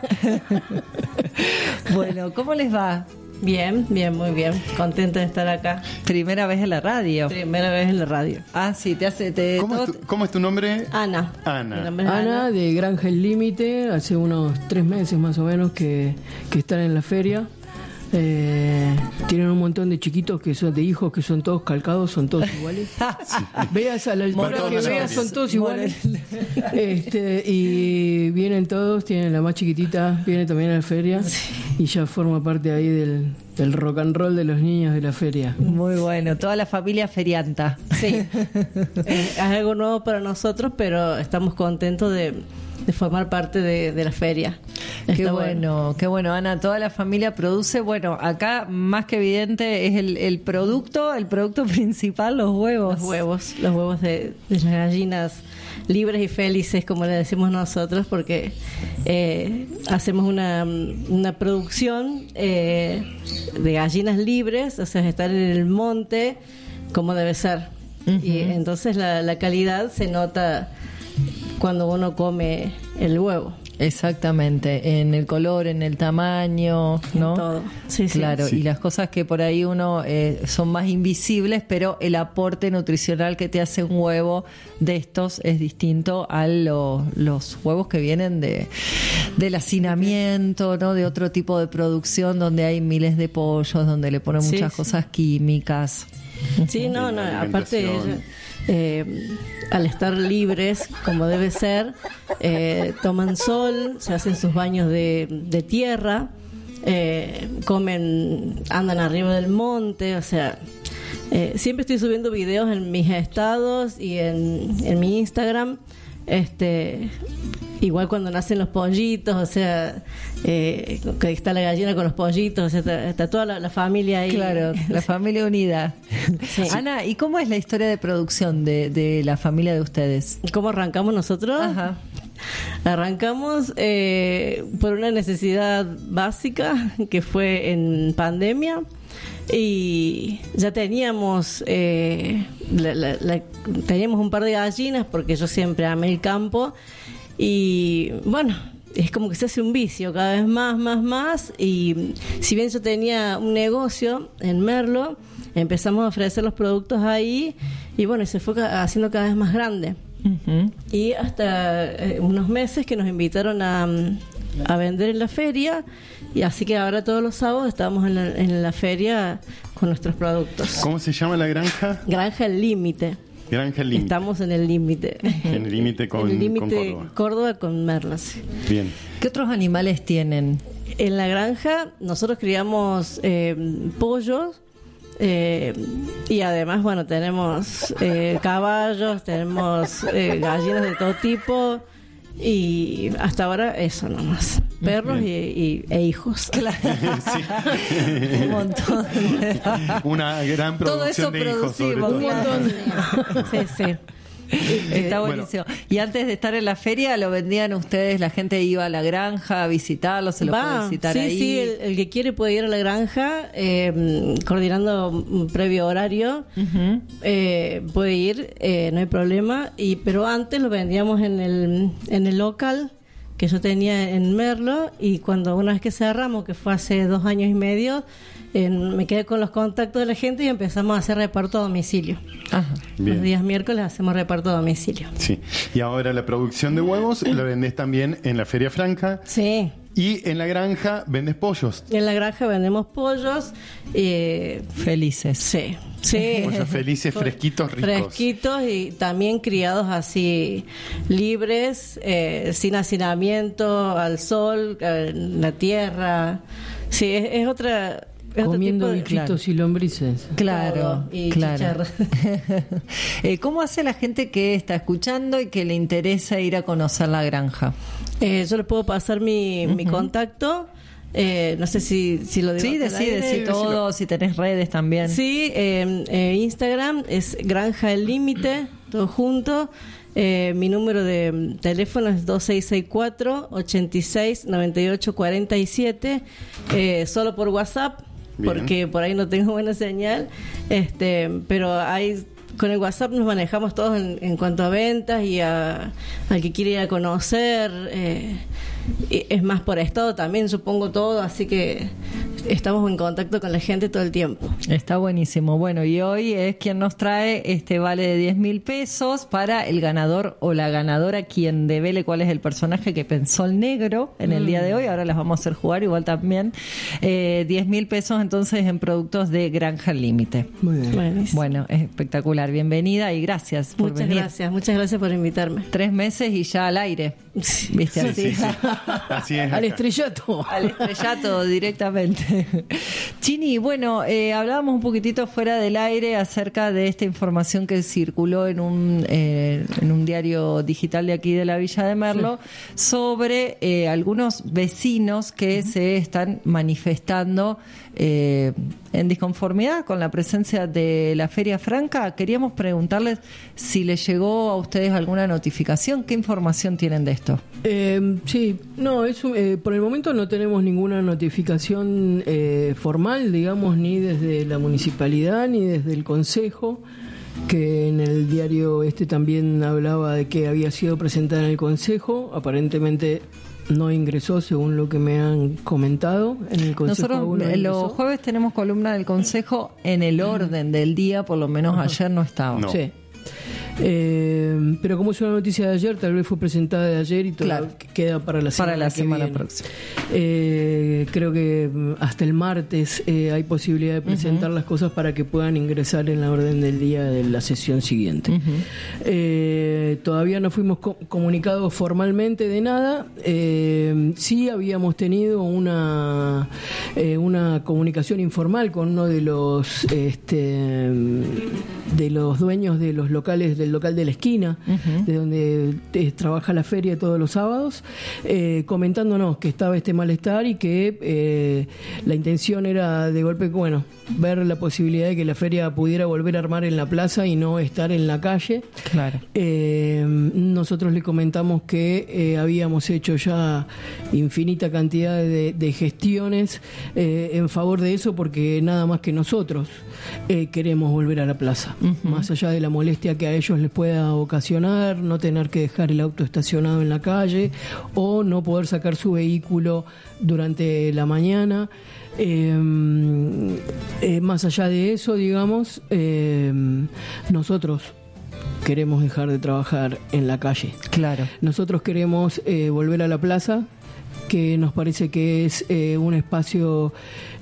Bueno, ¿cómo les va? Bien, muy bien. Contenta de estar acá. Primera vez en la radio. Primera vez en la radio. Ah, sí, te hace... ¿Cómo es tu nombre? Ana. Mi nombre es Ana, de Granja El Límite. Hace unos 3 meses más o menos que están en la feria. Tienen un montón de chiquitos que son de hijos que son todos calcados, son todos iguales. Veas a la altura que veas, son todos iguales. Y vienen todos, tienen la más chiquitita, viene también a la feria y ya forma parte ahí del rock and roll de los niños de la feria. Muy bueno, toda la familia ferianta. Sí, es algo nuevo para nosotros, pero estamos contentos de formar parte de la feria. Qué bueno, Ana, toda la familia produce. Bueno, acá más que evidente es el producto principal, los huevos. Los huevos de las gallinas libres y felices, como le decimos nosotros, porque hacemos una producción de gallinas libres, o sea, estar en el monte como debe ser. Y entonces la calidad se nota cuando uno come el huevo. Exactamente, en el color, en el tamaño, ¿no? En todo. Sí, claro, sí. Y las cosas que por ahí uno son más invisibles, pero el aporte nutricional que te hace un huevo de estos es distinto a los huevos que vienen del hacinamiento, ¿no? De otro tipo de producción donde hay miles de pollos, donde le ponen muchas cosas químicas. Sí, no, aparte al estar libres como debe ser, toman sol, se hacen sus baños de tierra, andan arriba del monte, o sea, siempre estoy subiendo videos en mis estados y en mi Instagram, igual cuando nacen los pollitos, o sea, que está la gallina con los pollitos, o sea, está toda la familia ahí. Claro, la familia unida. Sí. Ana, ¿y cómo es la historia de producción de la familia de ustedes? ¿Cómo arrancamos nosotros? Ajá. Arrancamos por una necesidad básica que fue en pandemia. Y ya teníamos teníamos un par de gallinas porque yo siempre amé el campo y bueno, es como que se hace un vicio cada vez más y si bien yo tenía un negocio en Merlo, empezamos a ofrecer los productos ahí y bueno, se fue haciendo cada vez más grande. Y hasta unos meses que nos invitaron a vender en la feria y así que ahora todos los sábados estamos en la feria con nuestros productos. ¿Cómo se llama la granja? Granja El Límite. Granja El Límite. Estamos en el límite. En el límite con Córdoba. Córdoba con Merlas. Bien. ¿Qué otros animales tienen? En la granja nosotros criamos pollos. Y además, bueno, tenemos caballos, tenemos gallinas de todo tipo y hasta ahora eso nomás. Perros e hijos. Claro. Un montón. Una gran producción de hijos, sobre todo. Un montón. Sí. Está buenísimo. Bueno. Y antes de estar en la feria, ¿lo vendían ustedes? ¿La gente iba a la granja a visitarlo? ¿Se lo puede visitar ahí? Sí, el que quiere puede ir a la granja, coordinando un previo horario, puede ir, no hay problema. Pero antes lo vendíamos en el local que yo tenía en Merlo, y cuando una vez que cerramos, que fue hace 2 años y medio, me quedé con los contactos de la gente y empezamos a hacer reparto a domicilio. Ajá. Los días miércoles hacemos reparto a domicilio. Sí. Y ahora la producción de huevos la vendés también en la Feria Franca. Sí. Y en la granja vendes pollos. En la granja vendemos pollos. Felices. Sí. Pollos felices, fresquitos, ricos. Fresquitos y también criados así, libres, sin hacinamiento, al sol, en la tierra. Sí, es otra... Comiendo bichitos y lombrices. Claro, y claro. ¿Cómo hace la gente que está escuchando y que le interesa ir a conocer la granja? Yo les puedo pasar mi contacto. No sé si lo digo. Sí, decí todo, si tenés redes también. Sí, Instagram es Granja El Límite, todo junto. Mi número de teléfono es 2664 86 98 47, solo por WhatsApp. Bien. Porque por ahí no tengo buena señal, pero con el WhatsApp nos manejamos todos en cuanto a ventas y al que quiere ir a conocer. Es más por estado también, supongo, todo, así que estamos en contacto con la gente todo el tiempo. Está buenísimo. Bueno, y hoy es quien nos trae este vale de 10.000 pesos para el ganador o la ganadora, quien devele cuál es el personaje que pensó el negro en el día de hoy. Ahora las vamos a hacer jugar igual también. 10.000 pesos entonces en productos de Granja al Límite. Muy bien. Buenísimo. Bueno, es espectacular. Bienvenida y gracias por venir. Muchas gracias por invitarme. 3 meses y ya al aire. ¿Viste? Así. Sí. Así es. Al estrellato. Al estrellato directamente. Chini, bueno, hablábamos un poquitito fuera del aire acerca de esta información que circuló en un diario digital de aquí de la Villa de Merlo, sobre algunos vecinos que se están manifestando en disconformidad con la presencia de la Feria Franca. Queríamos preguntarles si les llegó a ustedes alguna notificación. ¿Qué información tienen de esto? Sí, no, por el momento no tenemos ninguna notificación formal, digamos, ni desde la municipalidad ni desde el consejo, que en el diario también hablaba de que había sido presentada en el consejo. Aparentemente no ingresó, según lo que me han comentado. En el consejo nosotros los jueves tenemos columna del consejo en el orden del día, por lo menos ayer no estaba. No. Sí. Pero como es una noticia de ayer, tal vez fue presentada de ayer y todo queda para la semana próxima. Creo que hasta el martes hay posibilidad de presentar las cosas para que puedan ingresar en la orden del día de la sesión siguiente. Todavía no fuimos comunicados formalmente de nada. Sí habíamos tenido una comunicación informal con uno de los dueños de los locales, del local de la esquina, de donde trabaja la feria todos los sábados, comentándonos que estaba este malestar y que la intención era de golpe, ver la posibilidad de que la feria pudiera volver a armar en la plaza y no estar en la calle. Claro. Nosotros le comentamos que habíamos hecho ya infinita cantidad de gestiones en favor de eso, porque nada más que nosotros queremos volver a la plaza. Más allá de la molestia que a ellos les pueda ocasionar, no tener que dejar el auto estacionado en la calle o no poder sacar su vehículo durante la mañana. Más allá de eso, digamos, nosotros queremos dejar de trabajar en la calle. Claro. Nosotros queremos volver a la plaza, que nos parece que es un espacio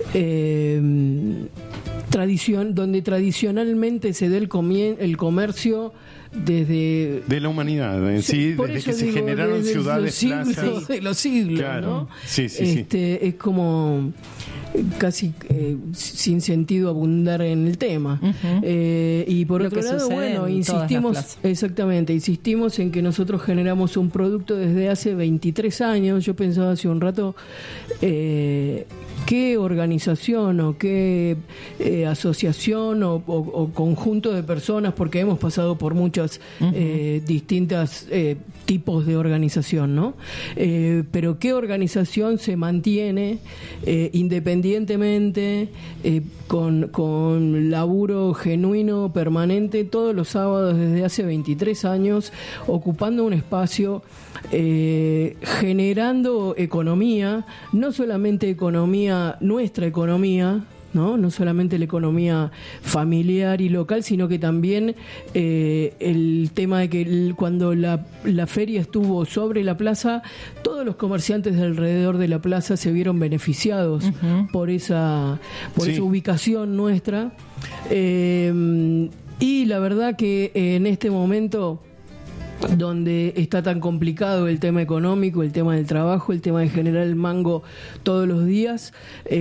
donde tradicionalmente se da el comercio desde la humanidad en sí, desde que se generaron ciudades, plazas de los siglos, claro. ¿no? Sí. Es como casi sin sentido abundar en el tema. Y por otro lado, insistimos en que nosotros generamos un producto desde hace 23 años. Yo pensaba hace un rato qué organización o qué asociación o conjunto de personas, porque hemos pasado por muchas distintas tipos de organización, ¿no? Pero qué organización se mantiene independientemente, con laburo genuino, permanente, todos los sábados desde hace 23 años, ocupando un espacio, generando economía, no solamente economía, nuestra economía, no solamente la economía familiar y local, sino que también el tema de que cuando la feria estuvo sobre la plaza, todos los comerciantes de alrededor de la plaza se vieron beneficiados por esa ubicación nuestra, y la verdad que en este momento donde está tan complicado el tema económico, el tema del trabajo, el tema de generar el mango todos los días,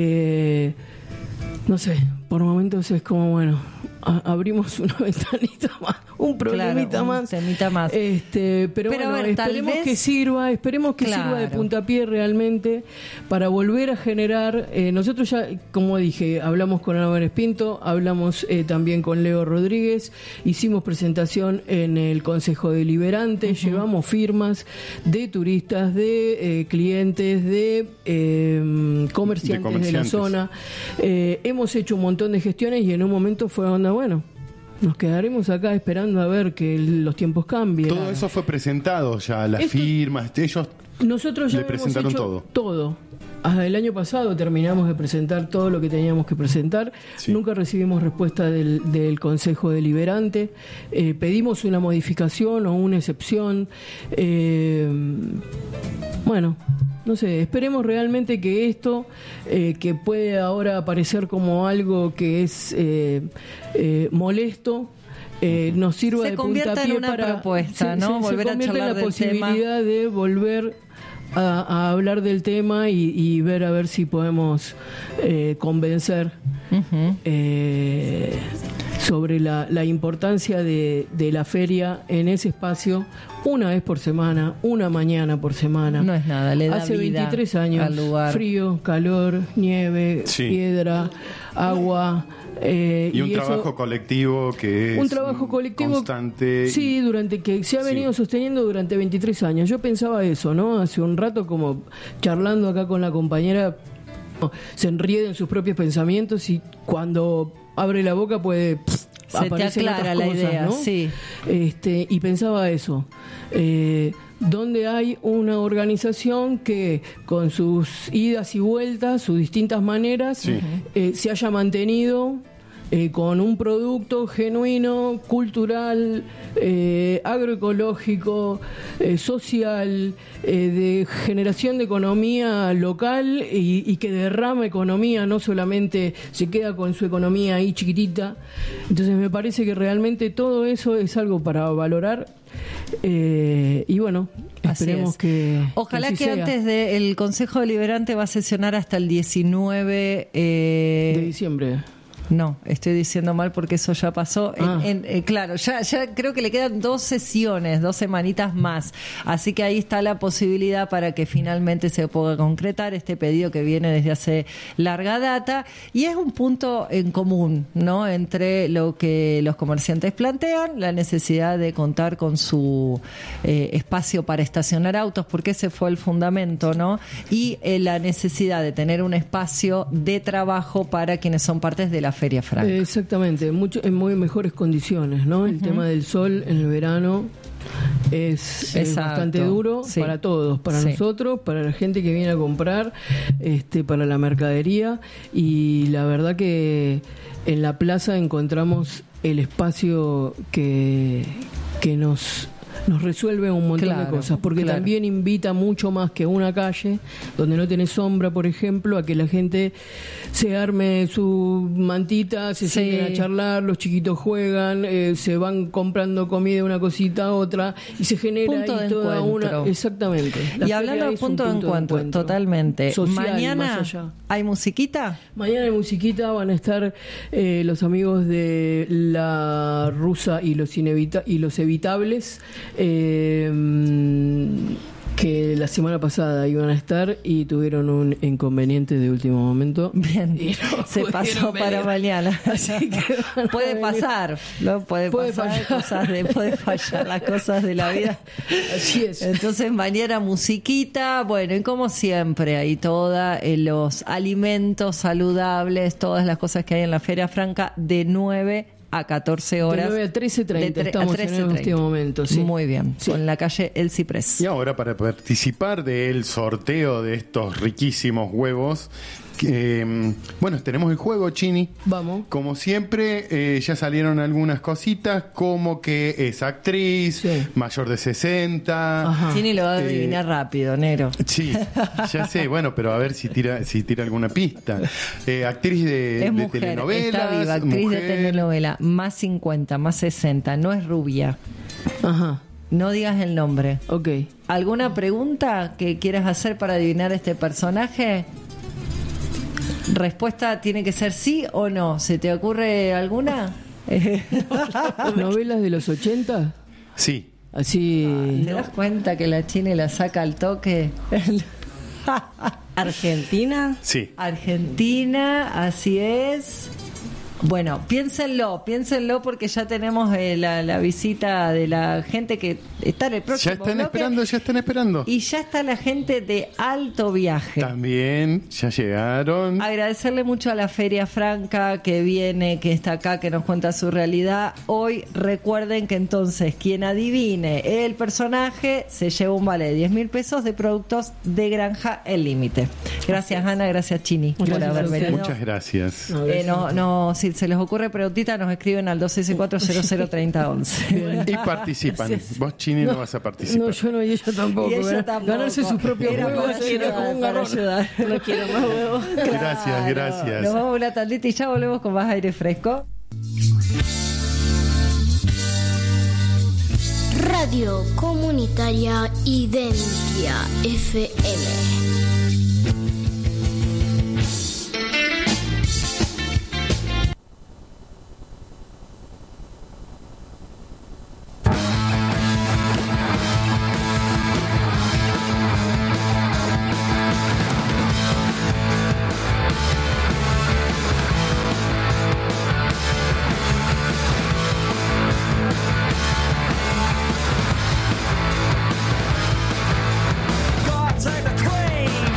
no sé, por momentos es como, bueno, abrimos una ventanita más, un problemita más. Temita más. Pero bueno, a ver, esperemos que sirva de puntapié realmente para volver a generar. Nosotros ya, como dije, hablamos con Álvarez Pinto, hablamos también con Leo Rodríguez, hicimos presentación en el Consejo Deliberante, llevamos firmas de turistas, de clientes, de comerciantes de la zona. Hemos hecho un montón de gestiones y en un momento fue onda, bueno, nos quedaremos acá esperando a ver que los tiempos cambien. Todo eso fue presentado ya, las firmas, ellos nosotros ya le presentaron todo. Hasta el año pasado terminamos de presentar todo lo que teníamos que presentar. Nunca recibimos respuesta del Consejo Deliberante. Pedimos una modificación o una excepción. Bueno, no sé, esperemos realmente que esto, que puede ahora parecer como algo que es molesto, nos sirva se de convierta en una propuesta, ¿no? Volver a charlar la posibilidad de volver a hablar del tema y ver a ver si podemos convencer sobre la importancia de la feria en ese espacio, una vez por semana, una mañana por semana. No es nada, le da hace vida 23 años, al lugar. Frío, calor, nieve, piedra, agua. Y un trabajo colectivo que es un trabajo colectivo constante. Sí, que se ha venido sosteniendo durante 23 años. Yo pensaba eso, ¿no? Hace un rato, como charlando acá con la compañera, se enrieda en sus propios pensamientos y cuando abre la boca puede se te aclara la idea, ¿no? Sí. Y pensaba eso. Donde hay una organización que con sus idas y vueltas, sus distintas maneras, se haya mantenido con un producto genuino, cultural, agroecológico, social, de generación de economía local y que derrama economía, no solamente se queda con su economía ahí chiquitita. Entonces me parece que realmente todo eso es algo para valorar. Y bueno, esperemos que ojalá que sea. Antes del Consejo Deliberante va a sesionar hasta el 19 de diciembre. No, estoy diciendo mal porque eso ya pasó. Claro, ya creo que le quedan 2 sesiones, 2 semanitas más. Así que ahí está la posibilidad para que finalmente se pueda concretar este pedido que viene desde hace larga data. Y es un punto en común, ¿no? Entre lo que los comerciantes plantean, la necesidad de contar con su espacio para estacionar autos, porque ese fue el fundamento, ¿no? Y la necesidad de tener un espacio de trabajo para quienes son partes de la Feria Franca. Exactamente, en muy mejores condiciones, ¿no? El tema del sol en el verano es bastante duro para todos, para nosotros, para la gente que viene a comprar, para la mercadería, y la verdad que en la plaza encontramos el espacio que nos resuelve un montón de cosas, porque también invita mucho más que una calle donde no tenés sombra, por ejemplo, a que la gente se arme su mantita, se sienten a charlar, los chiquitos juegan, se van comprando comida, una cosita a otra, y se genera punto ahí de toda encuentro. Exactamente. Y hablando de punto de encuentro, totalmente. Social, mañana más allá. ¿hay musiquita? Mañana hay musiquita, van a estar los amigos de La Rusa y los Evitables. que la semana pasada iban a estar y tuvieron un inconveniente de último momento. Bien, no se pasó para mañana. Así que puede pasar, ¿no? Puede pasar, puede fallar las cosas de la vida. Así es. Entonces mañana musiquita, bueno, y como siempre, ahí todos los alimentos saludables, todas las cosas que hay en la Feria Franca, de 9 a 14 horas. De 9 a 13:30 estamos en este momento. Sí. Muy bien, sí. En la calle El Ciprés. Y ahora, para participar del sorteo de estos riquísimos huevos, bueno, tenemos el juego, Chini. Vamos. Como siempre, ya salieron algunas cositas, como que es actriz, mayor de 60. Ajá. Chini lo va a adivinar rápido, Nero. Sí, ya sé, bueno, pero a ver si tira alguna pista. Actriz de mujer, telenovelas. Está viva, actriz mujer. de telenovela, más 50, más 60, no es rubia. Ajá. No digas el nombre. Ok. ¿Alguna pregunta que quieras hacer para adivinar este personaje? Respuesta tiene que ser sí o no. ¿Se te ocurre alguna? ¿Novelas de los 80? Sí. Así. ¿Te das cuenta que la Chini la saca al toque? ¿Argentina? Sí. Argentina, así es. Bueno, piénsenlo porque ya tenemos la visita de la gente que está en el próximo Ya están bloque. esperando. Y ya está la gente de Alto Viaje. También, ya llegaron. Agradecerle mucho a la Feria Franca que viene, que está acá, que nos cuenta su realidad. Hoy recuerden que entonces quien adivine el personaje se lleva un vale de 10.000 pesos de productos de Granja El Límite. Gracias, Ana, gracias, Chini, por haber venido. Muchas gracias. Si se les ocurre preguntita, nos escriben al 264-003011. Y participan. Vos, Chini, no vas a participar. No, yo no, y ella tampoco. Y ella tampoco. Ganarse sus propios huevos era como un garrón. No quiero más huevos. Gracias. Nos vamos a una tandita y ya volvemos con más aire fresco. Radio Comunitaria Identia FM. Take the train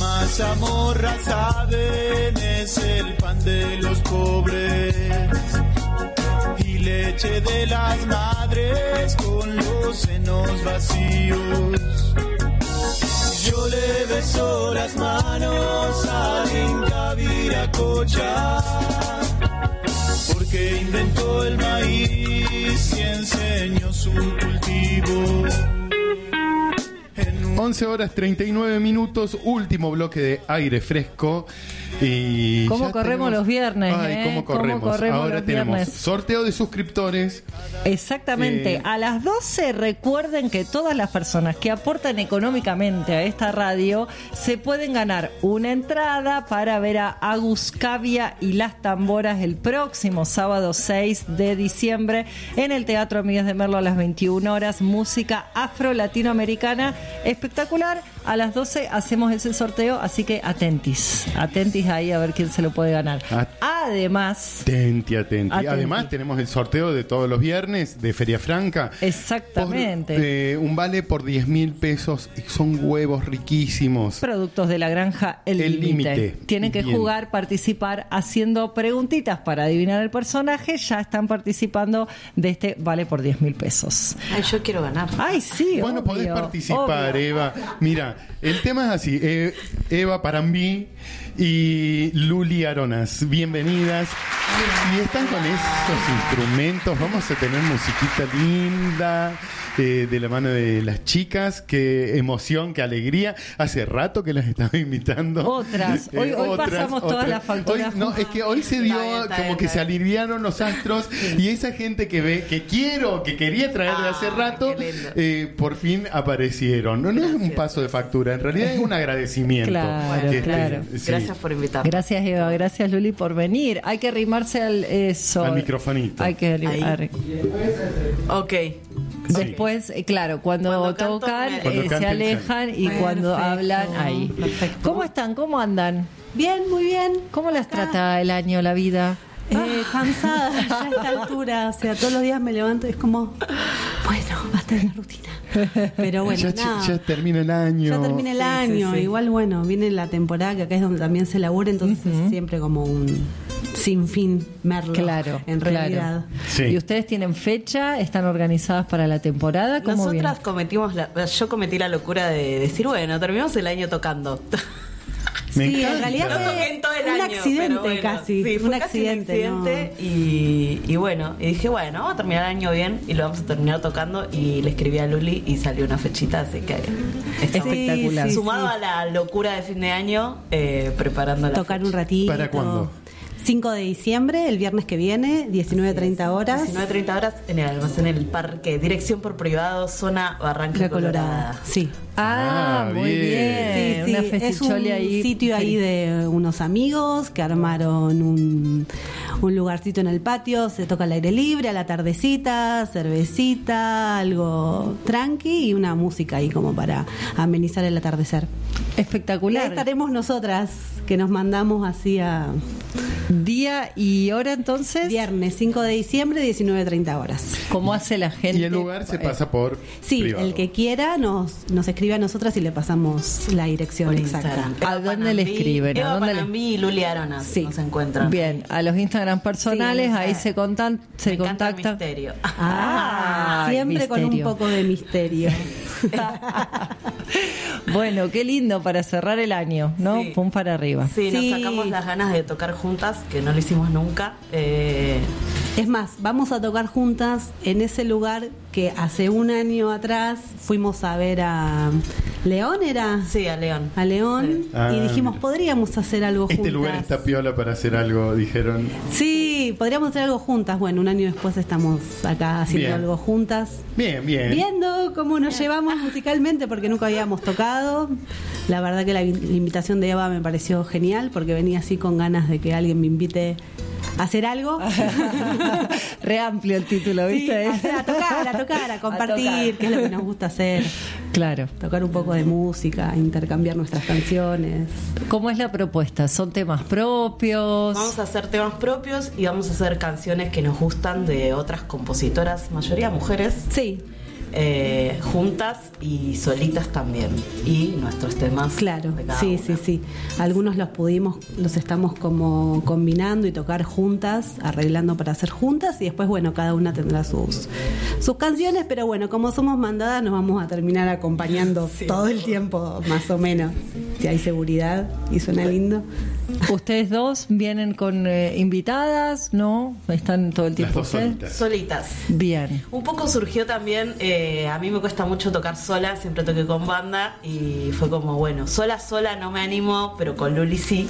mazamorra saben, es el pan de los pobres y leche de las madres con los senos vacíos. Yo le beso las manos al Inca Viracocha, porque inventó el maíz y enseñó su cultivo. 11 horas 39 minutos, último bloque de aire fresco. Y ¿Cómo corremos los viernes? Ay, ¿cómo corremos? Ahora los tenemos viernes? sorteo de suscriptores. Exactamente. A las 12 recuerden que todas las personas que aportan económicamente a esta radio se pueden ganar una entrada para ver a Agus Cavia y las Tamboras el próximo sábado 6 de diciembre en el Teatro Amigas de Merlo a las 21 horas. Música afro-latinoamericana espectacular. A las 12 hacemos ese sorteo, así que atentis ahí a ver quién se lo puede ganar. Además, Atenti. Además tenemos el sorteo de todos los viernes de Feria Franca. Exactamente. Un vale por 10.000 pesos. Son huevos riquísimos. Productos de la granja El Límite. Tienen que jugar, participar haciendo preguntitas para adivinar el personaje. Ya están participando de este vale por 10.000 pesos. Ay, yo quiero ganar. Ay, sí. Bueno, obvio, podés participar, obvio. Eva. Mira, el tema es así. Eva Parambí y Luli Aronas, bienvenidas. Y están con esos instrumentos. Vamos a tener musiquita linda de la mano de las chicas. Qué emoción, qué alegría. Hace rato que las estaba invitando. Otras. Hoy pasamos todas las facturas. Es que hoy se dio como que se aliviaron los astros y esa gente que quería traer de hace rato, por fin aparecieron. No es un paso de factura, en realidad es un agradecimiento. Claro. Sí. Gracias por invitarme. Gracias, Eva. Gracias, Luli, por venir. Hay que arrimarse al microfonito. Hay que arrimar. Ok. Después, claro, cuando tocan, se alejan y cuando hablan, ahí. Perfecto. ¿Cómo están? ¿Cómo andan? Bien, muy bien. ¿Cómo las trata el año, la vida? Cansada ya a esta altura, o sea, todos los días me levanto y es como, bueno, basta de la rutina. Pero bueno, ya termina el año. Ya termina el año. Igual, bueno, viene la temporada que acá es donde también se labura, entonces es siempre como un sinfín Merlo. Claro, en realidad. Sí. ¿Y ustedes tienen fecha? ¿Están organizadas para la temporada? ¿Cómo Nosotras yo cometí la locura de decir, bueno, terminamos el año tocando. Sí, en realidad no toqué en todo el año, accidente pero bueno, casi. Sí, fue un casi accidente. Un accidente y bueno, y dije, bueno, vamos a terminar el año bien y lo vamos a terminar tocando y le escribí a Luli y salió una fechita, así que espectacular. Sumado a la locura de fin de año, preparando la tocar fecha. un ratito. ¿Para cuándo? 5 de diciembre, el viernes que viene, 19:30 horas. 19:30 horas en el almacén El Parque, dirección por privado, zona Barranca Colorada. Sí. Muy bien. Sí, Una es un festicholia ahí. sitio ahí de unos amigos que armaron un lugarcito en el patio, se toca al aire libre, a la tardecita, cervecita, algo tranqui y una música ahí como para amenizar el atardecer. Espectacular. Y ahí estaremos nosotras, que nos mandamos así a... ¿Día y hora entonces? Viernes 5 de diciembre, 19:30 horas. ¿Cómo hace la gente? Y el lugar se pasa por privado. El que quiera nos escribe a nosotras y le pasamos la dirección Por exacta. Instagram. ¿A dónde le escriben? Eva Panambí y Luli Aronas nos encuentran. Bien, a los Instagram personales, Sí, ahí se contactan. El misterio. Siempre con un poco de misterio. Bueno, qué lindo para cerrar el año, ¿no? Sí. Pum para arriba. Sí, nos sacamos las ganas de tocar juntas, que no lo hicimos nunca. Es más, vamos a tocar juntas en ese lugar que hace un año atrás fuimos a ver a León, ¿era? Sí, a León. A León, Sí. y dijimos, podríamos hacer algo juntas. Este lugar está piola para hacer algo, dijeron. Sí, podríamos hacer algo juntas. Bueno, un año después estamos acá haciendo Bien. algo juntas. Bien. Viendo cómo nos llevamos musicalmente, porque nunca habíamos tocado. La verdad que la invitación de Eva me pareció genial, porque venía así con ganas de que alguien me invite a hacer algo. Re amplio el título, ¿viste? Sí, a tocar, a compartir, A tocar. que es lo que nos gusta hacer. Claro. Tocar un poco de música, intercambiar nuestras canciones. ¿Cómo es la propuesta? ¿Son temas propios? Vamos a hacer temas propios y vamos a hacer canciones que nos gustan de otras compositoras, mayoría mujeres. Sí. juntas y solitas también, y nuestros temas. Claro, de cada sí, una. sí. Algunos los estamos como combinando y tocar juntas, arreglando para hacer juntas, y después, bueno, cada una tendrá sus canciones, pero bueno, como somos mandadas, nos vamos a terminar acompañando todo el tiempo, más o menos. Si hay seguridad y suena lindo. ¿Ustedes dos vienen con invitadas? ¿No? ¿Están todo el tiempo ustedes? Solitas. Bien. Un poco surgió también, a mí me cuesta mucho tocar sola, siempre toqué con banda, y fue como, bueno, sola no me animo, pero con Luli sí.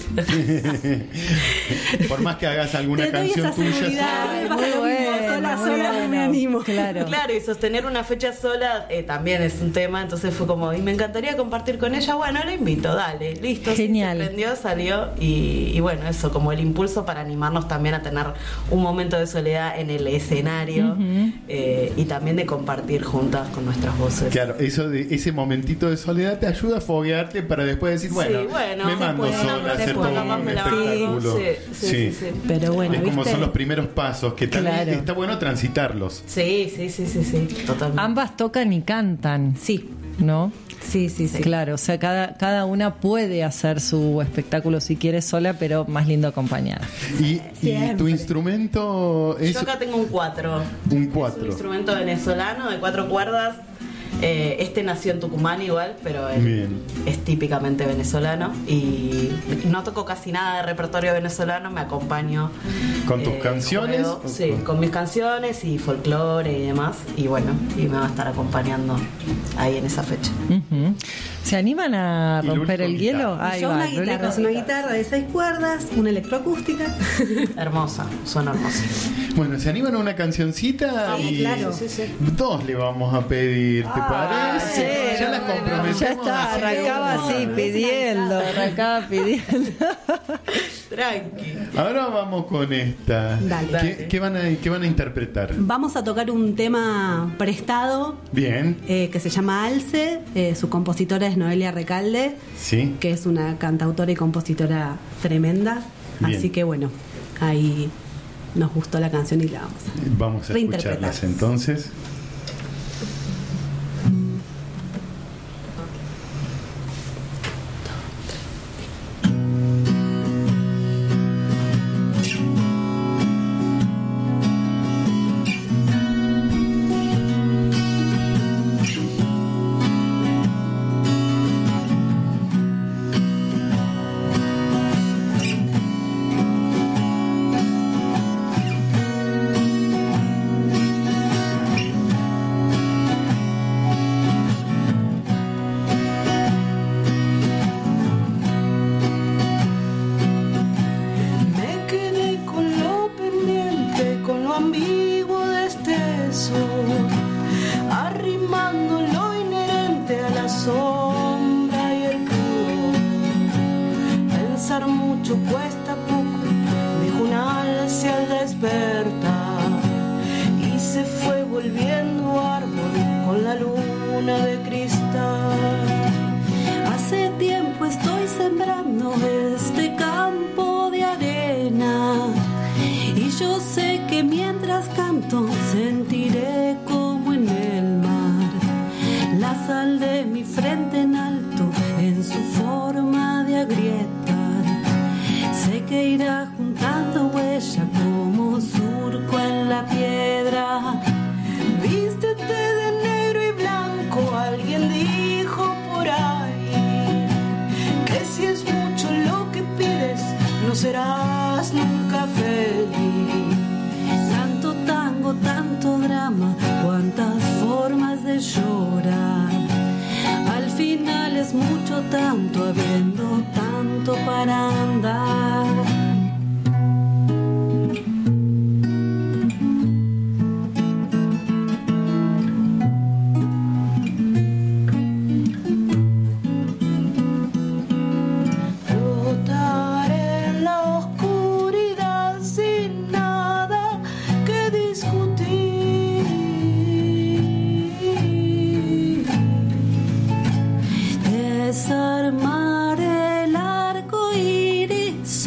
Por más que hagas alguna Te doy canción esa tuya. seguridad, Muy bueno, sola no me animo. Claro. Claro, y sostener una fecha sola también es un tema, entonces fue como, y me encantaría compartir con ella, bueno, la invito, dale, listo. Genial. Sí, se prendió, salió, y bueno, eso, como el impulso para animarnos también a tener un momento de soledad en el escenario, y también de compartir juntas con nuestras voces. Claro, ese momentito de soledad te ayuda a foguearte para después decir, bueno, me mando sola a hacer todo un espectáculo. Sí. Pero bueno, es como ¿viste? son los primeros pasos, que también está bueno transitarlos. Sí, totalmente. Ambas tocan y cantan. Sí. ¿No? Sí. Claro, o sea, cada una puede hacer su espectáculo si quiere sola, pero más lindo acompañada. ¿Y tu instrumento es? Yo acá tengo un 4. Un Es 4. un instrumento venezolano de 4 cuerdas. Este nació en Tucumán igual, pero es típicamente venezolano, y no toco casi nada de repertorio venezolano, me acompaño ¿Con tus canciones? Sí, con mis canciones y folclore y demás, y bueno, y me va a estar acompañando ahí en esa fecha. ¿Se animan a romper el hielo? Yo una guitarra de 6 cuerdas, una electroacústica. Hermosa, suena hermosa. Bueno, ¿se animan a una cancioncita? Sí, y claro. dos le vamos a pedir, ¿te parece? Ya las comprometemos. Ya está, arrancaba así pidiendo. Tranqui. Ahora vamos con esta. Dale. ¿Qué van a interpretar? Vamos a tocar un tema prestado. Bien. Que se llama Alce. Su compositora es Noelia Recalde. Sí. Que es una cantautora y compositora tremenda. Bien. Así que bueno, ahí nos gustó la canción y la vamos a escucharlas entonces. Desarmar el arco iris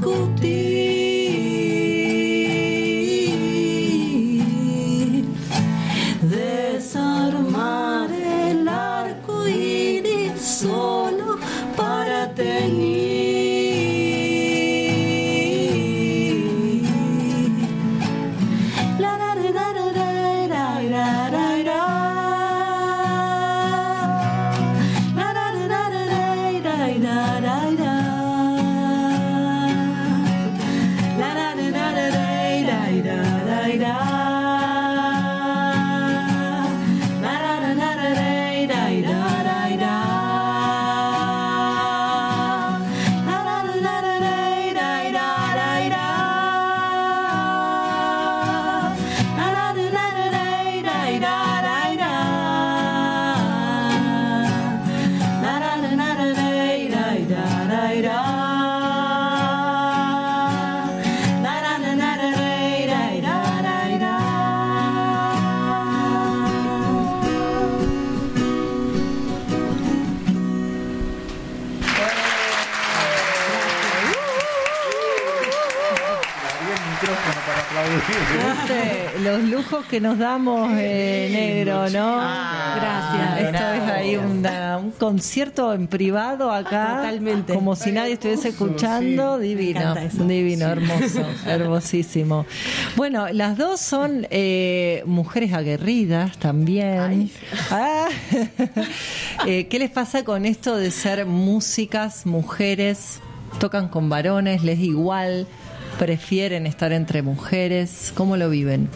discutir, desarmar el arco iris solo para teñir. Los lujos que nos damos, negro, ¿no? Gracias. Esto es ahí un concierto en privado acá. Totalmente. Como si nadie estuviese escuchando. Sí. Divino, divino, hermoso, hermosísimo. Bueno, las dos son mujeres aguerridas también. ¿Qué les pasa con esto de ser músicas, mujeres? ¿Tocan con varones? ¿Les da igual? ¿Prefieren estar entre mujeres? ¿Cómo lo viven?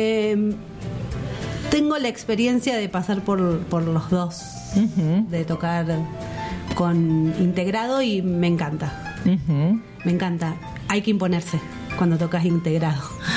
Tengo la experiencia de pasar por los dos, de tocar con integrado y me encanta. Me encanta. Hay que imponerse cuando tocas integrado.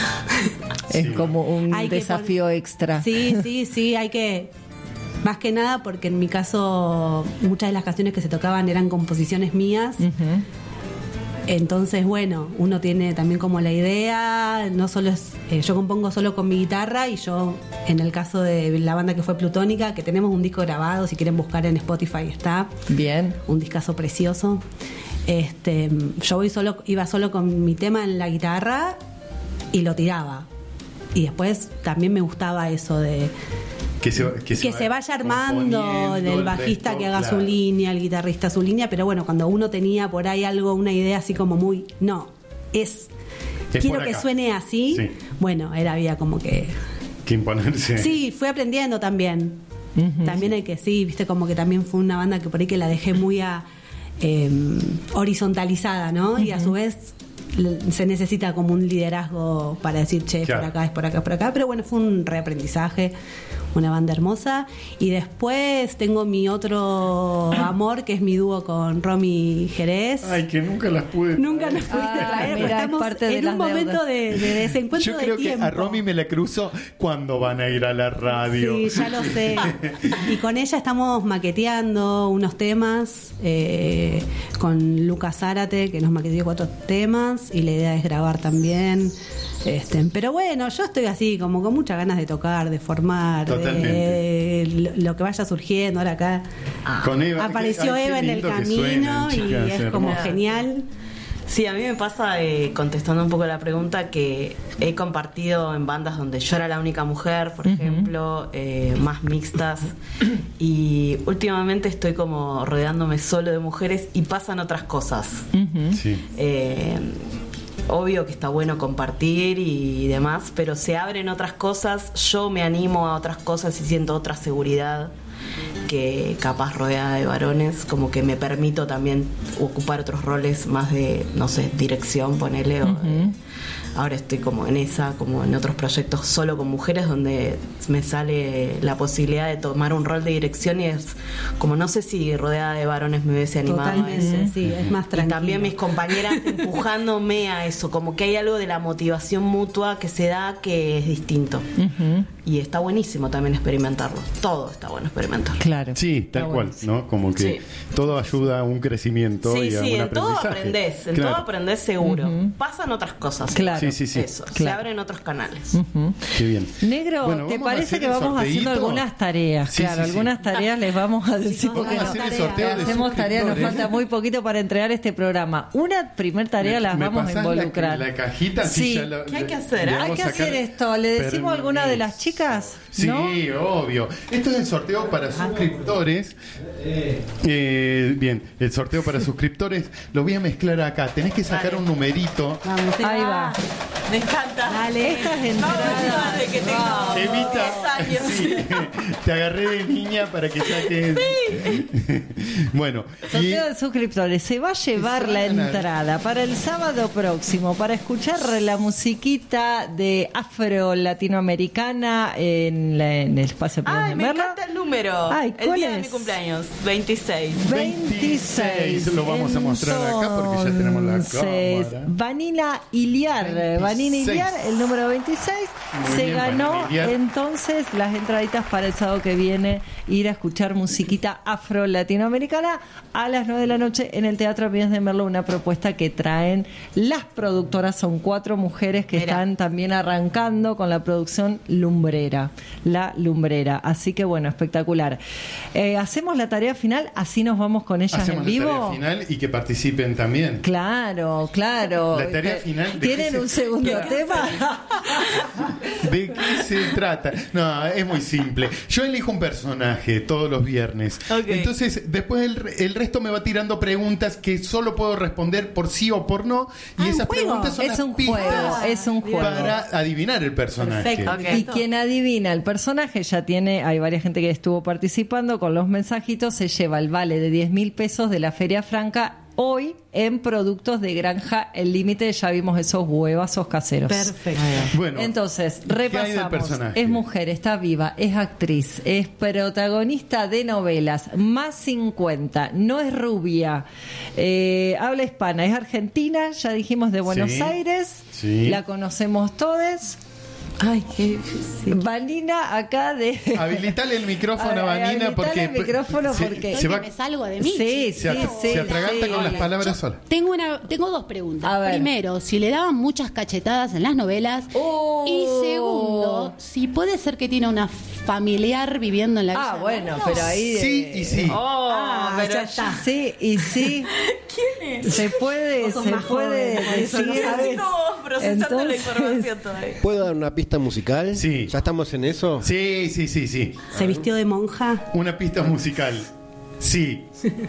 Es como un desafío extra. Sí, hay que... Más que nada porque en mi caso muchas de las canciones que se tocaban eran composiciones mías. Entonces, bueno, uno tiene también como la idea, no solo es, yo compongo solo con mi guitarra, y yo, en el caso de la banda que fue Plutónica, que tenemos un disco grabado, si quieren buscar en Spotify está. Bien. Un discazo precioso. Yo iba solo con mi tema en la guitarra y lo tiraba. Y después también me gustaba eso de... Que se vaya armando, del bajista que haga su línea, el guitarrista su línea, pero bueno, cuando uno tenía por ahí algo, una idea así como muy, quiero que suene así, bueno, había como que imponerse. Sí, fui aprendiendo también. También hay que, viste, como que también fue una banda que por ahí que la dejé muy horizontalizada, ¿no? Y a su vez se necesita como un liderazgo para decir, che, por acá, es por acá, por acá, pero bueno, fue un reaprendizaje. Una banda hermosa. Y después tengo mi otro amor, que es mi dúo con Romy Jerez. Ay, que nunca las pude traer. Mira, estamos parte en un momento de desencuentro. Yo creo que a Romy me la cruzo cuando van a ir a la radio. Sí, ya lo sé. Y con ella estamos maqueteando unos temas con Lucas Zárate, que nos maqueteó 4 temas, y la idea es grabar también. Pero bueno, yo estoy así, como con muchas ganas de tocar, de formar, lo que vaya surgiendo. Ahora acá con Eva, apareció Eva en el camino, y es como genial. Sí, a mí me pasa, contestando un poco la pregunta, que he compartido en bandas donde yo era la única mujer, por ejemplo, más mixtas, y últimamente estoy como rodeándome solo de mujeres y pasan otras cosas. Obvio que está bueno compartir y demás, pero se abren otras cosas, yo me animo a otras cosas y siento otra seguridad que capaz rodeada de varones, como que me permito también ocupar otros roles más de, no sé, dirección, ponele, ahora estoy como en como en otros proyectos solo con mujeres, donde me sale la posibilidad de tomar un rol de dirección, y es como, no sé si rodeada de varones me hubiese animado. Totalmente, sí, es más tranquilo. Y también mis compañeras empujándome a eso, como que hay algo de la motivación mutua que se da que es distinto. Y está buenísimo también experimentarlo. Todo está bueno experimentar. Claro. Claro. Sí, tal cual, ¿no? Como que todo ayuda a un crecimiento y a un en todo aprendizaje. aprendés, Claro. todo aprendés seguro. Pasan otras cosas. Claro. Sí. Eso, se abren otros canales. Qué bien. Negro, Bueno, ¿te vamos a parece hacer que el vamos haciendo sorteíto. algunas tareas? Sí, Claro, sí, sí. algunas tareas les vamos a decir. Vamos a hacer el sorteo de hacemos tareas, nos suscriptores. falta muy poquito para entregar este programa. Una primer tarea las ¿Me vamos a pasás involucrar. la cajita? Sí. Ya la- ¿Qué hay que hacer? le Hay vamos que a sacar hacer esto. ¿Le decimos a alguna de las chicas? Sí, ¿No? obvio. Esto es el sorteo para suscriptores. Bien, el sorteo para suscriptores lo voy a mezclar acá. Tenés que sacar un numerito. Ahí va. Me encanta. Dale, estas entradas. De que tengo Evita, 10 años. sí, te agarré de niña para que saques. Bueno, y Sorteo de suscriptores. Se va a llevar la entrada para el sábado próximo para escuchar la musiquita de afro latinoamericana en el espacio Ay, me Merlo. encanta el número. Ay, el ¿cuál día de es? mi cumpleaños, 26. 26. Lo vamos a mostrar acá porque ya tenemos la Entonces, cámara. Vanina Iliar. 26. Vanina Iliar, el número 26. Muy se bien, ganó Vanina Iliar. entonces las entraditas para el sábado que viene, ir a escuchar musiquita afro latinoamericana a las 9 de la noche en el Teatro Mies de Merlo, una propuesta que traen las productoras, son 4 mujeres que están también arrancando con la producción lumbrera, La Lumbrera, así que bueno, espectacular. Hacemos la tarea final, así nos vamos con ellas hacemos en vivo. la tarea final y que participen también. Claro, claro. La tarea final. ¿de ¿Tienen qué un segundo tema? ¿De qué se trata? No, es muy simple. Yo elijo un personaje todos los viernes. Entonces, después el resto me va tirando preguntas que solo puedo responder por sí o por no. Y esas preguntas son las pistas Es un juego. para adivinar el personaje. Y quien adivina el personaje ya tiene, hay varias gente que estuvo participando con los mensajitos, se lleva el vale de 10.000 pesos de la Feria Franca hoy en productos de Granja El Límite. Ya vimos esos huevazos caseros. Perfecto. Bueno, entonces, ¿qué hay del repasamos. personaje? Es mujer, está viva, es actriz, es protagonista de novelas, más 50, no es rubia, habla hispana, es argentina, ya dijimos, de Buenos Sí. Aires, Sí. la conocemos todos. Ay, qué difícil. Vanina acá de... Habilitale el micrófono a Vanina Habilitale porque el micrófono porque... se va, me salgo de mí. Sí, se, sí, se sí. atraganta sí. con las palabras solas. Tengo dos preguntas. A ver. Primero, si le daban muchas cachetadas en las novelas. Y segundo, si puede ser que tiene una familiar viviendo en la Villa. Bueno, pero ahí... Sí y sí. Pero ya está. Sí y sí. ¿Quién es? Se puede decir. Estamos procesando la Entonces- información todavía. ¿Puedo dar una pista musical? Sí. ¿Ya estamos en eso? Sí. ¿Se vistió de monja? Una pista musical. Sí.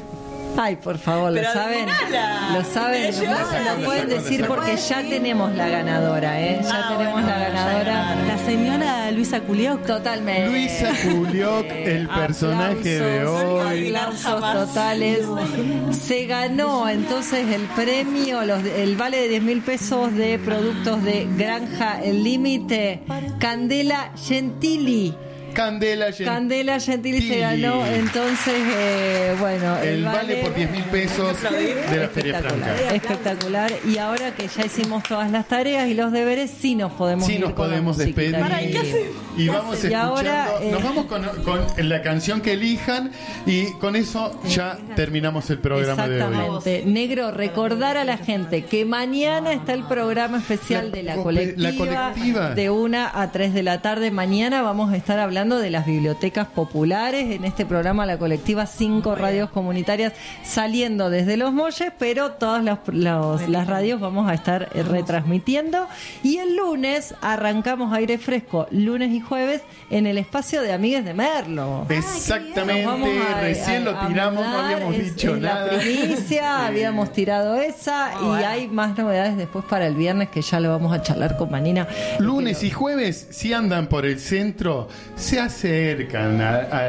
Ay, por favor, ¿lo Pero saben? adivinala. ¿Lo saben? Yo- Lo pueden decir porque ya tenemos la ganadora, ¿eh? Ya tenemos la ganadora. La señora Luisa Culioc. Totalmente. Luisa Culioc, el personaje de hoy. Aplausos totales. Se ganó entonces el premio, el vale de 10.000 pesos de productos de Granja El Límite. Candela Gentili. Candela Gentili se ganó entonces, bueno, el vale por 10.000 pesos de la Feria Franca. Espectacular. Y ahora que ya hicimos todas las tareas y los deberes, sí nos podemos Sí, ir nos con la podemos musiquita. despedir. Y vamos Y escuchando. ahora, Nos vamos con la canción que elijan y con eso ya terminamos el programa de hoy. Exactamente. Negro, recordar a la gente que mañana está el programa especial de la colectiva de 1 a 3 de la tarde. Mañana vamos a estar hablando de las bibliotecas populares. En este programa la colectiva 5 radios comunitarias saliendo desde Los Molles, pero todas las radios vamos a estar retransmitiendo. Y el lunes arrancamos aire fresco, lunes y jueves, en el espacio de Amigues de Merlo. Exactamente, Nos vamos recién lo tiramos, no mudar, habíamos dicho es nada. La primicia, habíamos tirado esa y hay más novedades después para el viernes que ya lo vamos a charlar con Vanina. Lunes y jueves, si andan por el centro, se acercan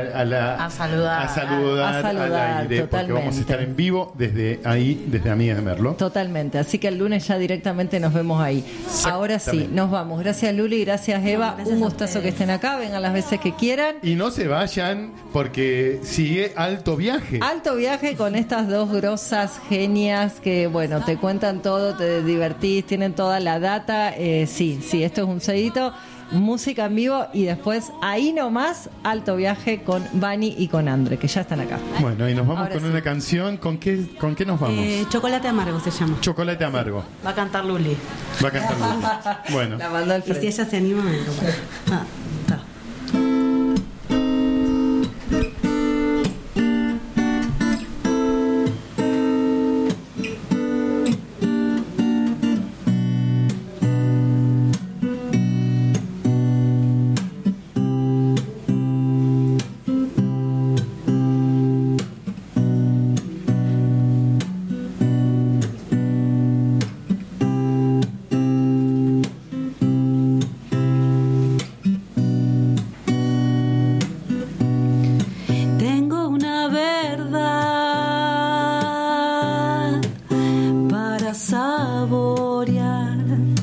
a saludar al aire, porque vamos a estar en vivo desde ahí, desde Amigas de Merlo. Totalmente, así que el lunes ya directamente nos vemos ahí. Ahora sí, nos vamos. Gracias Luli, gracias Eva, un gustazo que estén acá, vengan las veces que quieran. Y no se vayan porque sigue Alto Viaje. Alto Viaje con estas dos grosas genias que, bueno, te cuentan todo, te divertís, tienen toda la data. Sí, esto es un sellito. música en vivo y después ahí nomás alto viaje con Vani y con Andre, que ya están acá. Bueno, y nos vamos Ahora con sí. una canción. ¿Con qué nos vamos? Chocolate amargo se llama. Chocolate amargo. Va a cantar Luli. Va a cantar Luli. Bueno. La mandó al Y si ella se anima, me toca. Tengo una verdad para saborear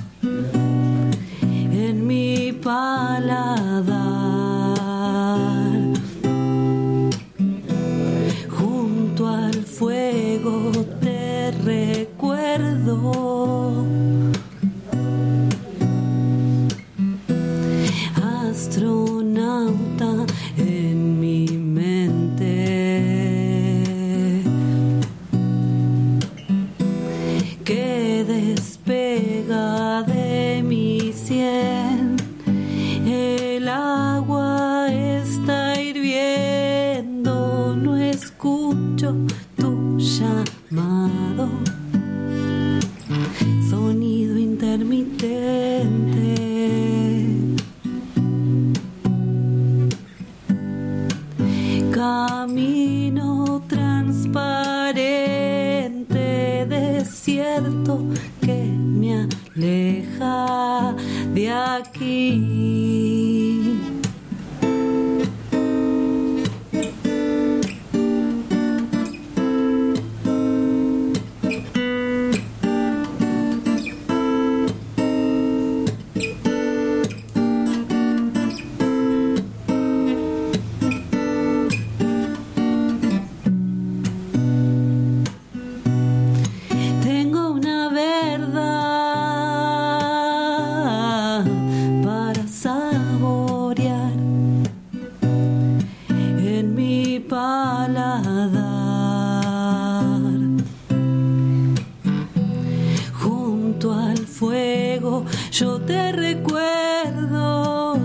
en mi paladar. Junto al fuego te recuerdo. Astronauta en mi mente que despega de mi sien. El agua está hirviendo, no escucho tu llamado. Sonido intermitente. Camino transparente, desierto que me aleja de aquí. Tengo una verdad para saborear en mi paladar. Junto al fuego yo te recuerdo.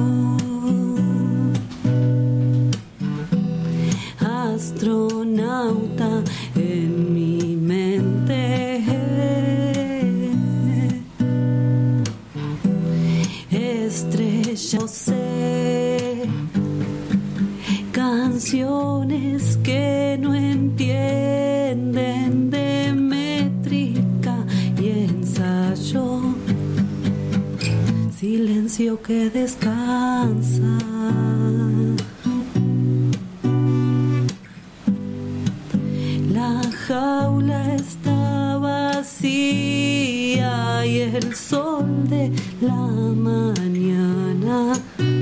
Astronauta en mi mente. Estrella, sé canciones que no entienden de métrica y ensayo. Silencio que descansa. La jaula está vacía y el sol de la mañana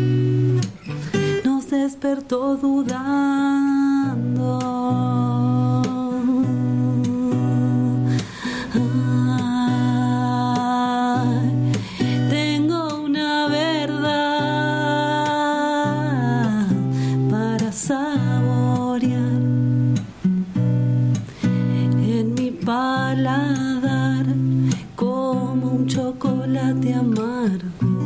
nos despertó dudando. Ay, tengo una verdad para saborear en mi paladar como un chocolate amargo.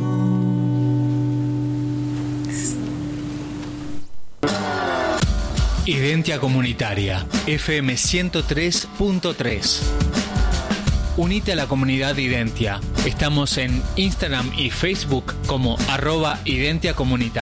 Identia Comunitaria, FM 103.3. Unite a la comunidad Identia. Estamos en Instagram y Facebook como @Identia Comunitaria.